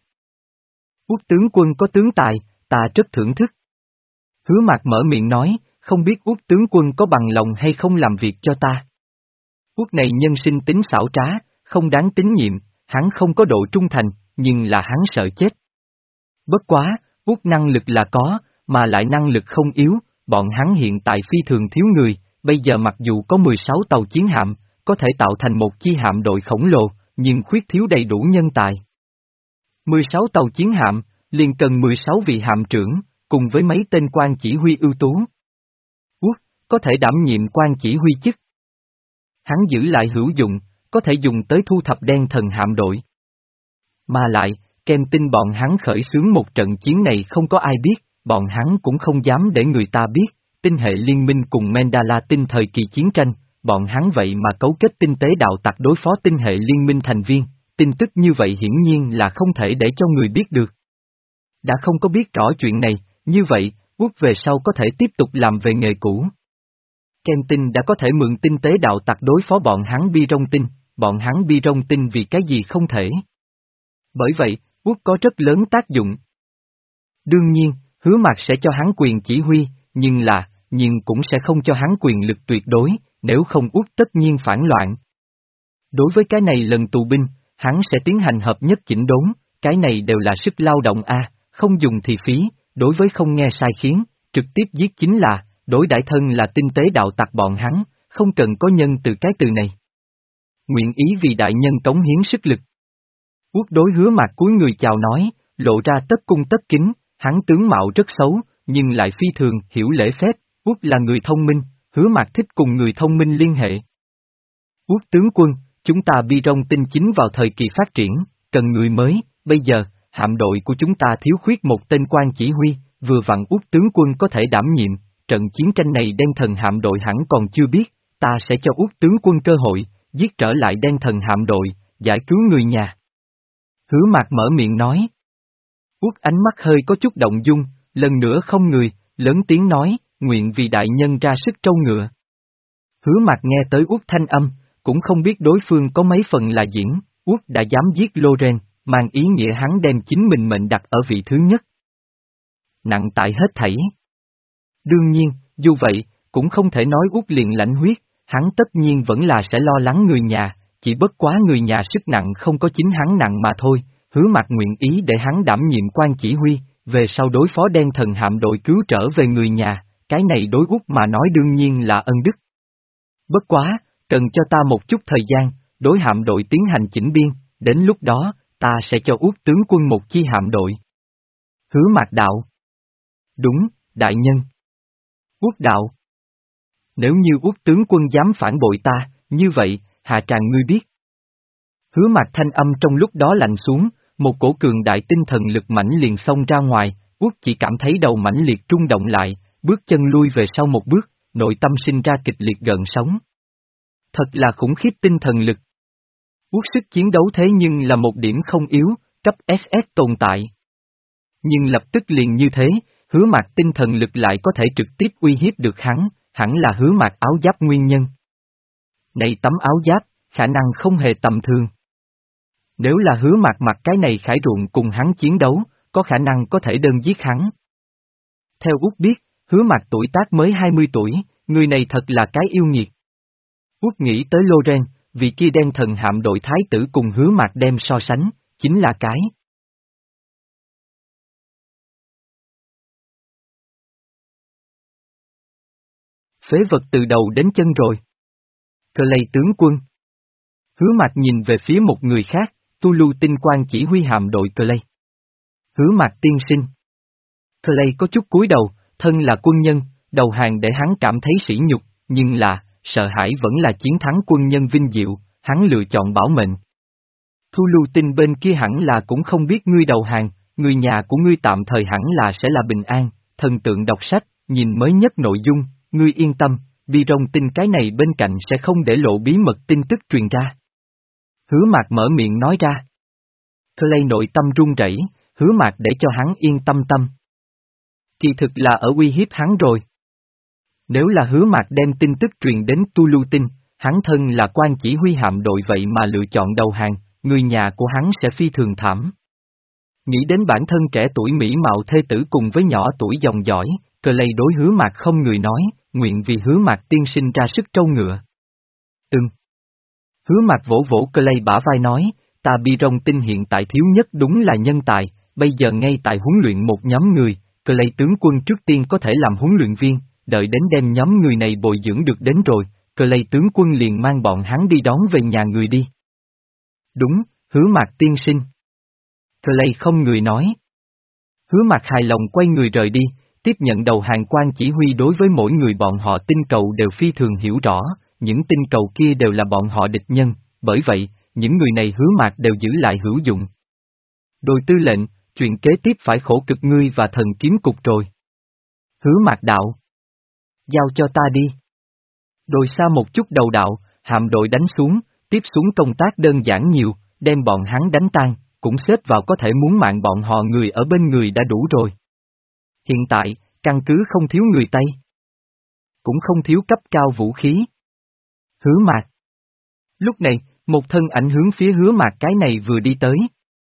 Út tướng quân có tướng tài, ta rất thưởng thức. Hứa Mạc mở miệng nói, không biết Út tướng quân có bằng lòng hay không làm việc cho ta. Út này nhân sinh tính xảo trá, không đáng tín nhiệm, hắn không có độ trung thành, nhưng là hắn sợ chết. Bất quá, Út năng lực là có, mà lại năng lực không yếu, bọn hắn hiện tại phi thường thiếu người, bây giờ mặc dù có mười sáu tàu chiến hạm, có thể tạo thành một chi hạm đội khổng lồ, nhưng khuyết thiếu đầy đủ nhân tài. mười sáu tàu chiến hạm, liền cần mười sáu vị hạm trưởng, cùng với mấy tên quan chỉ huy ưu tú. Út, có thể đảm nhiệm quan chỉ huy chức. Hắn giữ lại hữu dụng, có thể dùng tới thu thập đen thần hạm đội. Mà lại, Ken tin bọn hắn khởi xướng một trận chiến này không có ai biết, bọn hắn cũng không dám để người ta biết, tinh hệ liên minh cùng Mandala tinh thời kỳ chiến tranh, bọn hắn vậy mà cấu kết tinh tế đạo tặc đối phó tinh hệ liên minh thành viên, tin tức như vậy hiển nhiên là không thể để cho người biết được. Đã không có biết rõ chuyện này, như vậy, Quốc về sau có thể tiếp tục làm về nghề cũ. Ken tin đã có thể mượn tinh tế đạo tặc đối phó bọn hắn bi rong tinh, bọn hắn bi rong tinh vì cái gì không thể. Bởi vậy, Quốc có rất lớn tác dụng. Đương nhiên, Hứa Mạc sẽ cho hắn quyền chỉ huy, nhưng là, nhưng cũng sẽ không cho hắn quyền lực tuyệt đối, nếu không Quốc tất nhiên phản loạn. Đối với cái này lần tù binh, hắn sẽ tiến hành hợp nhất chỉnh đốn, cái này đều là sức lao động a, không dùng thì phí, đối với không nghe sai khiến, trực tiếp giết chính là, đối đãi thân là tinh tế đạo tặc bọn hắn, không cần có nhân từ cái từ này. Nguyện ý vì đại nhân cống hiến sức lực. Quốc đối Hứa Mạc cúi người chào nói, lộ ra tất cung tất kính, hắn tướng mạo rất xấu, nhưng lại phi thường hiểu lễ phép, Quốc là người thông minh, Hứa Mạc thích cùng người thông minh liên hệ. Quốc tướng quân, chúng ta bi rong tinh chính vào thời kỳ phát triển, cần người mới, bây giờ, hạm đội của chúng ta thiếu khuyết một tên quan chỉ huy, vừa vặn Quốc tướng quân có thể đảm nhiệm, trận chiến tranh này đen thần hạm đội hẳn còn chưa biết, ta sẽ cho Quốc tướng quân cơ hội, giết trở lại đen thần hạm đội, giải cứu người nhà. Hứa Mạc mở miệng nói. Quốc ánh mắt hơi có chút động dung, lần nữa không người, lớn tiếng nói, nguyện vì đại nhân ra sức trâu ngựa. Hứa Mạc nghe tới Quốc thanh âm, cũng không biết đối phương có mấy phần là diễn, Quốc đã dám giết Loren, mang ý nghĩa hắn đem chính mình mệnh đặt ở vị thứ nhất. Nặng tại hết thảy. Đương nhiên, dù vậy, cũng không thể nói Quốc liền lãnh huyết, hắn tất nhiên vẫn là sẽ lo lắng người nhà, chỉ bất quá người nhà sức nặng không có chính hắn nặng mà thôi, Hứa Mạc nguyện ý để hắn đảm nhiệm quan chỉ huy, về sau đối phó đen thần hạm đội cứu trở về người nhà, cái này đối Quốc mà nói đương nhiên là ân đức. Bất quá, cần cho ta một chút thời gian, đối hạm đội tiến hành chỉnh biên, đến lúc đó, ta sẽ cho Quốc tướng quân một chi hạm đội. Hứa Mạc đạo. Đúng, đại nhân. Quốc đạo. Nếu như Quốc tướng quân dám phản bội ta, như vậy, hạ tràng ngươi biết. Hứa Mạc thanh âm trong lúc đó lạnh xuống, một cổ cường đại tinh thần lực mãnh liền xông ra ngoài, Quốc chỉ cảm thấy đầu mãnh liệt rung động lại, bước chân lui về sau một bước, nội tâm sinh ra kịch liệt gợn sóng. Thật là khủng khiếp tinh thần lực. Quốc sức chiến đấu thế nhưng là một điểm không yếu, cấp ét ét tồn tại. Nhưng lập tức liền như thế, Hứa Mạc tinh thần lực lại có thể trực tiếp uy hiếp được hắn, hẳn là Hứa Mạc áo giáp nguyên nhân. Này tấm áo giáp, khả năng không hề tầm thường. Nếu là Hứa Mạc mặc cái này khải ruộng cùng hắn chiến đấu, có khả năng có thể đơn giết hắn. Theo Út biết, Hứa Mạc tuổi tác mới hai mươi tuổi, người này thật là cái yêu nghiệt. Út nghĩ tới Loren, vì kia đen thần hạm đội thái tử cùng Hứa Mạc đem so sánh, chính là cái. Phế vật từ đầu đến chân rồi. Clay tướng quân. Hứa Mạc nhìn về phía một người khác, Tulu tinh quan chỉ huy hạm đội Clay. Hứa Mạc tiên sinh. Clay có chút cúi đầu, thân là quân nhân, đầu hàng để hắn cảm thấy sỉ nhục, nhưng là, sợ hãi vẫn là chiến thắng quân nhân vinh diệu, hắn lựa chọn bảo mệnh. Tulu tinh bên kia hẳn là cũng không biết ngươi đầu hàng, người nhà của ngươi tạm thời hẳn là sẽ là bình an, thần tượng đọc sách, nhìn mới nhất nội dung, ngươi yên tâm, bi rong tinh cái này bên cạnh sẽ không để lộ bí mật tin tức truyền ra. Hứa Mạc mở miệng nói ra. Clay nội tâm run rẩy, Hứa Mạc để cho hắn yên tâm tâm. Kỳ thực là ở uy hiếp hắn rồi. Nếu là Hứa Mạc đem tin tức truyền đến Tulu tinh, hắn thân là quan chỉ huy hạm đội vậy mà lựa chọn đầu hàng, người nhà của hắn sẽ phi thường thảm. Nghĩ đến bản thân trẻ tuổi mỹ mạo thê tử cùng với nhỏ tuổi dòng dõi, Clay đối Hứa Mạc không người nói, nguyện vì Hứa Mạc tiên sinh ra sức trâu ngựa. Ừm. Hứa Mạc vỗ vỗ Clay bả vai nói, ta bi rong tinh hiện tại thiếu nhất đúng là nhân tài, bây giờ ngay tại huấn luyện một nhóm người, Clay tướng quân trước tiên có thể làm huấn luyện viên, đợi đến đem nhóm người này bồi dưỡng được đến rồi, Clay tướng quân liền mang bọn hắn đi đón về nhà người đi. Đúng, Hứa Mạc tiên sinh. Clay không người nói. Hứa Mạc hài lòng quay người rời đi, tiếp nhận đầu hàng quan chỉ huy đối với mỗi người bọn họ tinh cầu đều phi thường hiểu rõ, những tinh cầu kia đều là bọn họ địch nhân, bởi vậy, những người này Hứa Mạc đều giữ lại hữu dụng. Đồi tư lệnh, chuyện kế tiếp phải khổ cực ngươi và thần kiếm cục rồi. Hứa Mạc đạo. Giao cho ta đi. Đồi xa một chút đầu đạo, hạm đội đánh xuống, tiếp xuống công tác đơn giản nhiều, đem bọn hắn đánh tan, cũng xếp vào có thể muốn mạng bọn họ người ở bên người đã đủ rồi. Hiện tại, căn cứ không thiếu người Tây. Cũng không thiếu cấp cao vũ khí. Hứa Mạc. Lúc này, một thân ảnh hướng phía Hứa Mạc cái này vừa đi tới.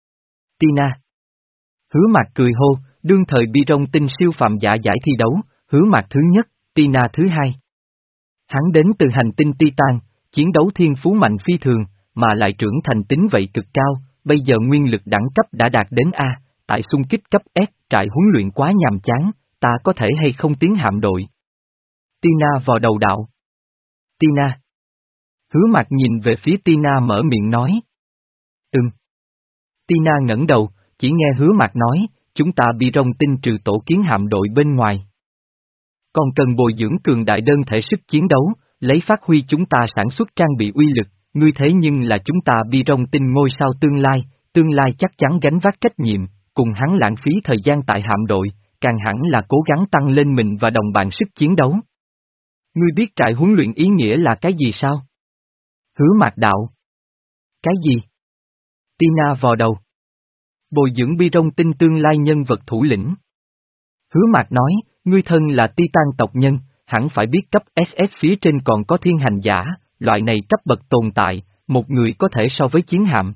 Tina. Hứa Mạc cười hô, đương thời bi rong tinh siêu phạm giả giải thi đấu, Hứa Mạc thứ nhất, Tina thứ hai. Hắn đến từ hành tinh Titan, chiến đấu thiên phú mạnh phi thường, mà lại trưởng thành tính vậy cực cao, bây giờ nguyên lực đẳng cấp đã đạt đến A, tại xung kích cấp S, trại huấn luyện quá nhàm chán, ta có thể hay không tiến hạm đội. Tina vào đầu đạo. Tina. Hứa Mạc nhìn về phía Tina mở miệng nói. Ừm. Tina ngẩng đầu, chỉ nghe Hứa Mạc nói, chúng ta bị rong tinh trừ tổ kiến hạm đội bên ngoài. Còn cần bồi dưỡng cường đại đơn thể sức chiến đấu, lấy phát huy chúng ta sản xuất trang bị uy lực, ngươi thế nhưng là chúng ta bi rong tinh ngôi sao tương lai, tương lai chắc chắn gánh vác trách nhiệm, cùng hắn lãng phí thời gian tại hạm đội, càng hẳn là cố gắng tăng lên mình và đồng bạn sức chiến đấu. Ngươi biết trại huấn luyện ý nghĩa là cái gì sao? Hứa Mạc đạo. Cái gì? Tina vò đầu. Bồi dưỡng bi rong tinh tương lai nhân vật thủ lĩnh. Hứa Mạc nói, ngươi thân là Titan tộc nhân, hẳn phải biết cấp ét ét phía trên còn có thiên hành giả, loại này cấp bậc tồn tại, một người có thể so với chiến hạm.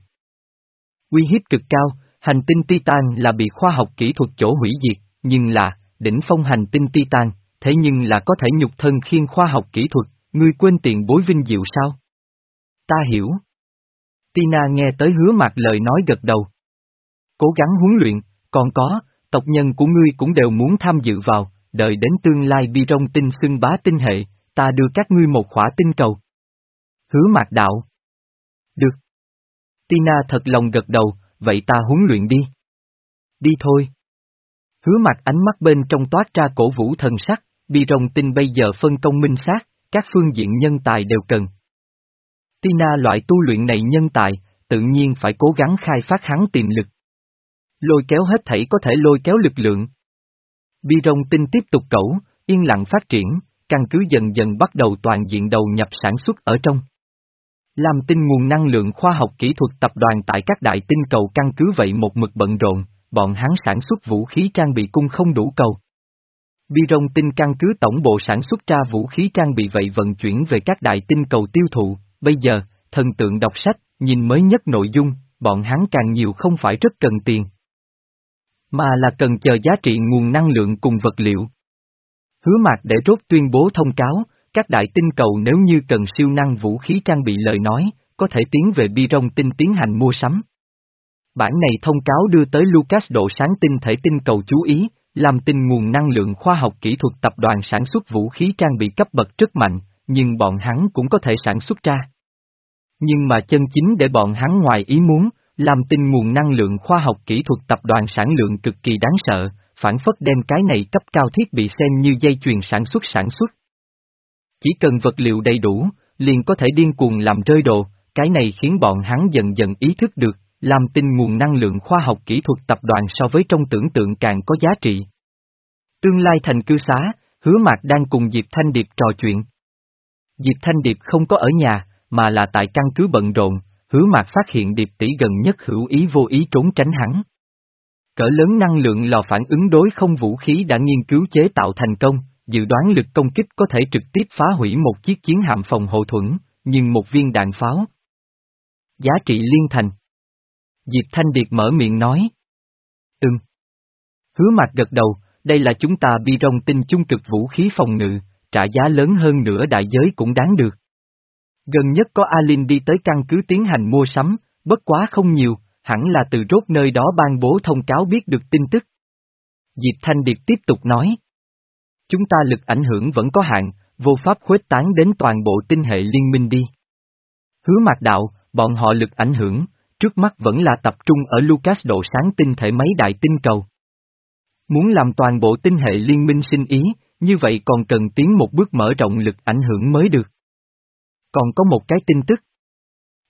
Uy hiếp cực cao, hành tinh Titan là bị khoa học kỹ thuật chỗ hủy diệt, nhưng là, đỉnh phong hành tinh Titan, thế nhưng là có thể nhục thân khiên khoa học kỹ thuật, ngươi quên tiền bối vinh diệu sao? Ta hiểu. Tina nghe tới Hứa Mạc lời nói gật đầu. Cố gắng huấn luyện, còn có, tộc nhân của ngươi cũng đều muốn tham dự vào, đợi đến tương lai bi rong tinh xưng bá tinh hệ, ta đưa các ngươi một khỏa tinh cầu. Hứa Mạc đạo. Được. Tina thật lòng gật đầu, vậy ta huấn luyện đi. Đi thôi. Hứa Mạc ánh mắt bên trong toát ra cổ vũ thần sắc, bi rong tinh bây giờ phân công minh xác, các phương diện nhân tài đều cần. Tina loại tu luyện này nhân tài, tự nhiên phải cố gắng khai phát hắn tiềm lực. Lôi kéo hết thảy có thể lôi kéo lực lượng. Bi rong tinh tiếp tục cẩu, yên lặng phát triển, căn cứ dần dần bắt đầu toàn diện đầu nhập sản xuất ở trong. Làm tinh nguồn năng lượng khoa học kỹ thuật tập đoàn tại các đại tinh cầu căn cứ vậy một mực bận rộn, bọn hắn sản xuất vũ khí trang bị cung không đủ cầu. Bi rong tinh căn cứ tổng bộ sản xuất ra vũ khí trang bị vậy vận chuyển về các đại tinh cầu tiêu thụ, bây giờ, thần tượng đọc sách, nhìn mới nhất nội dung, bọn hắn càng nhiều không phải rất cần tiền, mà là cần chờ giá trị nguồn năng lượng cùng vật liệu. Hứa Mạc để rốt tuyên bố thông cáo, các đại tinh cầu nếu như cần siêu năng vũ khí trang bị lời nói, có thể tiến về bi rong tinh tiến hành mua sắm. Bản này thông cáo đưa tới Lucas độ sáng tinh thể tinh cầu chú ý, làm tinh nguồn năng lượng khoa học kỹ thuật tập đoàn sản xuất vũ khí trang bị cấp bậc rất mạnh, nhưng bọn hắn cũng có thể sản xuất ra. Nhưng mà chân chính để bọn hắn ngoài ý muốn, làm tinh nguồn năng lượng khoa học kỹ thuật tập đoàn sản lượng cực kỳ đáng sợ, phản phất đem cái này cấp cao thiết bị xem như dây chuyền sản xuất sản xuất. Chỉ cần vật liệu đầy đủ, liền có thể điên cuồng làm rơi đồ, cái này khiến bọn hắn dần dần ý thức được, làm tinh nguồn năng lượng khoa học kỹ thuật tập đoàn so với trong tưởng tượng càng có giá trị. Tương lai thành cư xá, Hứa Mạc đang cùng Diệp Thanh Điệp trò chuyện. Diệp Thanh Điệp không có ở nhà, mà là tại căn cứ bận rộn, Hứa Mạc phát hiện Điệp tỷ gần nhất hữu ý vô ý trốn tránh hắn. Cỡ lớn năng lượng lò phản ứng đối không vũ khí đã nghiên cứu chế tạo thành công, dự đoán lực công kích có thể trực tiếp phá hủy một chiếc chiến hạm phòng hộ thuẫn, nhưng một viên đạn pháo. Giá trị liên thành. Diệp Thanh Điệp mở miệng nói. Ừm. Hứa Mạc gật đầu, đây là chúng ta bi rong tinh chung cực vũ khí phòng ngự, trả giá lớn hơn nữa đại giới cũng đáng được. Gần nhất có Alin đi tới căn cứ tiến hành mua sắm, bất quá không nhiều, hẳn là từ rốt nơi đó ban bố thông cáo biết được tin tức. Diệp Thanh Điệp tiếp tục nói. Chúng ta lực ảnh hưởng vẫn có hạn, vô pháp khuếch tán đến toàn bộ tinh hệ liên minh đi. Hứa Mạc đạo, bọn họ lực ảnh hưởng, trước mắt vẫn là tập trung ở Lucas độ sáng tinh thể mấy đại tinh cầu. Muốn làm toàn bộ tinh hệ liên minh sinh ý, như vậy còn cần tiến một bước mở rộng lực ảnh hưởng mới được. Còn có một cái tin tức.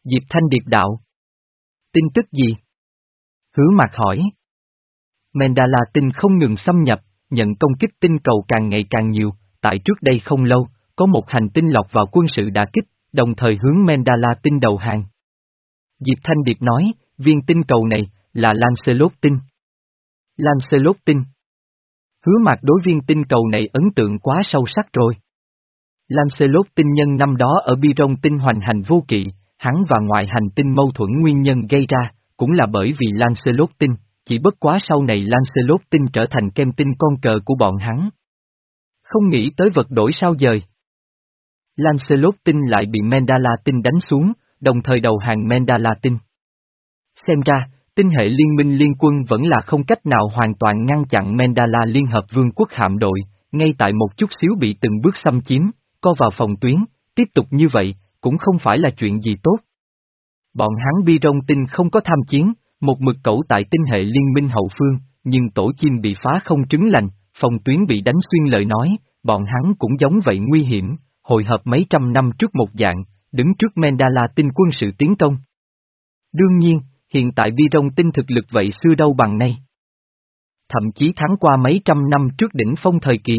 Diệp Thanh Điệp đạo. Tin tức gì? Hứa Mạc hỏi. Mandala tinh không ngừng xâm nhập, nhận công kích tinh cầu càng ngày càng nhiều, tại trước đây không lâu, có một hành tinh lọt vào quân sự đả kích, đồng thời hướng Mandala tinh đầu hàng. Diệp Thanh Điệp nói, viên tinh cầu này, là Lancelot tinh. Lancelot tinh. Hứa Mạc đối viên tinh cầu này ấn tượng quá sâu sắc rồi. Lancelot tinh nhân năm đó ở Biron tinh hoành hành vô kỵ, hắn và ngoại hành tinh mâu thuẫn nguyên nhân gây ra, cũng là bởi vì Lancelot tinh, chỉ bất quá sau này Lancelot tinh trở thành kem tinh con cờ của bọn hắn. Không nghĩ tới vật đổi sao dời. Lancelot tinh lại bị Mandala tinh đánh xuống, đồng thời đầu hàng Mandala tinh. Xem ra, tinh hệ liên minh liên quân vẫn là không cách nào hoàn toàn ngăn chặn Mandala Liên Hợp Vương quốc hạm đội, ngay tại một chút xíu bị từng bước xâm chiếm, co vào phòng tuyến, tiếp tục như vậy, cũng không phải là chuyện gì tốt. Bọn hắn Biron tinh không có tham chiến, một mực cẩu tại tinh hệ liên minh hậu phương, nhưng tổ chim bị phá không trứng lành, phòng tuyến bị đánh xuyên lời nói, bọn hắn cũng giống vậy nguy hiểm, hồi hợp mấy trăm năm trước một dạng, đứng trước Mandala tinh quân sự tiến công. Đương nhiên, hiện tại Biron tinh thực lực vậy xưa đâu bằng nay. Thậm chí thắng qua mấy trăm năm trước đỉnh phong thời kỳ.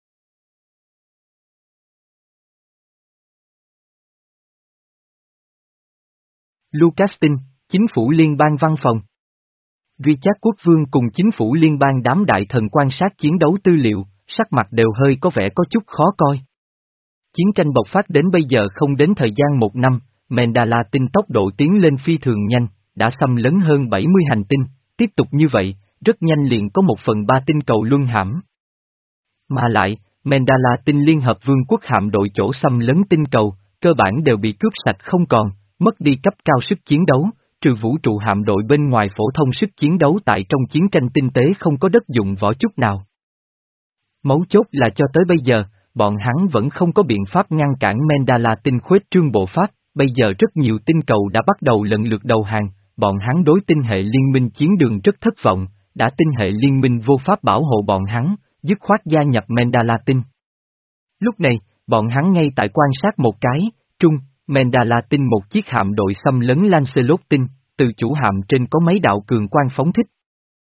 Lucas tinh, chính phủ liên bang văn phòng. Richard quốc vương cùng chính phủ liên bang đám đại thần quan sát chiến đấu tư liệu, sắc mặt đều hơi có vẻ có chút khó coi. Chiến tranh bộc phát đến bây giờ không đến thời gian một năm, Mandala tinh tốc độ tiến lên phi thường nhanh, đã xâm lấn hơn bảy mươi hành tinh, tiếp tục như vậy, rất nhanh liền có một phần ba tinh cầu luân hãm. Mà lại, Mandala tinh Liên Hợp Vương quốc hạm đội chỗ xâm lấn tinh cầu, cơ bản đều bị cướp sạch không còn, mất đi cấp cao sức chiến đấu, trừ vũ trụ hạm đội bên ngoài phổ thông sức chiến đấu tại trong chiến tranh tinh tế không có đất dụng võ chút nào. Mấu chốt là cho tới bây giờ, bọn hắn vẫn không có biện pháp ngăn cản Mandala tinh khuếch trương bộ pháp, bây giờ rất nhiều tinh cầu đã bắt đầu lần lượt đầu hàng, bọn hắn đối tinh hệ liên minh chiến đường rất thất vọng, đã tinh hệ liên minh vô pháp bảo hộ bọn hắn, dứt khoát gia nhập Mandala tinh. Lúc này, bọn hắn ngay tại quan sát một cái, trung, Mandala tinh một chiếc hạm đội xâm lấn Lancelot tinh, từ chủ hạm trên có mấy đạo cường quang phóng thích.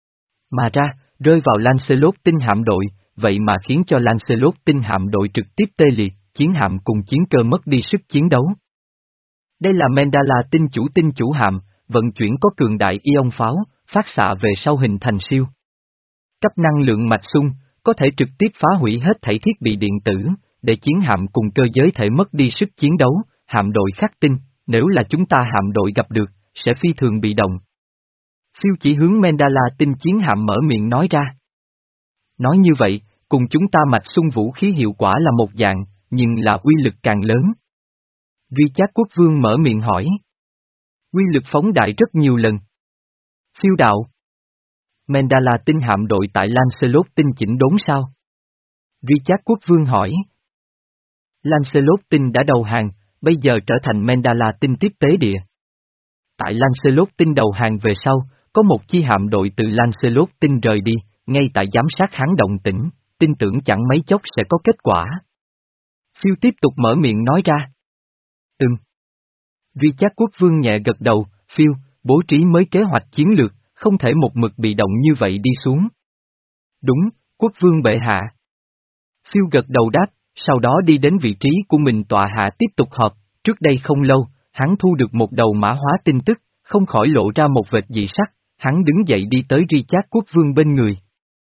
Mà ra, rơi vào Lancelot tinh hạm đội, vậy mà khiến cho Lancelot tinh hạm đội trực tiếp tê liệt, chiến hạm cùng chiến cơ mất đi sức chiến đấu. Đây là Mandala tinh chủ tinh chủ hạm, vận chuyển có cường đại ion pháo, phát xạ về sau hình thành siêu cấp năng lượng mạch xung, có thể trực tiếp phá hủy hết thảy thiết bị điện tử, để chiến hạm cùng cơ giới thể mất đi sức chiến đấu. Hạm đội khắc tinh, nếu là chúng ta hạm đội gặp được, sẽ phi thường bị động. Phiêu chỉ hướng Mandala tinh chiến hạm mở miệng nói ra. Nói như vậy, cùng chúng ta mạch xung vũ khí hiệu quả là một dạng, nhưng là uy lực càng lớn. Richard quốc vương mở miệng hỏi. Uy lực phóng đại rất nhiều lần. Phiêu đạo. Mandala tinh hạm đội tại Lancelot tinh chỉnh đốn sao? Richard quốc vương hỏi. Lancelot tinh đã đầu hàng, bây giờ trở thành Mandala tinh tiếp tế địa. Tại Lancelot tinh đầu hàng về sau, có một chi hạm đội từ Lancelot tinh rời đi, ngay tại giám sát hắn động tĩnh, tin tưởng chẳng mấy chốc sẽ có kết quả. Phiêu tiếp tục mở miệng nói ra. Ừm. Richard quốc vương nhẹ gật đầu, Phiêu, bố trí mới kế hoạch chiến lược, không thể một mực bị động như vậy đi xuống. Đúng, quốc vương bệ hạ. Phiêu gật đầu đáp, sau đó đi đến vị trí của mình tọa hạ tiếp tục họp, trước đây không lâu, hắn thu được một đầu mã hóa tin tức, không khỏi lộ ra một vệt dị sắc, hắn đứng dậy đi tới Richard quốc vương bên người.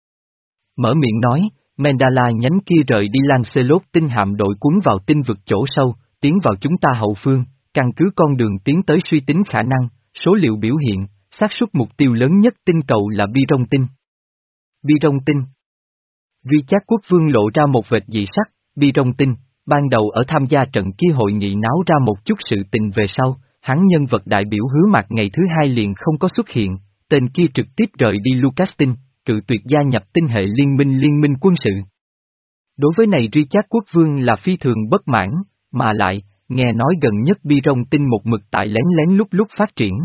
Mở miệng nói, Mandala nhánh kia rời đi Lancelot tinh hạm đội cuốn vào tinh vực chỗ sâu, tiến vào chúng ta hậu phương, căn cứ con đường tiến tới suy tính khả năng, số liệu biểu hiện, xác suất mục tiêu lớn nhất tinh cầu là Biron tinh. Biron tinh. Richard quốc vương lộ ra một vệt dị sắc, Biron tinh, ban đầu ở tham gia trận kia hội nghị náo ra một chút sự tình về sau, hắn nhân vật đại biểu Hứa Mạc ngày thứ hai liền không có xuất hiện, tên kia trực tiếp rời đi Lucas tinh, cự tuyệt gia nhập tinh hệ liên minh liên minh quân sự. Đối với này Richard quốc vương là phi thường bất mãn, mà lại, nghe nói gần nhất Biron tinh một mực tại lén lén lúc lúc phát triển.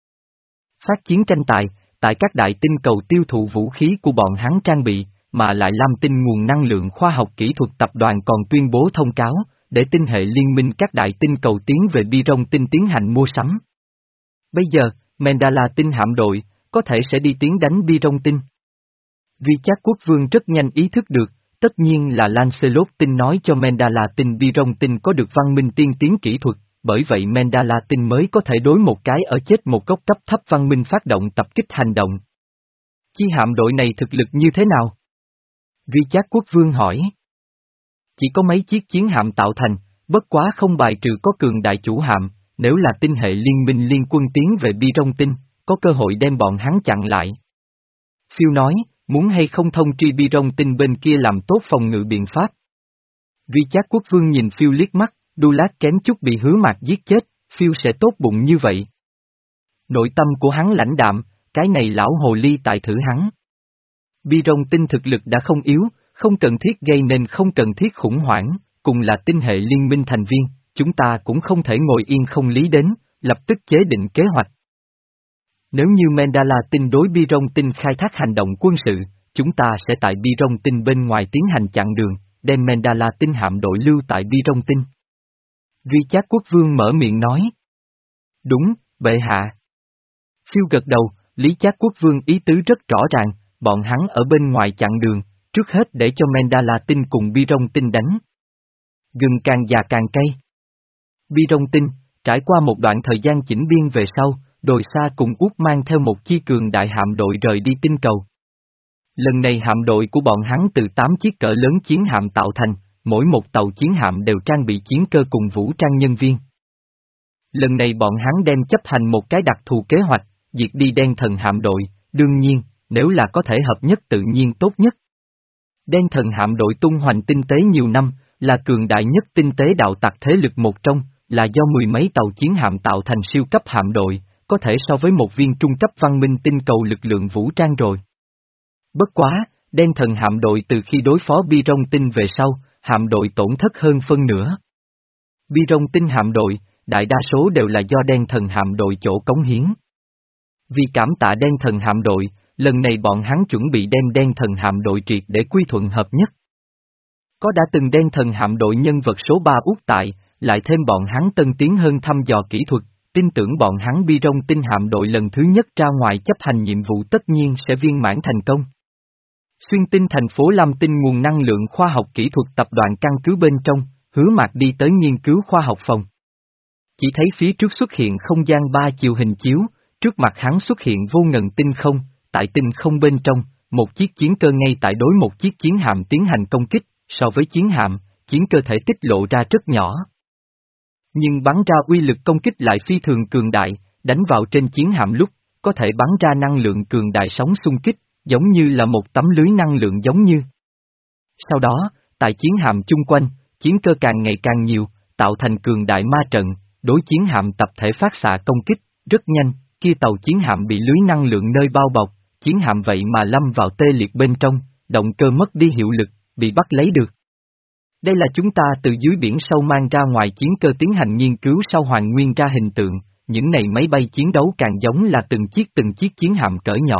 Phát chiến tranh tài, tại các đại tinh cầu tiêu thụ vũ khí của bọn hắn trang bị, mà lại Lam tinh nguồn năng lượng khoa học kỹ thuật tập đoàn còn tuyên bố thông cáo, để tinh hệ liên minh các đại tinh cầu tiến về Biron tinh tiến hành mua sắm. Bây giờ, Mandala tinh hạm đội, có thể sẽ đi tiến đánh Biron tinh. Vì Chác quốc vương rất nhanh ý thức được, tất nhiên là Lancelot tinh nói cho Mandala tinh Biron tinh có được văn minh tiên tiến kỹ thuật, bởi vậy Mandala tinh mới có thể đối một cái ở chết một góc cấp thấp văn minh phát động tập kích hành động. Chi hạm đội này thực lực như thế nào? Vi Chác quốc vương hỏi. Chỉ có mấy chiếc chiến hạm tạo thành, bất quá không bài trừ có cường đại chủ hạm, nếu là tinh hệ liên minh liên quân tiến về Biron tinh, có cơ hội đem bọn hắn chặn lại. Phil nói, muốn hay không thông tri Biron tinh bên kia làm tốt phòng ngự biện pháp. Vi Chác quốc vương nhìn Phil liếc mắt, đu lát kém chút bị Hứa Mạc giết chết, Phil sẽ tốt bụng như vậy. Nội tâm của hắn lãnh đạm, cái này lão hồ ly tại thử hắn. Biron tinh thực lực đã không yếu, không cần thiết gây nên không cần thiết khủng hoảng, cùng là tinh hệ liên minh thành viên, chúng ta cũng không thể ngồi yên không lý đến, lập tức chế định kế hoạch. Nếu như Mandala tinh đối Biron tinh khai thác hành động quân sự, chúng ta sẽ tại Biron tinh bên ngoài tiến hành chặn đường, đem Mandala tinh hạm đội lưu tại Biron tinh. Vi Chác quốc vương mở miệng nói. Đúng, bệ hạ. Phiêu gật đầu, Lý Chác quốc vương ý tứ rất rõ ràng, bọn hắn ở bên ngoài chặn đường, trước hết để cho Mandala tinh cùng Biron tinh đánh. Gừng càng già càng cay. Biron tinh, trải qua một đoạn thời gian chỉnh biên về sau, Đồi Xa cùng Út mang theo một chi cường đại hạm đội rời đi tinh cầu. Lần này hạm đội của bọn hắn từ tám chiếc cỡ lớn chiến hạm tạo thành, mỗi một tàu chiến hạm đều trang bị chiến cơ cùng vũ trang nhân viên. Lần này bọn hắn đem chấp hành một cái đặc thù kế hoạch, diệt đi đen thần hạm đội, đương nhiên, nếu là có thể hợp nhất tự nhiên tốt nhất. Đen thần hạm đội tung hoành tinh tế nhiều năm, là cường đại nhất tinh tế đạo tặc thế lực một trong, là do mười mấy tàu chiến hạm tạo thành siêu cấp hạm đội, có thể so với một viên trung cấp văn minh tinh cầu lực lượng vũ trang rồi. Bất quá, đen thần hạm đội từ khi đối phó Biron tinh về sau, hạm đội tổn thất hơn phân nửa. Biron tinh hạm đội, đại đa số đều là do đen thần hạm đội chỗ cống hiến. Vì cảm tạ đen thần hạm đội, lần này bọn hắn chuẩn bị đem đen thần hạm đội triệt để quy thuận hợp nhất. Có đã từng đen thần hạm đội nhân vật số ba út tại, lại thêm bọn hắn tân tiến hơn thăm dò kỹ thuật, tin tưởng bọn hắn Biron tinh hạm đội lần thứ nhất ra ngoài chấp hành nhiệm vụ tất nhiên sẽ viên mãn thành công. Xuyên tinh thành phố Lam Tinh nguồn năng lượng khoa học kỹ thuật tập đoàn căn cứ bên trong, Hứa Mạc đi tới nghiên cứu khoa học phòng. Chỉ thấy phía trước xuất hiện không gian ba chiều hình chiếu, trước mặt hắn xuất hiện vô ngần tinh không, tại tinh không bên trong, một chiếc chiến cơ ngay tại đối một chiếc chiến hạm tiến hành công kích, so với chiến hạm, chiến cơ thể tích lộ ra rất nhỏ. Nhưng bắn ra uy lực công kích lại phi thường cường đại, đánh vào trên chiến hạm lúc, có thể bắn ra năng lượng cường đại sóng xung kích, giống như là một tấm lưới năng lượng giống như. Sau đó, tại chiến hạm chung quanh, chiến cơ càng ngày càng nhiều, tạo thành cường đại ma trận, đối chiến hạm tập thể phát xạ công kích, rất nhanh, kia tàu chiến hạm bị lưới năng lượng nơi bao bọc, chiến hạm vậy mà lâm vào tê liệt bên trong, động cơ mất đi hiệu lực, bị bắt lấy được. Đây là chúng ta từ dưới biển sâu mang ra ngoài chiến cơ tiến hành nghiên cứu sau hoàn nguyên ra hình tượng, những này máy bay chiến đấu càng giống là từng chiếc từng chiếc chiến hạm cỡ nhỏ.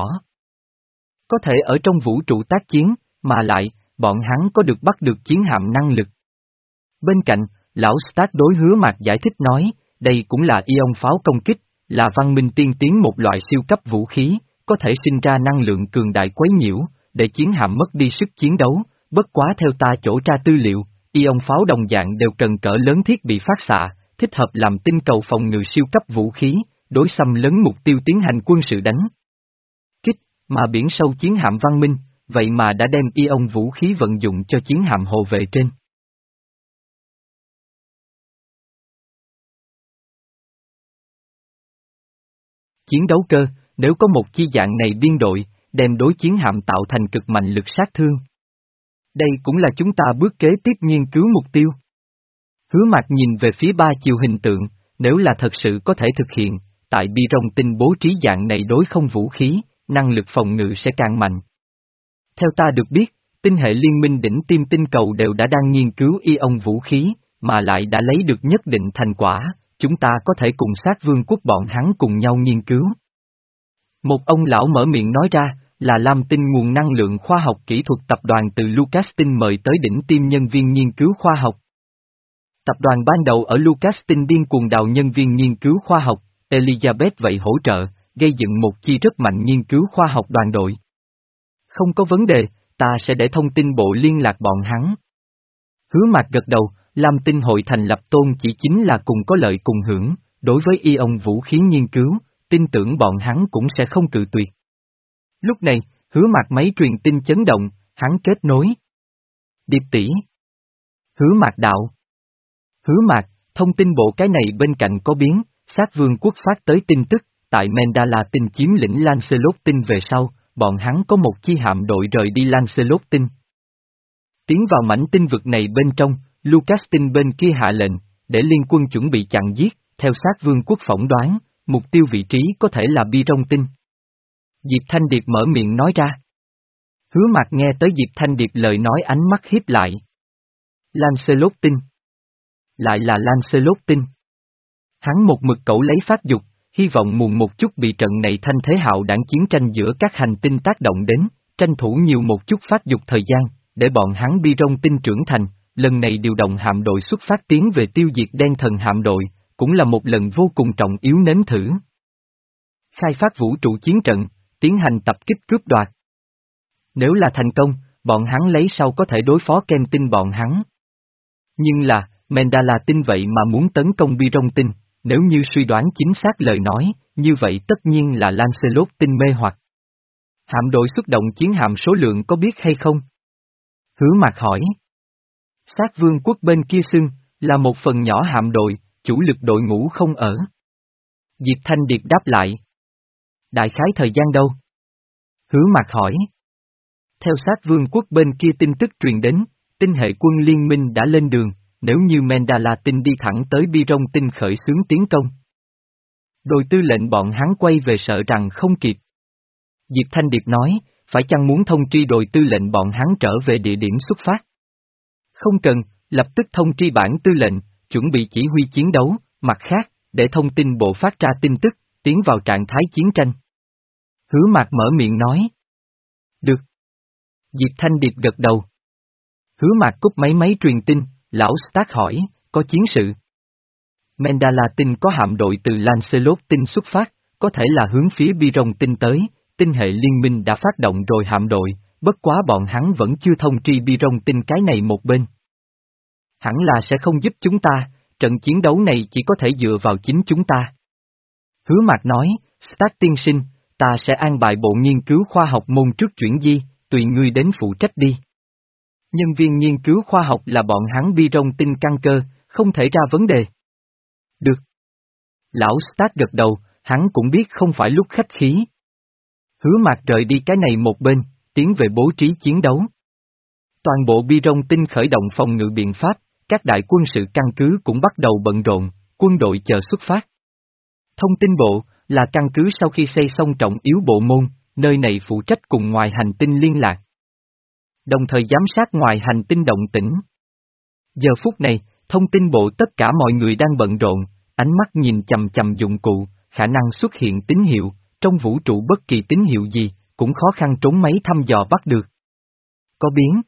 Có thể ở trong vũ trụ tác chiến, mà lại, bọn hắn có được bắt được chiến hạm năng lực. Bên cạnh, lão Stark đối Hứa Mạc giải thích nói, đây cũng là ion pháo công kích, là văn minh tiên tiến một loại siêu cấp vũ khí, có thể sinh ra năng lượng cường đại quấy nhiễu, để chiến hạm mất đi sức chiến đấu, bất quá theo ta chỗ tra tư liệu, ion pháo đồng dạng đều cần cỡ lớn thiết bị phát xạ, thích hợp làm tinh cầu phòng ngự siêu cấp vũ khí, đối xâm lấn mục tiêu tiến hành quân sự đánh. Kích, mà biển sâu chiến hạm văn minh, vậy mà đã đem ion vũ khí vận dụng cho chiến hạm hộ vệ trên. Chiến đấu cơ, nếu có một chi dạng này biên đội, đem đối chiến hạm tạo thành cực mạnh lực sát thương. Đây cũng là chúng ta bước kế tiếp nghiên cứu mục tiêu. Hứa Mạc nhìn về phía ba chiều hình tượng, nếu là thật sự có thể thực hiện, tại Biron tinh bố trí dạng này đối không vũ khí, năng lực phòng ngự sẽ càng mạnh. Theo ta được biết, tinh hệ liên minh đỉnh tiêm tinh cầu đều đã đang nghiên cứu ion vũ khí, mà lại đã lấy được nhất định thành quả, chúng ta có thể cùng sát vương quốc bọn hắn cùng nhau nghiên cứu. Một ông lão mở miệng nói ra, là Lam Tinh nguồn năng lượng khoa học kỹ thuật tập đoàn từ Lucas tinh mời tới đỉnh tiêm nhân viên nghiên cứu khoa học. Tập đoàn ban đầu ở Lucastin điên cuồng đào nhân viên nghiên cứu khoa học, Elizabeth vậy hỗ trợ, gây dựng một chi rất mạnh nghiên cứu khoa học đoàn đội. Không có vấn đề, ta sẽ để thông tin bộ liên lạc bọn hắn. Hứa Mạc gật đầu, Lam Tinh hội thành lập tôn chỉ chính là cùng có lợi cùng hưởng, đối với ion vũ khí nghiên cứu, tin tưởng bọn hắn cũng sẽ không cự tuyệt. Lúc này, Hứa Mạc máy truyền tin chấn động, hắn kết nối. Điệp tỷ. Hứa Mạc đạo. Hứa Mạc, thông tin bộ cái này bên cạnh có biến, sát vương quốc phát tới tin tức, tại Mandala tinh chiếm lĩnh Lancelot tinh về sau, bọn hắn có một chi hạm đội rời đi Lancelot tinh. Tiến vào mảnh tinh vực này bên trong, Lucastin bên kia hạ lệnh, để liên quân chuẩn bị chặn giết, theo sát vương quốc phỏng đoán, mục tiêu vị trí có thể là Bi-rong tinh. Diệp Thanh Điệp mở miệng nói ra. Hứa Mạc nghe tới Diệp Thanh Điệp lời nói ánh mắt hiếp lại. Lancelot tinh. Lại là Lancelot tinh. Hắn một mực cẩu lấy phát dục, hy vọng muộn một chút bị trận này thanh thế hạo đảng chiến tranh giữa các hành tinh tác động đến, tranh thủ nhiều một chút phát dục thời gian, để bọn hắn Bi-rong tinh trưởng thành, lần này điều động hạm đội xuất phát tiến về tiêu diệt đen thần hạm đội, cũng là một lần vô cùng trọng yếu nếm thử. Khai phát vũ trụ chiến trận, tiến hành tập kích cướp đoạt. Nếu là thành công, bọn hắn lấy sau có thể đối phó Kem tinh bọn hắn. Nhưng là, Mandala tinh vậy mà muốn tấn công Bi-rong tinh, nếu như suy đoán chính xác lời nói, như vậy tất nhiên là Lancelot tinh mê hoặc. Hạm đội xuất động chiến hạm số lượng có biết hay không? Hứa Mạc hỏi. Sát vương quốc bên kia xưng, là một phần nhỏ hạm đội, chủ lực đội ngũ không ở. Diệp Thanh Điệp đáp lại. Đại khái thời gian đâu? Hứa Mạc hỏi. Theo sát vương quốc bên kia tin tức truyền đến, tinh hệ quân liên minh đã lên đường, nếu như Mandala tinh đi thẳng tới Bi-rong tinh khởi xướng tiến công. Đội tư lệnh bọn hắn quay về sợ rằng không kịp. Diệp Thanh Điệp nói, phải chăng muốn thông tri đội tư lệnh bọn hắn trở về địa điểm xuất phát? Không cần, lập tức thông tri bản tư lệnh, chuẩn bị chỉ huy chiến đấu, mặt khác, để thông tin bộ phát ra tin tức, tiến vào trạng thái chiến tranh. Hứa Mạc mở miệng nói. Được. Diệp Thanh Điệp gật đầu. Hứa Mạc cúp máy máy truyền tin, lão Stark hỏi, có chiến sự. Mandala tinh có hạm đội từ Lancelot tinh xuất phát, có thể là hướng phía Bi-rong tinh tới, tinh hệ liên minh đã phát động rồi hạm đội, bất quá bọn hắn vẫn chưa thông tri Bi-rong tinh cái này một bên. Hẳn là sẽ không giúp chúng ta, trận chiến đấu này chỉ có thể dựa vào chính chúng ta. Hứa Mạc nói, Stark tiên sinh, ta sẽ an bài bộ nghiên cứu khoa học môn trước chuyển di, tùy ngươi đến phụ trách đi. Nhân viên nghiên cứu khoa học là bọn hắn Bi-rong tinh căn cơ, không thể ra vấn đề. Được. Lão Stark gật đầu, hắn cũng biết không phải lúc khách khí. Hứa Mạc rời đi cái này một bên, tiến về bố trí chiến đấu. Toàn bộ Bi-rong tinh khởi động phòng ngự biện pháp, các đại quân sự căn cứ cũng bắt đầu bận rộn, quân đội chờ xuất phát. Thông tin bộ, là căn cứ sau khi xây xong trọng yếu bộ môn, nơi này phụ trách cùng ngoài hành tinh liên lạc. Đồng thời giám sát ngoài hành tinh động tĩnh. Giờ phút này, thông tin bộ tất cả mọi người đang bận rộn, ánh mắt nhìn chằm chằm dụng cụ, khả năng xuất hiện tín hiệu, trong vũ trụ bất kỳ tín hiệu gì, cũng khó khăn trốn máy thăm dò bắt được. Có biến.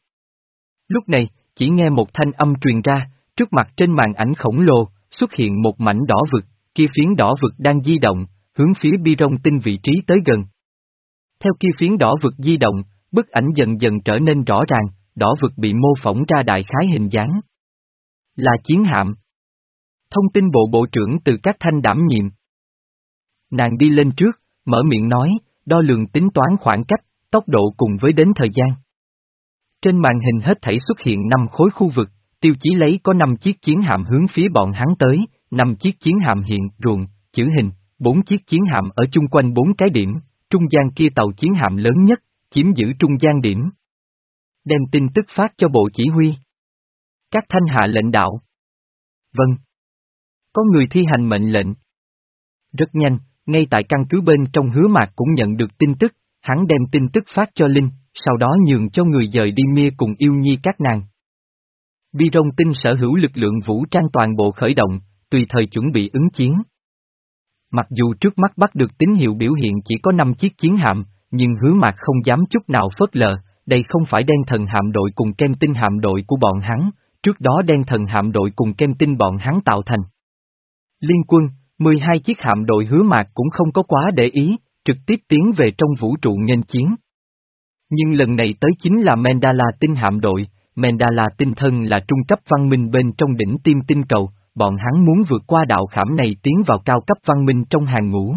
Lúc này, chỉ nghe một thanh âm truyền ra, trước mặt trên màn ảnh khổng lồ, xuất hiện một mảnh đỏ vực, kia phiến đỏ vực đang di động, hướng phía Bi-rong tinh vị trí tới gần. Theo kia phiến đỏ vực di động, bức ảnh dần dần trở nên rõ ràng, đỏ vực bị mô phỏng ra đại khái hình dáng. Là chiến hạm. Thông tin bộ bộ trưởng Từ Các Thanh đảm nhiệm. Nàng đi lên trước, mở miệng nói, đo lường tính toán khoảng cách, tốc độ cùng với đến thời gian. Trên màn hình hết thảy xuất hiện năm khối khu vực, tiêu chí lấy có năm chiếc chiến hạm hướng phía bọn hắn tới, năm chiếc chiến hạm hiện ruộng, chữ hình, bốn chiếc chiến hạm ở chung quanh bốn cái điểm, trung gian kia tàu chiến hạm lớn nhất, chiếm giữ trung gian điểm. Đem tin tức phát cho bộ chỉ huy. Các Thanh hạ lệnh đạo. Vâng. Có người thi hành mệnh lệnh. Rất nhanh, ngay tại căn cứ bên trong Hứa Mạc cũng nhận được tin tức, hắn đem tin tức phát cho Linh, sau đó nhường cho người dời đi Mia cùng yêu nhi các nàng. Bi-rong tinh sở hữu lực lượng vũ trang toàn bộ khởi động, tùy thời chuẩn bị ứng chiến. Mặc dù trước mắt bắt được tín hiệu biểu hiện chỉ có năm chiếc chiến hạm, nhưng Hứa Mạc không dám chút nào phớt lờ, đây không phải đen thần hạm đội cùng Kem tinh hạm đội của bọn hắn, trước đó đen thần hạm đội cùng kem tinh bọn hắn tạo thành. Liên quân, mười hai chiếc hạm đội Hứa Mạc cũng không có quá để ý, trực tiếp tiến về trong vũ trụ nghênh chiến. Nhưng lần này tới chính là Mandala tinh hạm đội, Mandala tinh thân là trung cấp văn minh bên trong đỉnh tim tinh cầu, bọn hắn muốn vượt qua đạo khảm này tiến vào cao cấp văn minh trong hàng ngũ.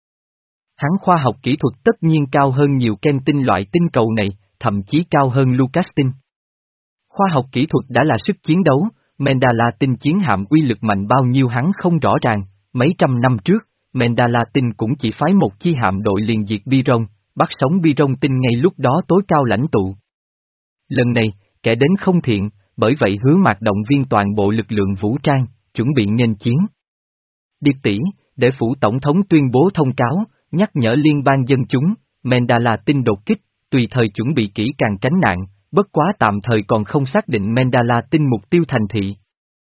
Hắn khoa học kỹ thuật tất nhiên cao hơn nhiều kem tinh loại tinh cầu này, thậm chí cao hơn Lucas tinh. Khoa học kỹ thuật đã là sức chiến đấu, Mandala tinh chiến hạm uy lực mạnh bao nhiêu hắn không rõ ràng, mấy trăm năm trước, Mandala tinh cũng chỉ phái một chi hạm đội liền diệt Biron, bắt sống Biron tinh ngay lúc đó tối cao lãnh tụ. Lần này, kẻ đến không thiện, bởi vậy Hứa Mạc động viên toàn bộ lực lượng vũ trang, chuẩn bị nghênh chiến. Điệp tỷ, để phủ tổng thống tuyên bố thông cáo, nhắc nhở liên bang dân chúng, Mandala tinh đột kích, tùy thời chuẩn bị kỹ càng tránh nạn, bất quá tạm thời còn không xác định Mandala tinh mục tiêu thành thị.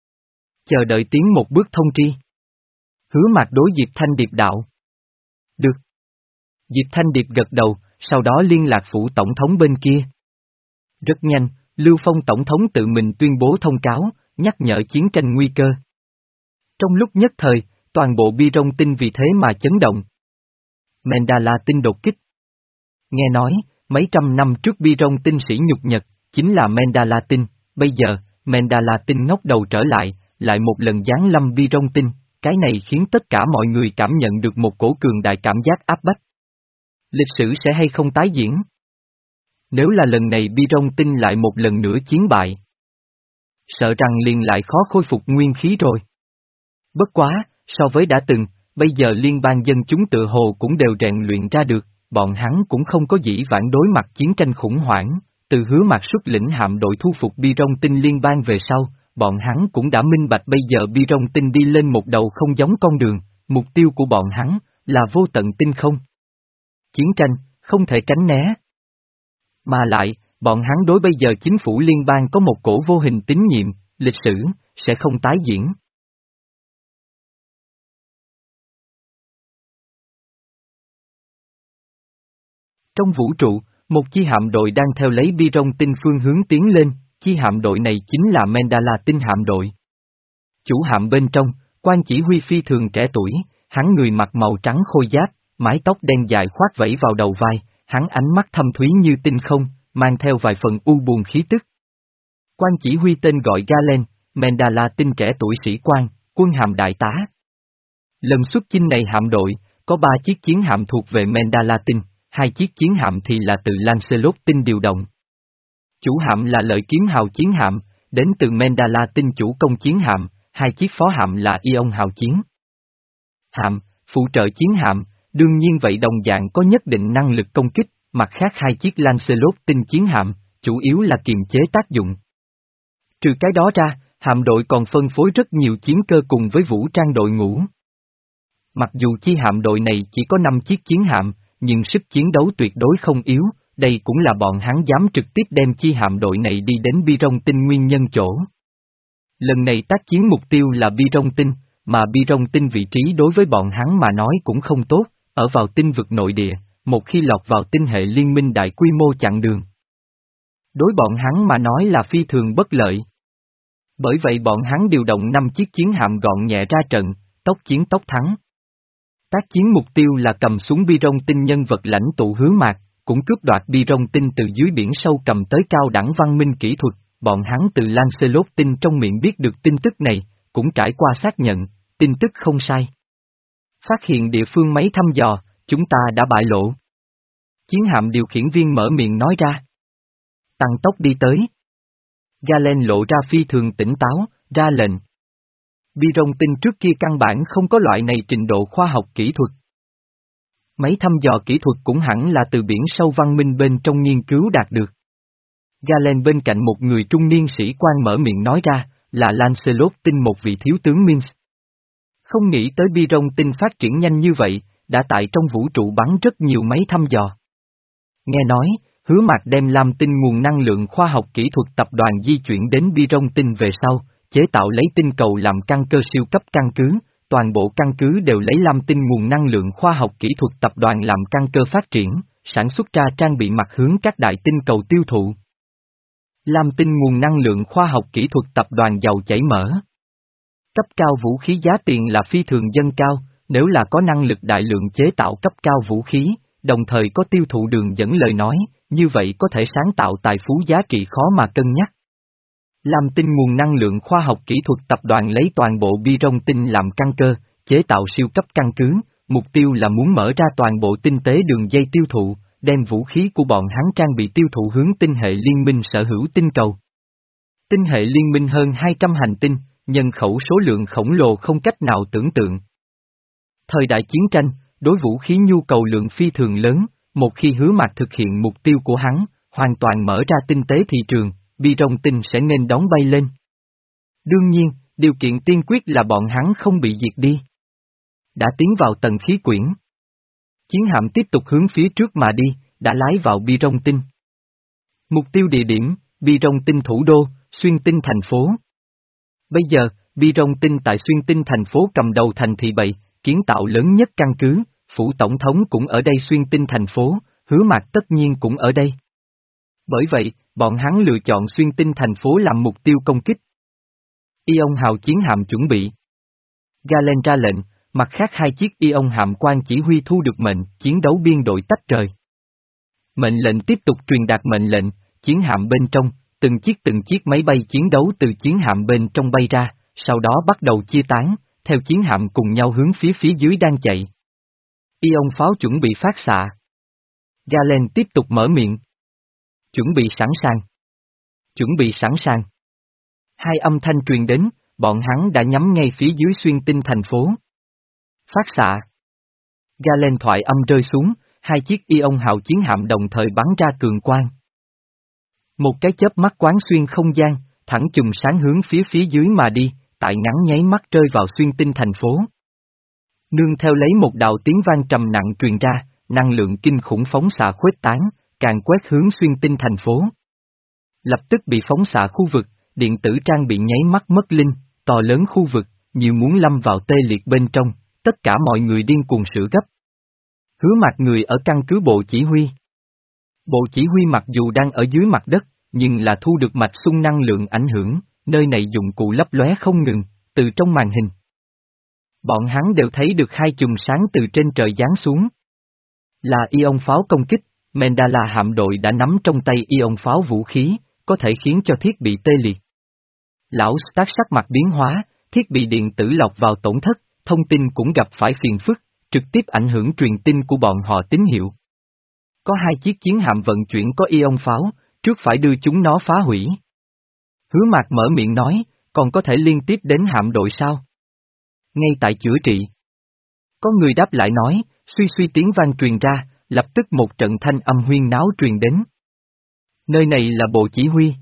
Chờ đợi tiến một bước thông tri. Hứa Mạc đối Diệp Thanh Điệp đạo. Được. Diệp Thanh Điệp gật đầu, sau đó liên lạc phủ tổng thống bên kia. Rất nhanh, Lưu Phong tổng thống tự mình tuyên bố thông cáo, nhắc nhở chiến tranh nguy cơ. Trong lúc nhất thời, toàn bộ Biron tinh vì thế mà chấn động. Mandala tinh đột kích. Nghe nói, mấy trăm năm trước Biron tinh sĩ nhục nhật, chính là Mandala tinh, bây giờ, Mandala tinh ngóc đầu trở lại, lại một lần giáng lâm Biron tinh, cái này khiến tất cả mọi người cảm nhận được một cổ cường đại cảm giác áp bách. Lịch sử sẽ hay không tái diễn? Nếu là lần này Biron tinh lại một lần nữa chiến bại, sợ rằng liền lại khó khôi phục nguyên khí rồi. Bất quá, so với đã từng, bây giờ liên bang dân chúng tự hồ cũng đều rèn luyện ra được, bọn hắn cũng không có dĩ vãng đối mặt chiến tranh khủng hoảng, từ Hứa Mạc xuất lĩnh hạm đội thu phục Biron tinh liên bang về sau, bọn hắn cũng đã minh bạch bây giờ Biron tinh đi lên một đầu không giống con đường, mục tiêu của bọn hắn là vô tận tinh không. Chiến tranh, không thể tránh né. Mà lại, bọn hắn đối bây giờ chính phủ liên bang có một cổ vô hình tín nhiệm, lịch sử, sẽ không tái diễn. Trong vũ trụ, một chi hạm đội đang theo lấy Biron tinh phương hướng tiến lên, chi hạm đội này chính là Mandala tinh hạm đội. Chủ hạm bên trong, quan chỉ huy phi thường trẻ tuổi, hắn người mặc màu trắng khôi giáp, mái tóc đen dài khoác vẫy vào đầu vai, hắn ánh mắt thâm thúy như tinh không, mang theo vài phần u buồn khí tức. Quan chỉ huy tên gọi Galen, Mandala tinh trẻ tuổi sĩ quan, quân hàm đại tá. Lần xuất chinh này hạm đội, có ba chiếc chiến hạm thuộc về Mandala tinh, hai chiếc chiến hạm thì là từ Lancelot tinh điều động. Chủ hạm là Lợi Kiếm hào chiến hạm, đến từ Mandala tinh chủ công chiến hạm, hai chiếc phó hạm là Ion hào chiến hạm, phụ trợ chiến hạm, đương nhiên vậy đồng dạng có nhất định năng lực công kích, mặt khác hai chiếc Lancelot tinh chiến hạm, chủ yếu là kiềm chế tác dụng. Trừ cái đó ra, hạm đội còn phân phối rất nhiều chiến cơ cùng với vũ trang đội ngũ. Mặc dù chi hạm đội này chỉ có năm chiếc chiến hạm, nhưng sức chiến đấu tuyệt đối không yếu, đây cũng là bọn hắn dám trực tiếp đem chi hạm đội này đi đến Biron tinh nguyên nhân chỗ. Lần này tác chiến mục tiêu là Biron tinh, mà Biron tinh vị trí đối với bọn hắn mà nói cũng không tốt, ở vào tinh vực nội địa, một khi lọt vào tinh hệ liên minh đại quy mô chặn đường. Đối bọn hắn mà nói là phi thường bất lợi. Bởi vậy bọn hắn điều động năm chiếc chiến hạm gọn nhẹ ra trận, tốc chiến tốc thắng. Tác chiến mục tiêu là cầm xuống Biron tinh nhân vật lãnh tụ Hứa Mạc, cũng cướp đoạt Biron tinh từ dưới biển sâu cầm tới cao đẳng văn minh kỹ thuật, bọn hắn từ Lancelot tinh trong miệng biết được tin tức này, cũng trải qua xác nhận, tin tức không sai. Phát hiện địa phương máy thăm dò, chúng ta đã bại lộ. Chiến hạm điều khiển viên mở miệng nói ra. Tăng tốc đi tới. Galen lộ ra phi thường tỉnh táo, ra lệnh. Biron tinh trước kia căn bản không có loại này trình độ khoa học kỹ thuật. Máy thăm dò kỹ thuật cũng hẳn là từ biển sâu văn minh bên trong nghiên cứu đạt được. Galen bên cạnh một người trung niên sĩ quan mở miệng nói ra, là Lancelot tinh một vị thiếu tướng Mins. Không nghĩ tới Biron tinh phát triển nhanh như vậy, đã tại trong vũ trụ bắn rất nhiều máy thăm dò. Nghe nói, Hứa Mạc đem Lam tinh nguồn năng lượng khoa học kỹ thuật tập đoàn di chuyển đến Biron tinh về sau, chế tạo lấy tinh cầu làm căn cơ siêu cấp căn cứ, toàn bộ căn cứ đều lấy Lam tinh nguồn năng lượng khoa học kỹ thuật tập đoàn làm căn cơ phát triển, sản xuất ra trang bị mặt hướng các đại tinh cầu tiêu thụ. Lam Tinh nguồn năng lượng khoa học kỹ thuật tập đoàn giàu chảy mỡ. Cấp cao vũ khí giá tiền là phi thường dâng cao, nếu là có năng lực đại lượng chế tạo cấp cao vũ khí, đồng thời có tiêu thụ đường dẫn lời nói, như vậy có thể sáng tạo tài phú giá trị khó mà cân nhắc. Lam Tinh nguồn năng lượng khoa học kỹ thuật tập đoàn lấy toàn bộ bi rong tinh làm căn cơ, chế tạo siêu cấp căn cứ, mục tiêu là muốn mở ra toàn bộ tinh tế đường dây tiêu thụ, đem vũ khí của bọn hắn trang bị tiêu thụ hướng tinh hệ liên minh sở hữu tinh cầu. Tinh hệ liên minh hơn hai trăm hành tinh, nhân khẩu số lượng khổng lồ không cách nào tưởng tượng. Thời đại chiến tranh, đối vũ khí nhu cầu lượng phi thường lớn, một khi Hứa Mạc thực hiện mục tiêu của hắn, hoàn toàn mở ra tinh tế thị trường, bi rong tinh sẽ nên đón bay lên. Đương nhiên, điều kiện tiên quyết là bọn hắn không bị diệt đi. Đã tiến vào tầng khí quyển. Chiến hạm tiếp tục hướng phía trước mà đi, đã lái vào bi rong tinh. Mục tiêu địa điểm, bi rong tinh thủ đô, xuyên tinh thành phố. Bây giờ, bi rong tinh tại xuyên tinh thành phố cầm đầu thành thị bảy, kiến tạo lớn nhất căn cứ, phủ tổng thống cũng ở đây xuyên tinh thành phố, Hứa Mạc tất nhiên cũng ở đây. Bởi vậy, bọn hắn lựa chọn xuyên tinh thành phố làm mục tiêu công kích. Ion hào chiến hạm chuẩn bị. Galen ra lệnh, mặt khác hai chiếc Ion hạm quan chỉ huy thu được mệnh, chiến đấu biên đội tách rời. Mệnh lệnh tiếp tục truyền đạt mệnh lệnh, chiến hạm bên trong, từng chiếc từng chiếc máy bay chiến đấu từ chiến hạm bên trong bay ra, sau đó bắt đầu chia tán, theo chiến hạm cùng nhau hướng phía phía dưới đang chạy. Ion pháo chuẩn bị phát xạ. Galen tiếp tục mở miệng. Chuẩn bị sẵn sàng. Chuẩn bị sẵn sàng. Hai âm thanh truyền đến, bọn hắn đã nhắm ngay phía dưới xuyên tinh thành phố. Phát xạ. Galen thoại âm rơi xuống, hai chiếc Ion hào chiến hạm đồng thời bắn ra cường quang. Một cái chớp mắt quán xuyên không gian, thẳng chùm sáng hướng phía phía dưới mà đi, tại ngắn nháy mắt rơi vào xuyên tinh thành phố. Nương theo lấy một đạo tiếng vang trầm nặng truyền ra, năng lượng kinh khủng phóng xạ khuếch tán, càng quét hướng xuyên tinh thành phố. Lập tức bị phóng xạ khu vực, điện tử trang bị nháy mắt mất linh, to lớn khu vực, như muốn lâm vào tê liệt bên trong, tất cả mọi người điên cuồng sửa gấp. Hứa Mạc người ở căn cứ bộ chỉ huy. Bộ chỉ huy mặc dù đang ở dưới mặt đất, nhưng là thu được mạch xung năng lượng ảnh hưởng, nơi này dụng cụ lấp lóe không ngừng, từ trong màn hình. Bọn hắn đều thấy được hai chùm sáng từ trên trời giáng xuống. Là Ion pháo công kích, Mendala hạm đội đã nắm trong tay Ion pháo vũ khí, có thể khiến cho thiết bị tê liệt. Lão Stark sắc mặt biến hóa, thiết bị điện tử lọc vào tổn thất, thông tin cũng gặp phải phiền phức, trực tiếp ảnh hưởng truyền tin của bọn họ tín hiệu. Có hai chiếc chiến hạm vận chuyển có Ion pháo, trước phải đưa chúng nó phá hủy. Hứa Mạc mở miệng nói, còn có thể liên tiếp đến hạm đội sao? Ngay tại chữa trị. Có người đáp lại nói, suy suy tiếng vang truyền ra, lập tức một trận thanh âm huyên náo truyền đến. Nơi này là bộ chỉ huy.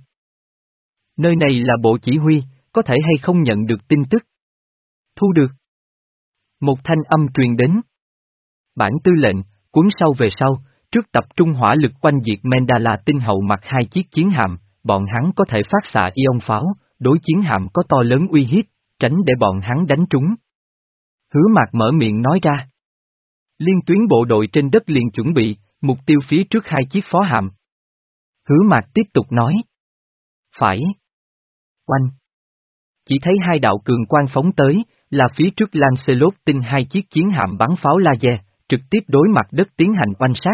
Nơi này là bộ chỉ huy, có thể hay không nhận được tin tức? Thu được. Một thanh âm truyền đến. Bản tư lệnh, cuốn sau về sau, trước tập trung hỏa lực quanh diệt Mendala tinh hậu mặt hai chiếc chiến hạm, bọn hắn có thể phát xạ Ion pháo, đối chiến hạm có to lớn uy hiếp, tránh để bọn hắn đánh trúng. Hứa Mạc mở miệng nói ra. Liên tuyến bộ đội trên đất liền chuẩn bị, mục tiêu phía trước hai chiếc phó hạm. Hứa Mạc tiếp tục nói. Phải. Oanh. Chỉ thấy hai đạo cường quang phóng tới, là phía trước Lancelot tinh hai chiếc chiến hạm bắn pháo laser, trực tiếp đối mặt đất tiến hành oanh sát.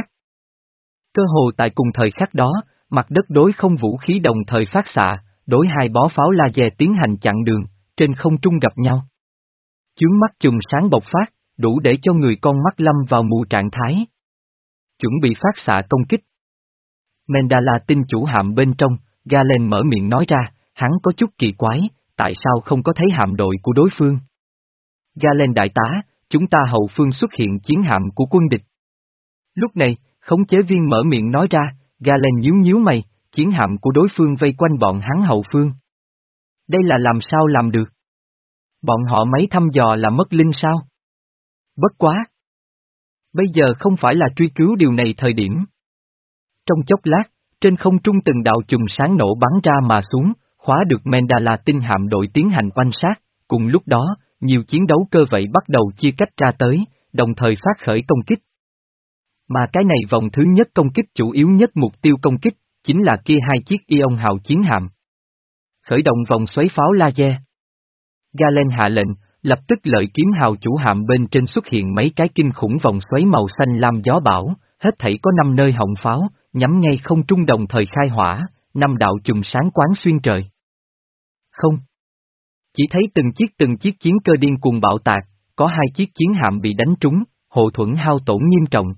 Cơ hồ tại cùng thời khắc đó, mặt đất đối không vũ khí đồng thời phát xạ, đối hai bó pháo laser tiến hành chặn đường, trên không trung gặp nhau. Chướng mắt chùm sáng bộc phát, đủ để cho người con mắt lâm vào mù trạng thái. Chuẩn bị phát xạ công kích. Mendala tinh chủ hạm bên trong, Galen mở miệng nói ra, hắn có chút kỳ quái, tại sao không có thấy hạm đội của đối phương? Galen đại tá, chúng ta hậu phương xuất hiện chiến hạm của quân địch. Lúc này, khống chế viên mở miệng nói ra, Galen nhíu nhíu mày, chiến hạm của đối phương vây quanh bọn hắn hậu phương. Đây là làm sao làm được? Bọn họ mấy thăm dò là mất linh sao? Bất quá! Bây giờ không phải là truy cứu điều này thời điểm. Trong chốc lát, trên không trung từng đạo chùm sáng nổ bắn ra mà xuống, khóa được Mendala tinh hạm đội tiến hành oanh sát, cùng lúc đó, nhiều chiến đấu cơ vậy bắt đầu chia cách ra tới, đồng thời phát khởi công kích. Mà cái này vòng thứ nhất công kích chủ yếu nhất mục tiêu công kích, chính là kia hai chiếc Ion hào chiến hạm. Khởi động vòng xoáy pháo laser. Galen hạ lệnh, lập tức lợi kiếm hào chủ hạm bên trên xuất hiện mấy cái kinh khủng vòng xoáy màu xanh lam gió bão, hết thảy có năm nơi họng pháo, nhắm ngay không trung đồng thời khai hỏa, năm đạo chùm sáng quán xuyên trời. Không. Chỉ thấy từng chiếc từng chiếc chiến cơ điên cuồng bạo tạc, có hai chiếc chiến hạm bị đánh trúng, hộ thuẫn hao tổn nghiêm trọng.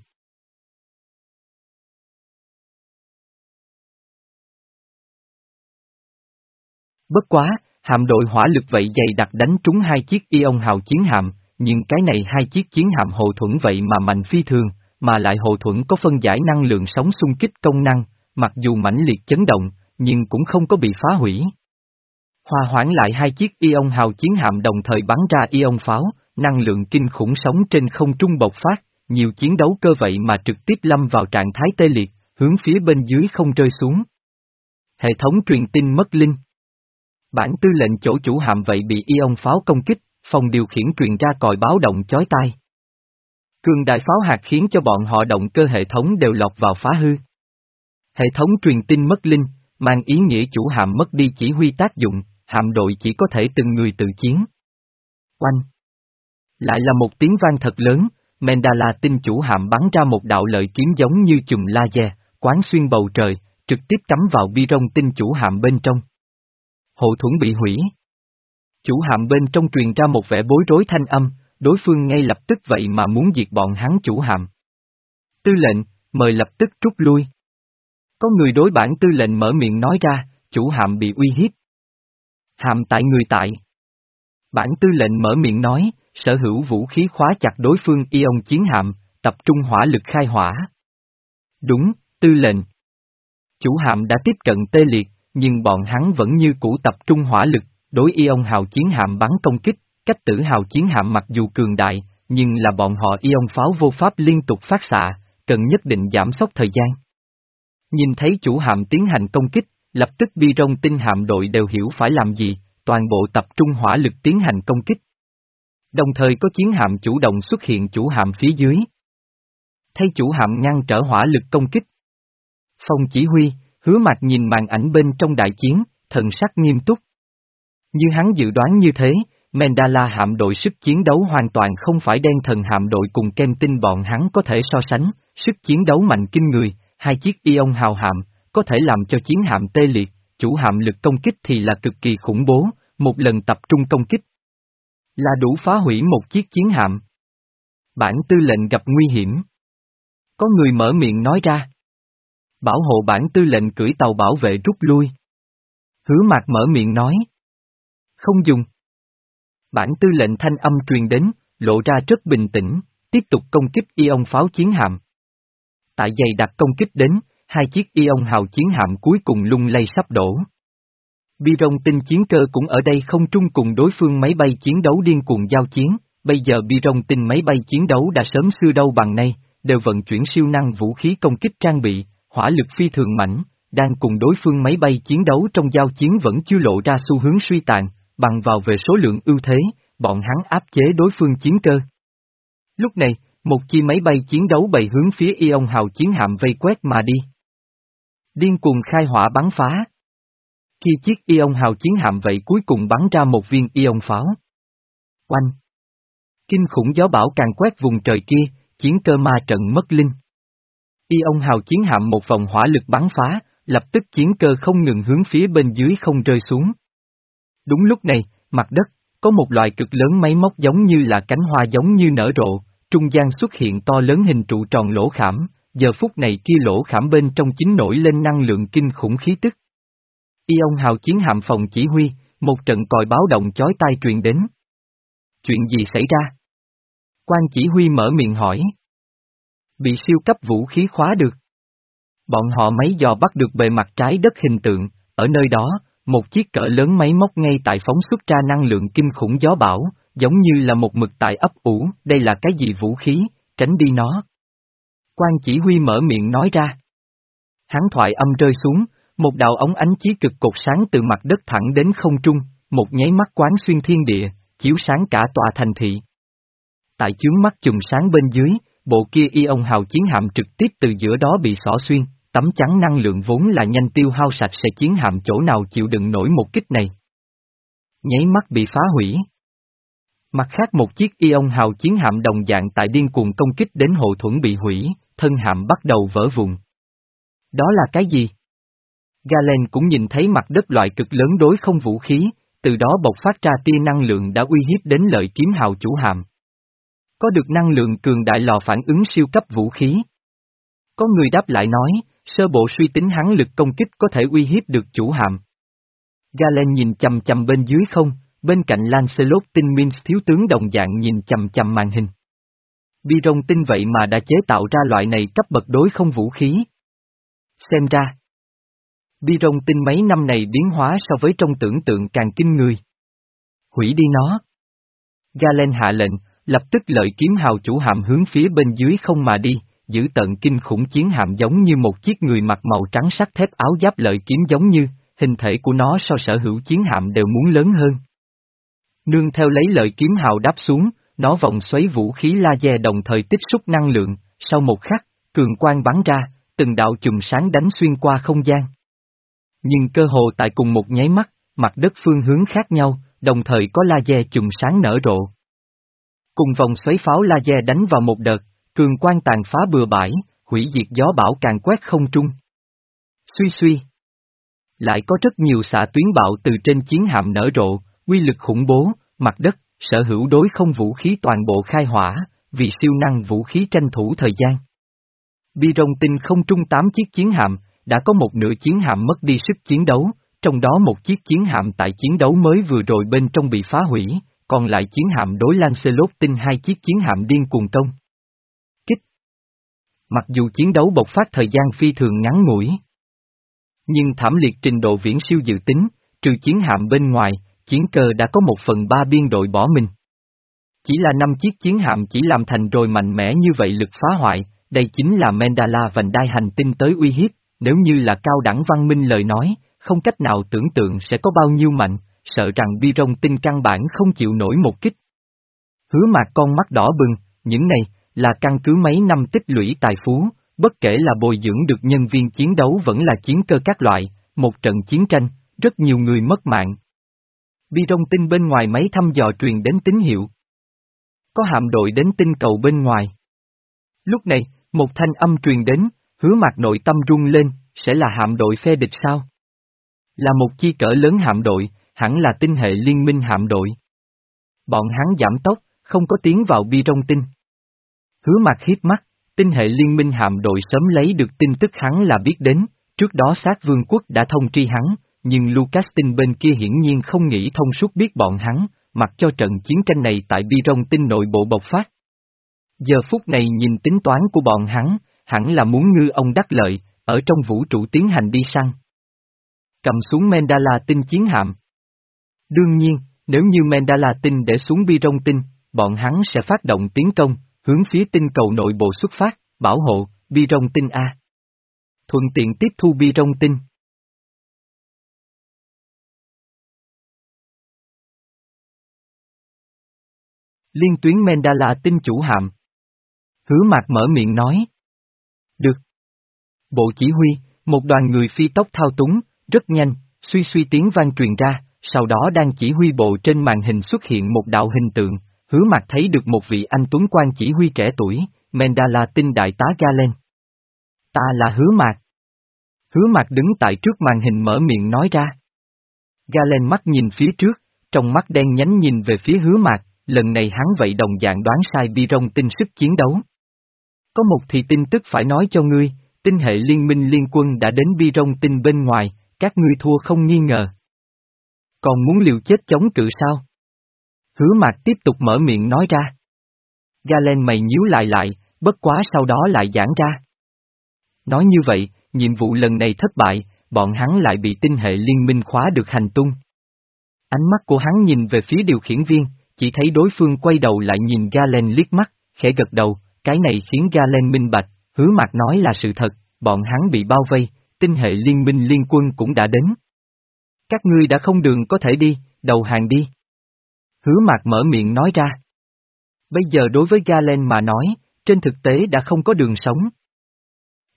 Bất quá, hạm đội hỏa lực vậy dày đặc đánh trúng hai chiếc Ion hào chiến hạm, nhưng cái này hai chiếc chiến hạm hộ thuẫn vậy mà mạnh phi thường, mà lại hộ thuẫn có phân giải năng lượng sóng xung kích công năng, mặc dù mãnh liệt chấn động, nhưng cũng không có bị phá hủy. Hòa hoãn lại hai chiếc Ion hào chiến hạm đồng thời bắn ra Ion pháo, năng lượng kinh khủng sóng trên không trung bộc phát, nhiều chiến đấu cơ vậy mà trực tiếp lâm vào trạng thái tê liệt, hướng phía bên dưới không rơi xuống. Hệ thống truyền tin mất linh. Bản tư lệnh chỗ chủ hạm vậy bị Ion pháo công kích, phòng điều khiển truyền ra còi báo động chói tai. Cường đại pháo hạt khiến cho bọn họ động cơ hệ thống đều lọt vào phá hư. Hệ thống truyền tin mất linh, mang ý nghĩa chủ hạm mất đi chỉ huy tác dụng, hạm đội chỉ có thể từng người tự chiến. Oanh! Lại là một tiếng vang thật lớn, Mendala tinh chủ hạm bắn ra một đạo lợi kiếm giống như chùm laser, quán xuyên bầu trời, trực tiếp cắm vào Biron tinh chủ hạm bên trong. Hộ thuẫn bị hủy. Chủ hạm bên trong truyền ra một vẻ bối rối thanh âm, đối phương ngay lập tức vậy mà muốn diệt bọn hắn chủ hạm. Tư lệnh, mời lập tức rút lui. Có người đối bản tư lệnh mở miệng nói ra, chủ hạm bị uy hiếp. Hạm tại người tại. Bản tư lệnh mở miệng nói, sở hữu vũ khí khóa chặt đối phương Ion chiến hạm, tập trung hỏa lực khai hỏa. Đúng, tư lệnh. Chủ hạm đã tiếp cận tê liệt, nhưng bọn hắn vẫn như cũ tập trung hỏa lực, đối Ion hào chiến hạm bắn công kích, cách tử hào chiến hạm mặc dù cường đại, nhưng là bọn họ Ion pháo vô pháp liên tục phát xạ, cần nhất định giảm sốc thời gian. Nhìn thấy chủ hạm tiến hành công kích, lập tức Biron tinh hạm đội đều hiểu phải làm gì, toàn bộ tập trung hỏa lực tiến hành công kích. Đồng thời có chiến hạm chủ động xuất hiện chủ hạm phía dưới. Thay chủ hạm ngăn trở hỏa lực công kích. Phong chỉ huy, Hứa Mạc nhìn màn ảnh bên trong đại chiến, thần sắc nghiêm túc. Như hắn dự đoán như thế, Mendala hạm đội sức chiến đấu hoàn toàn không phải đen thần hạm đội cùng kem tinh bọn hắn có thể so sánh, sức chiến đấu mạnh kinh người, hai chiếc Ion hào hạm, có thể làm cho chiến hạm tê liệt, chủ hạm lực công kích thì là cực kỳ khủng bố, một lần tập trung công kích là đủ phá hủy một chiếc chiến hạm. Bản tư lệnh gặp nguy hiểm. Có người mở miệng nói ra. Bảo hộ bản tư lệnh cưỡi tàu bảo vệ rút lui. Hứa Mạc mở miệng nói. Không dùng. Bản tư lệnh thanh âm truyền đến, lộ ra rất bình tĩnh, tiếp tục công kích Ion pháo chiến hạm. Tại dày đặc công kích đến, hai chiếc Ion hào chiến hạm cuối cùng lung lay sắp đổ. Biron tinh chiến cơ cũng ở đây không trung cùng đối phương máy bay chiến đấu điên cuồng giao chiến, bây giờ Biron tinh máy bay chiến đấu đã sớm xưa đâu bằng nay, đều vận chuyển siêu năng vũ khí công kích trang bị, hỏa lực phi thường mạnh, đang cùng đối phương máy bay chiến đấu trong giao chiến vẫn chưa lộ ra xu hướng suy tàn, bằng vào về số lượng ưu thế, bọn hắn áp chế đối phương chiến cơ. Lúc này, một chi máy bay chiến đấu bày hướng phía Ion hào chiến hạm vây quét mà đi. Điên cuồng khai hỏa bắn phá. Khi chiếc Ion hào chiến hạm vậy cuối cùng bắn ra một viên Ion pháo. Oanh! Kinh khủng gió bão càng quét vùng trời kia, chiến cơ ma trận mất linh. Ion hào chiến hạm một vòng hỏa lực bắn phá, lập tức chiến cơ không ngừng hướng phía bên dưới không rơi xuống. Đúng lúc này, mặt đất, có một loại cực lớn máy móc giống như là cánh hoa giống như nở rộ, trung gian xuất hiện to lớn hình trụ tròn lỗ khảm, giờ phút này kia lỗ khảm bên trong chính nổi lên năng lượng kinh khủng khí tức. Ion hào chiến hạm phòng chỉ huy, một trận còi báo động chói tai truyền đến. Chuyện gì xảy ra? Quan chỉ huy mở miệng hỏi. Bị siêu cấp vũ khí khóa được. Bọn họ máy dò bắt được bề mặt trái đất hình tượng, ở nơi đó, một chiếc cỡ lớn máy móc ngay tại phóng xuất ra năng lượng kinh khủng gió bão, giống như là một mực tại ấp ủ, đây là cái gì vũ khí, tránh đi nó. Quan chỉ huy mở miệng nói ra. Hắn thoại âm rơi xuống, một đạo ống ánh chí cực cột sáng từ mặt đất thẳng đến không trung, một nháy mắt quán xuyên thiên địa, chiếu sáng cả tòa thành thị. Tại chướng mắt chùm sáng bên dưới, bộ kia Ion hào chiến hạm trực tiếp từ giữa đó bị xỏ xuyên, tấm chắn năng lượng vốn là nhanh tiêu hao sạch sẽ, chiến hạm chỗ nào chịu đựng nổi một kích này. Nháy mắt bị phá hủy. Mặt khác một chiếc Ion hào chiến hạm đồng dạng tại điên cuồng công kích đến hộ thuẫn bị hủy, thân hạm bắt đầu vỡ vụn. Đó là cái gì? Galen cũng nhìn thấy mặt đất loại cực lớn đối không vũ khí, từ đó bộc phát ra tia năng lượng đã uy hiếp đến lợi kiếm hào chủ hạm. Có được năng lượng cường đại lò phản ứng siêu cấp vũ khí. Có người đáp lại nói, sơ bộ suy tính hắn lực công kích có thể uy hiếp được chủ hạm. Galen nhìn chằm chằm bên dưới không, bên cạnh Lancelot tinh Minsk thiếu tướng đồng dạng nhìn chằm chằm màn hình. Biron tinh vậy mà đã chế tạo ra loại này cấp bậc đối không vũ khí. Xem ra, Biron tinh mấy năm này biến hóa so với trong tưởng tượng càng kinh người. Hủy đi nó. Galen hạ lệnh, lập tức lợi kiếm hào chủ hạm hướng phía bên dưới không mà đi, giữ tận kinh khủng chiến hạm giống như một chiếc người mặc màu trắng sắt thép, áo giáp lợi kiếm giống như, hình thể của nó so sở hữu chiến hạm đều muốn lớn hơn. Nương theo lấy lợi kiếm hào đáp xuống, nó vòng xoáy vũ khí laser đồng thời tích xúc năng lượng, sau một khắc, cường quang bắn ra, từng đạo chùm sáng đánh xuyên qua không gian. Nhưng cơ hồ tại cùng một nháy mắt, mặt đất phương hướng khác nhau, đồng thời có laser chùm sáng nở rộ. Cùng vòng xoáy pháo laser đánh vào một đợt, cường quang tàn phá bừa bãi, hủy diệt gió bão càng quét không trung. Suy suy. Lại có rất nhiều xạ tuyến bạo từ trên chiến hạm nở rộ, uy lực khủng bố, mặt đất, sở hữu đối không vũ khí toàn bộ khai hỏa, vì siêu năng vũ khí tranh thủ thời gian. Biron tinh không trung tám chiếc chiến hạm, đã có một nửa chiến hạm mất đi sức chiến đấu, trong đó một chiếc chiến hạm tại chiến đấu mới vừa rồi bên trong bị phá hủy, còn lại chiến hạm đối Lancelot tinh hai chiếc chiến hạm điên cuồng công kích. Mặc dù chiến đấu bộc phát thời gian phi thường ngắn ngủi, nhưng thảm liệt trình độ viễn siêu dự tính, trừ chiến hạm bên ngoài, chiến cơ đã có một phần ba biên đội bỏ mình. Chỉ là năm chiếc chiến hạm chỉ làm thành rồi mạnh mẽ như vậy lực phá hoại, đây chính là Mandala vành đai hành tinh tới uy hiếp, nếu như là cao đẳng văn minh lời nói, không cách nào tưởng tượng sẽ có bao nhiêu mạnh, sợ rằng Biron tinh căn bản không chịu nổi một kích. Hứa Mạc con mắt đỏ bừng, những này, là căn cứ mấy năm tích lũy tài phú, bất kể là bồi dưỡng được nhân viên chiến đấu vẫn là chiến cơ các loại, một trận chiến tranh, rất nhiều người mất mạng. Biron tinh bên ngoài máy thăm dò truyền đến tín hiệu. Có hạm đội đến tinh cầu bên ngoài. Lúc này, một thanh âm truyền đến, Hứa Mạc nội tâm rung lên, sẽ là hạm đội phe địch sao? Là một chi cỡ lớn hạm đội, hẳn là tinh hệ liên minh hạm đội. Bọn hắn giảm tốc, không có tiến vào Biron tinh. Hứa Mạc hít mắt, tinh hệ liên minh hạm đội sớm lấy được tin tức hắn là biết đến, trước đó sát vương quốc đã thông tri hắn, nhưng Lucas tinh bên kia hiển nhiên không nghĩ thông suốt biết bọn hắn, mặc cho trận chiến tranh này tại Biron tinh nội bộ bộc phát. Giờ phút này nhìn tính toán của bọn hắn, hẳn là muốn ngư ông đắc lợi, ở trong vũ trụ tiến hành đi săn. Cầm xuống Mandala tinh chiến hạm. Đương nhiên, nếu như Mandala tinh để xuống Biron tinh, bọn hắn sẽ phát động tiến công, hướng phía tinh cầu nội bộ xuất phát, bảo hộ, Biron tinh A. Thuận tiện tiếp thu Biron tinh. Liên tuyến Mandala tinh chủ hạm. Hứa Mạc mở miệng nói. Được. Bộ chỉ huy, một đoàn người phi tốc thao túng, rất nhanh, suy suy tiếng vang truyền ra, sau đó đang chỉ huy bộ trên màn hình xuất hiện một đạo hình tượng, Hứa Mạc thấy được một vị anh tuấn quan chỉ huy trẻ tuổi, Mandala tinh đại tá Galen. Ta là Hứa Mạc. Hứa Mạc đứng tại trước màn hình mở miệng nói ra. Galen mắt nhìn phía trước, trong mắt đen nhánh nhìn về phía Hứa Mạc, lần này hắn vậy đồng dạng đoán sai Biron tinh sức chiến đấu. Có một thì tin tức phải nói cho ngươi, tinh hệ liên minh liên quân đã đến Biron tinh bên ngoài, các ngươi thua không nghi ngờ. Còn muốn liều chết chống cự sao? Hứa Mạc tiếp tục mở miệng nói ra. Galen mày nhíu lại lại, bất quá sau đó lại giãn ra. Nói như vậy, nhiệm vụ lần này thất bại, bọn hắn lại bị tinh hệ liên minh khóa được hành tung. Ánh mắt của hắn nhìn về phía điều khiển viên, chỉ thấy đối phương quay đầu lại nhìn Galen liếc mắt, khẽ gật đầu, cái này khiến Galen minh bạch, Hứa Mạc nói là sự thật, bọn hắn bị bao vây, tinh hệ liên minh liên quân cũng đã đến. Các ngươi đã không đường có thể đi, đầu hàng đi. Hứa Mạc mở miệng nói ra. Bây giờ đối với Galen mà nói, trên thực tế đã không có đường sống.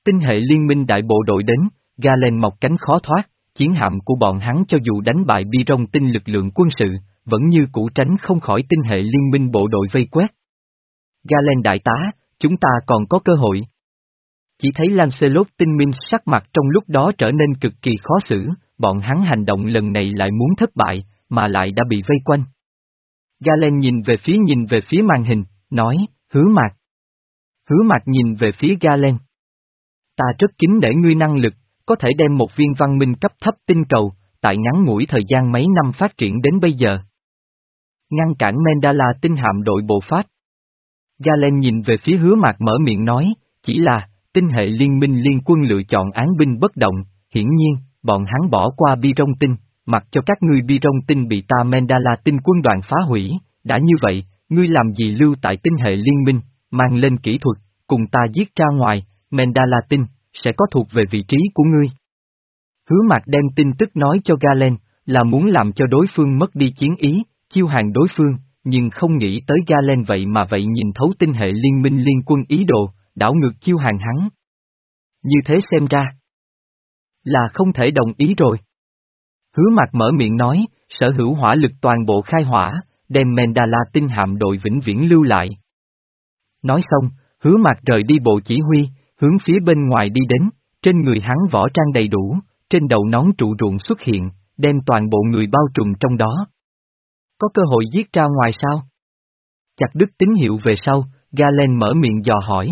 Tinh hệ liên minh đại bộ đội đến, Galen mọc cánh khó thoát, chiến hạm của bọn hắn cho dù đánh bại Biron tinh lực lượng quân sự, vẫn như cũ tránh không khỏi tinh hệ liên minh bộ đội vây quét. Galen đại tá, chúng ta còn có cơ hội. Chỉ thấy Lancelot tinh minh sắc mặt trong lúc đó trở nên cực kỳ khó xử, bọn hắn hành động lần này lại muốn thất bại, mà lại đã bị vây quanh. Galen nhìn về phía nhìn về phía màn hình, nói, Hứa Mạc. Hứa Mạc nhìn về phía Galen. Ta rất kính nể ngươi năng lực, có thể đem một viên văn minh cấp thấp tinh cầu, tại ngắn ngủi thời gian mấy năm phát triển đến bây giờ. Ngăn cản Mendala tinh hạm đội bộ phát. Galen nhìn về phía Hứa Mạc mở miệng nói, chỉ là, tinh hệ liên minh liên quân lựa chọn án binh bất động, hiển nhiên, bọn hắn bỏ qua Biron tinh, mặc cho các ngươi Biron tinh bị ta Mendala tinh quân đoàn phá hủy, đã như vậy, ngươi làm gì lưu tại tinh hệ liên minh, mang lên kỹ thuật, cùng ta giết ra ngoài, Mendala tinh, sẽ có thuộc về vị trí của ngươi. Hứa Mạc đem tin tức nói cho Galen, là muốn làm cho đối phương mất đi chiến ý, chiêu hàng đối phương, nhưng không nghĩ tới Galen vậy mà vậy nhìn thấu tinh hệ liên minh liên quân ý đồ, đảo ngược chiêu hàng hắn. Như thế xem ra, là không thể đồng ý rồi. Hứa Mạc mở miệng nói, sở hữu hỏa lực toàn bộ khai hỏa, đem Mendala tinh hạm đội vĩnh viễn lưu lại. Nói xong, Hứa Mạc rời đi bộ chỉ huy, hướng phía bên ngoài đi đến, trên người hắn võ trang đầy đủ, trên đầu nón trụ ruộng xuất hiện, đem toàn bộ người bao trùm trong đó. Có cơ hội giết ra ngoài sao? Chặt đứt tín hiệu về sau, Galen mở miệng dò hỏi.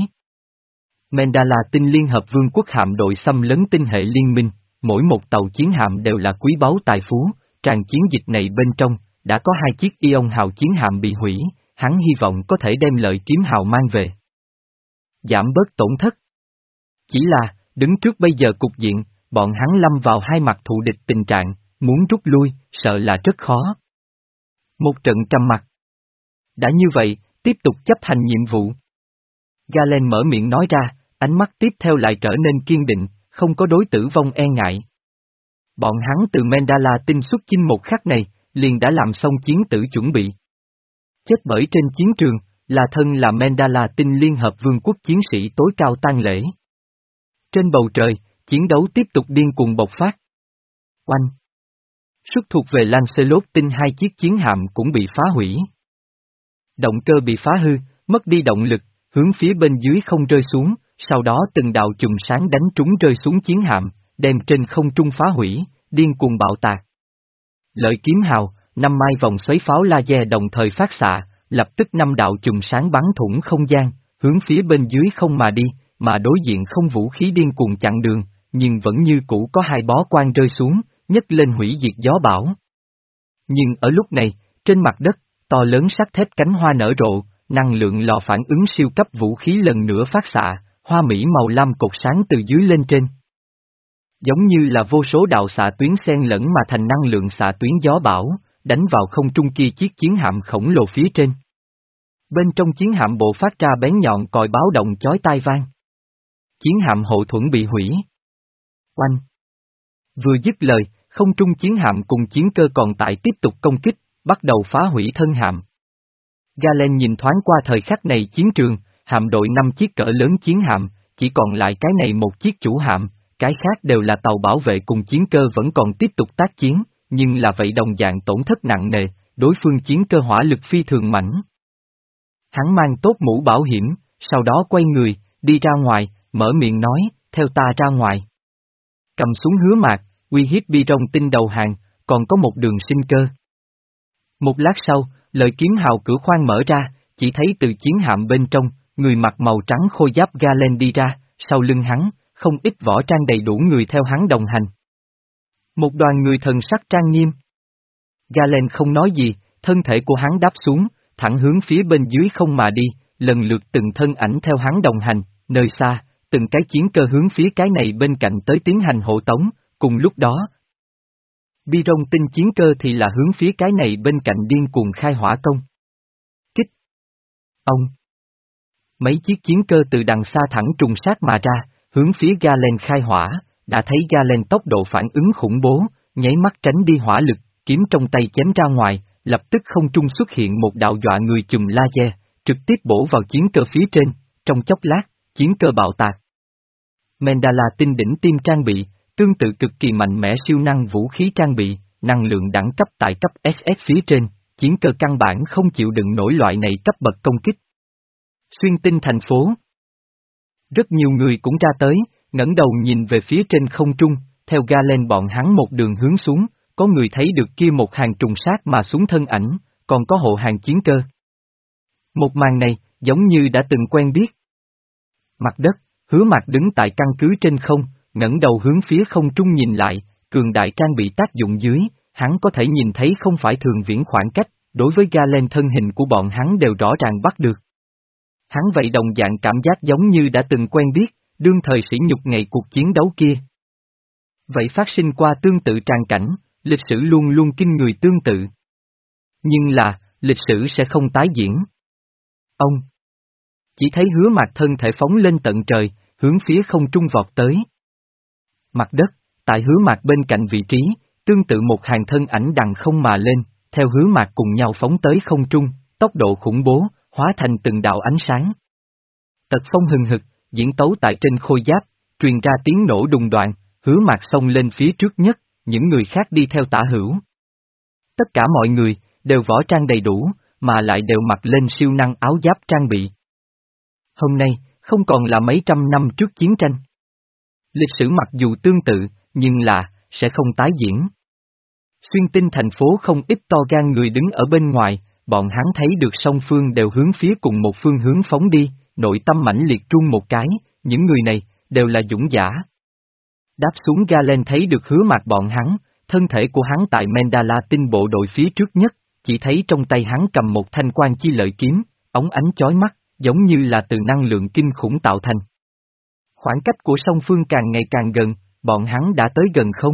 Mendala tinh liên hợp vương quốc hạm đội xâm lấn tinh hệ liên minh, mỗi một tàu chiến hạm đều là quý báu tài phú, tràn chiến dịch này bên trong, đã có hai chiếc Ion hào chiến hạm bị hủy, hắn hy vọng có thể đem lợi kiếm hào mang về. Giảm bớt tổn thất. Chỉ là, đứng trước bây giờ cục diện, bọn hắn lâm vào hai mặt thù địch tình trạng, muốn rút lui, sợ là rất khó. Một trận trầm mặc. Đã như vậy, tiếp tục chấp hành nhiệm vụ. Galen mở miệng nói ra, ánh mắt tiếp theo lại trở nên kiên định, không có đối tử vong e ngại. Bọn hắn từ Mendala tinh xuất chinh một khắc này, liền đã làm xong chiến tử chuẩn bị. Chết bởi trên chiến trường, là thân là Mendala tinh liên hợp vương quốc chiến sĩ tối cao tang lễ. Trên bầu trời, chiến đấu tiếp tục điên cuồng bộc phát. Oanh! Xuất thuộc về Lancelot tinh hai chiếc chiến hạm cũng bị phá hủy. Động cơ bị phá hư, mất đi động lực, hướng phía bên dưới không rơi xuống, sau đó từng đạo chùm sáng đánh trúng rơi xuống chiến hạm, đem trên không trung phá hủy, điên cuồng bạo tạc. Lợi kiếm hào, năm mai vòng xoáy pháo laser đồng thời phát xạ, lập tức năm đạo chùm sáng bắn thủng không gian, hướng phía bên dưới không mà đi, mà đối diện không vũ khí điên cuồng chặn đường, nhưng vẫn như cũ có hai bó quang rơi xuống, nhấc lên hủy diệt gió bão. Nhưng ở lúc này, trên mặt đất, to lớn sắt thép cánh hoa nở rộ, năng lượng lò phản ứng siêu cấp vũ khí lần nữa phát xạ, hoa mỹ màu lam cột sáng từ dưới lên trên. Giống như là vô số đạo xạ tuyến xen lẫn mà thành năng lượng xạ tuyến gió bão, đánh vào không trung kia chiếc chiến hạm khổng lồ phía trên. Bên trong chiến hạm bộ phát ra bén nhọn còi báo động chói tai vang. Chiến hạm hộ thuẫn bị hủy. Oanh! Vừa dứt lời, không trung chiến hạm cùng chiến cơ còn tại tiếp tục công kích, bắt đầu phá hủy thân hạm. Galen nhìn thoáng qua thời khắc này chiến trường, hạm đội năm chiếc cỡ lớn chiến hạm, chỉ còn lại cái này một chiếc chủ hạm, cái khác đều là tàu bảo vệ cùng chiến cơ vẫn còn tiếp tục tác chiến, nhưng là vậy đồng dạng tổn thất nặng nề, đối phương chiến cơ hỏa lực phi thường mạnh. Hắn mang tốt mũ bảo hiểm, sau đó quay người, đi ra ngoài, mở miệng nói, theo ta ra ngoài. Cầm súng Hứa Mạc, uy hiếp Biron tinh đầu hàng, còn có một đường sinh cơ. Một lát sau, lợi kiếm hào cửa khoang mở ra, chỉ thấy từ chiến hạm bên trong, người mặc màu trắng khôi giáp Galen đi ra, sau lưng hắn, không ít võ trang đầy đủ người theo hắn đồng hành. Một đoàn người thần sắc trang nghiêm. Galen không nói gì, thân thể của hắn đáp xuống, thẳng hướng phía bên dưới không mà đi, lần lượt từng thân ảnh theo hắn đồng hành, nơi xa, từng cái chiến cơ hướng phía cái này bên cạnh tới tiến hành hộ tống, cùng lúc đó. Biron tinh chiến cơ thì là hướng phía cái này bên cạnh điên cuồng khai hỏa công. Kích! Ông! Mấy chiếc chiến cơ từ đằng xa thẳng trùng sát mà ra, hướng phía Galen khai hỏa, đã thấy Galen tốc độ phản ứng khủng bố, nháy mắt tránh đi hỏa lực, kiếm trong tay chém ra ngoài, lập tức không trung xuất hiện một đạo dọa người chùm laser, trực tiếp bổ vào chiến cơ phía trên, trong chốc lát, chiến cơ bạo tạc. Mandala tinh đỉnh tim trang bị, tương tự cực kỳ mạnh mẽ siêu năng vũ khí trang bị, năng lượng đẳng cấp tại cấp ét ét phía trên, chiến cơ căn bản không chịu đựng nổi loại này cấp bậc công kích. Xuyên tinh thành phố. Rất nhiều người cũng ra tới, ngẩng đầu nhìn về phía trên không trung, theo Galen bọn hắn một đường hướng xuống, có người thấy được kia một hàng trùng sát mà xuống thân ảnh, còn có hộ hàng chiến cơ. Một màn này, giống như đã từng quen biết. Mặt đất, Hứa Mạc đứng tại căn cứ trên không, ngẩng đầu hướng phía không trung nhìn lại, cường đại trang bị tác dụng dưới, hắn có thể nhìn thấy không phải thường viễn khoảng cách, đối với Galen thân hình của bọn hắn đều rõ ràng bắt được. Hắn vậy đồng dạng cảm giác giống như đã từng quen biết, đương thời sỉ nhục ngày cuộc chiến đấu kia. Vậy phát sinh qua tương tự tràn cảnh, lịch sử luôn luôn kinh người tương tự. Nhưng là, lịch sử sẽ không tái diễn. Ông chỉ thấy Hứa Mạc thân thể phóng lên tận trời, hướng phía không trung vọt tới. Mặt đất, tại Hứa Mạc bên cạnh vị trí, tương tự một hàng thân ảnh đằng không mà lên, theo Hứa Mạc cùng nhau phóng tới không trung, tốc độ khủng bố, hóa thành từng đạo ánh sáng. Tật phong hừng hực, diễn tấu tại trên khôi giáp, truyền ra tiếng nổ đùng đoạn, Hứa Mạc xông lên phía trước nhất, những người khác đi theo tả hữu. Tất cả mọi người, đều võ trang đầy đủ, mà lại đều mặc lên siêu năng áo giáp trang bị. Hôm nay, không còn là mấy trăm năm trước chiến tranh. Lịch sử mặc dù tương tự, nhưng là, sẽ không tái diễn. Xuyên tinh thành phố không ít to gan người đứng ở bên ngoài, bọn hắn thấy được song phương đều hướng phía cùng một phương hướng phóng đi, nội tâm mãnh liệt run một cái, những người này, đều là dũng giả. Đáp xuống Galen thấy được Hứa Mạc bọn hắn, thân thể của hắn tại Mandala tinh bộ đội phía trước nhất, chỉ thấy trong tay hắn cầm một thanh quan chi lợi kiếm, ống ánh chói mắt, giống như là từ năng lượng kinh khủng tạo thành. Khoảng cách của song phương càng ngày càng gần, bọn hắn đã tới gần không?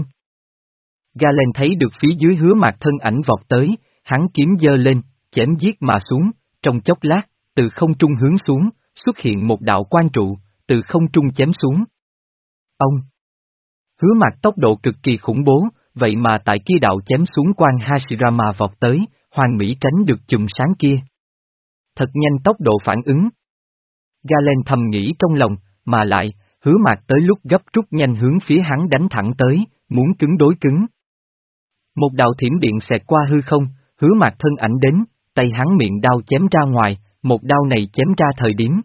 Galen thấy được phía dưới Hứa Mạc thân ảnh vọt tới, hắn kiếm giơ lên, chém giết mà xuống, trong chốc lát, từ không trung hướng xuống, xuất hiện một đạo quan trụ, từ không trung chém xuống. Ông! Hứa Mạc tốc độ cực kỳ khủng bố, vậy mà tại kia đạo chém xuống quan Hashirama vọt tới, hoàn mỹ tránh được chùm sáng kia. Thật nhanh tốc độ phản ứng. Galen thầm nghĩ trong lòng, mà lại, Hứa Mạc tới lúc gấp rút nhanh hướng phía hắn đánh thẳng tới, muốn cứng đối cứng. Một đạo thiểm điện xẹt qua hư không, Hứa Mạc thân ảnh đến, tay hắn miệng đao chém ra ngoài, một đao này chém ra thời điểm.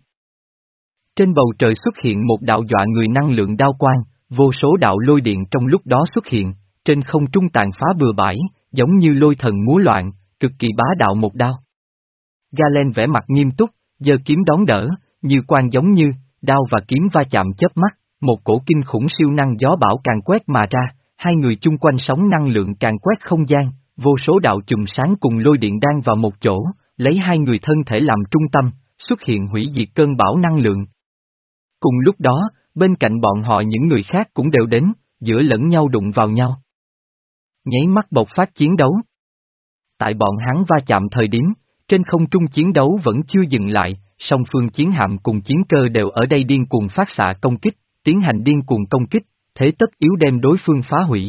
Trên bầu trời xuất hiện một đạo dọa người năng lượng đao quang, vô số đạo lôi điện trong lúc đó xuất hiện, trên không trung tàn phá bừa bãi, giống như lôi thần múa loạn, cực kỳ bá đạo một đao. Galen vẻ mặt nghiêm túc, giơ kiếm đón đỡ, như quan giống như, đao và kiếm va chạm chớp mắt, một cổ kinh khủng siêu năng gió bão càng quét mà ra, hai người chung quanh sóng năng lượng càng quét không gian, vô số đạo chùm sáng cùng lôi điện đang vào một chỗ, lấy hai người thân thể làm trung tâm, xuất hiện hủy diệt cơn bão năng lượng. Cùng lúc đó, bên cạnh bọn họ những người khác cũng đều đến, giữa lẫn nhau đụng vào nhau. Nháy mắt bộc phát chiến đấu. Tại bọn hắn va chạm thời điểm, trên không trung chiến đấu vẫn chưa dừng lại, song phương chiến hạm cùng chiến cơ đều ở đây điên cuồng phát xạ công kích, tiến hành điên cuồng công kích, thế tất yếu đem đối phương phá hủy.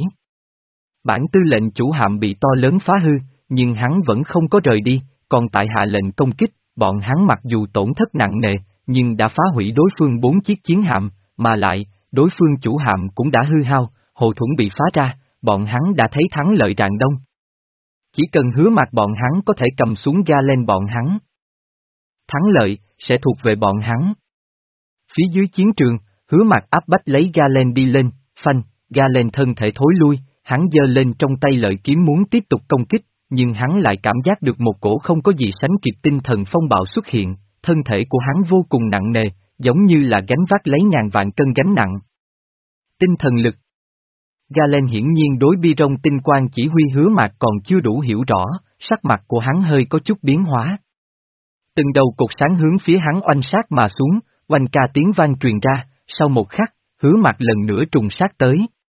Bản tư lệnh chủ hạm bị to lớn phá hư, nhưng hắn vẫn không có rời đi, còn tại hạ lệnh công kích, bọn hắn mặc dù tổn thất nặng nề, nhưng đã phá hủy đối phương bốn chiếc chiến hạm, mà lại, đối phương chủ hạm cũng đã hư hao, hộ thuẫn bị phá ra, bọn hắn đã thấy thắng lợi rạng đông. Chỉ cần Hứa Mạc bọn hắn có thể cầm xuống Galen bọn hắn. Thắng lợi, sẽ thuộc về bọn hắn. Phía dưới chiến trường, Hứa Mạc áp bách lấy Galen đi lên, phanh, Galen thân thể thối lui, hắn giơ lên trong tay lợi kiếm muốn tiếp tục công kích, nhưng hắn lại cảm giác được một cổ không có gì sánh kịp tinh thần phong bạo xuất hiện, thân thể của hắn vô cùng nặng nề, giống như là gánh vác lấy ngàn vạn cân gánh nặng. Tinh thần lực. Galen hiển nhiên đối bi rong tinh quang chỉ huy Hứa Mạc còn chưa đủ hiểu rõ, sắc mặt của hắn hơi có chút biến hóa. Từng đầu cột sáng hướng phía hắn oanh sát mà xuống, oanh ca tiếng vang truyền ra, sau một khắc, Hứa Mạc lần nữa trùng sát tới.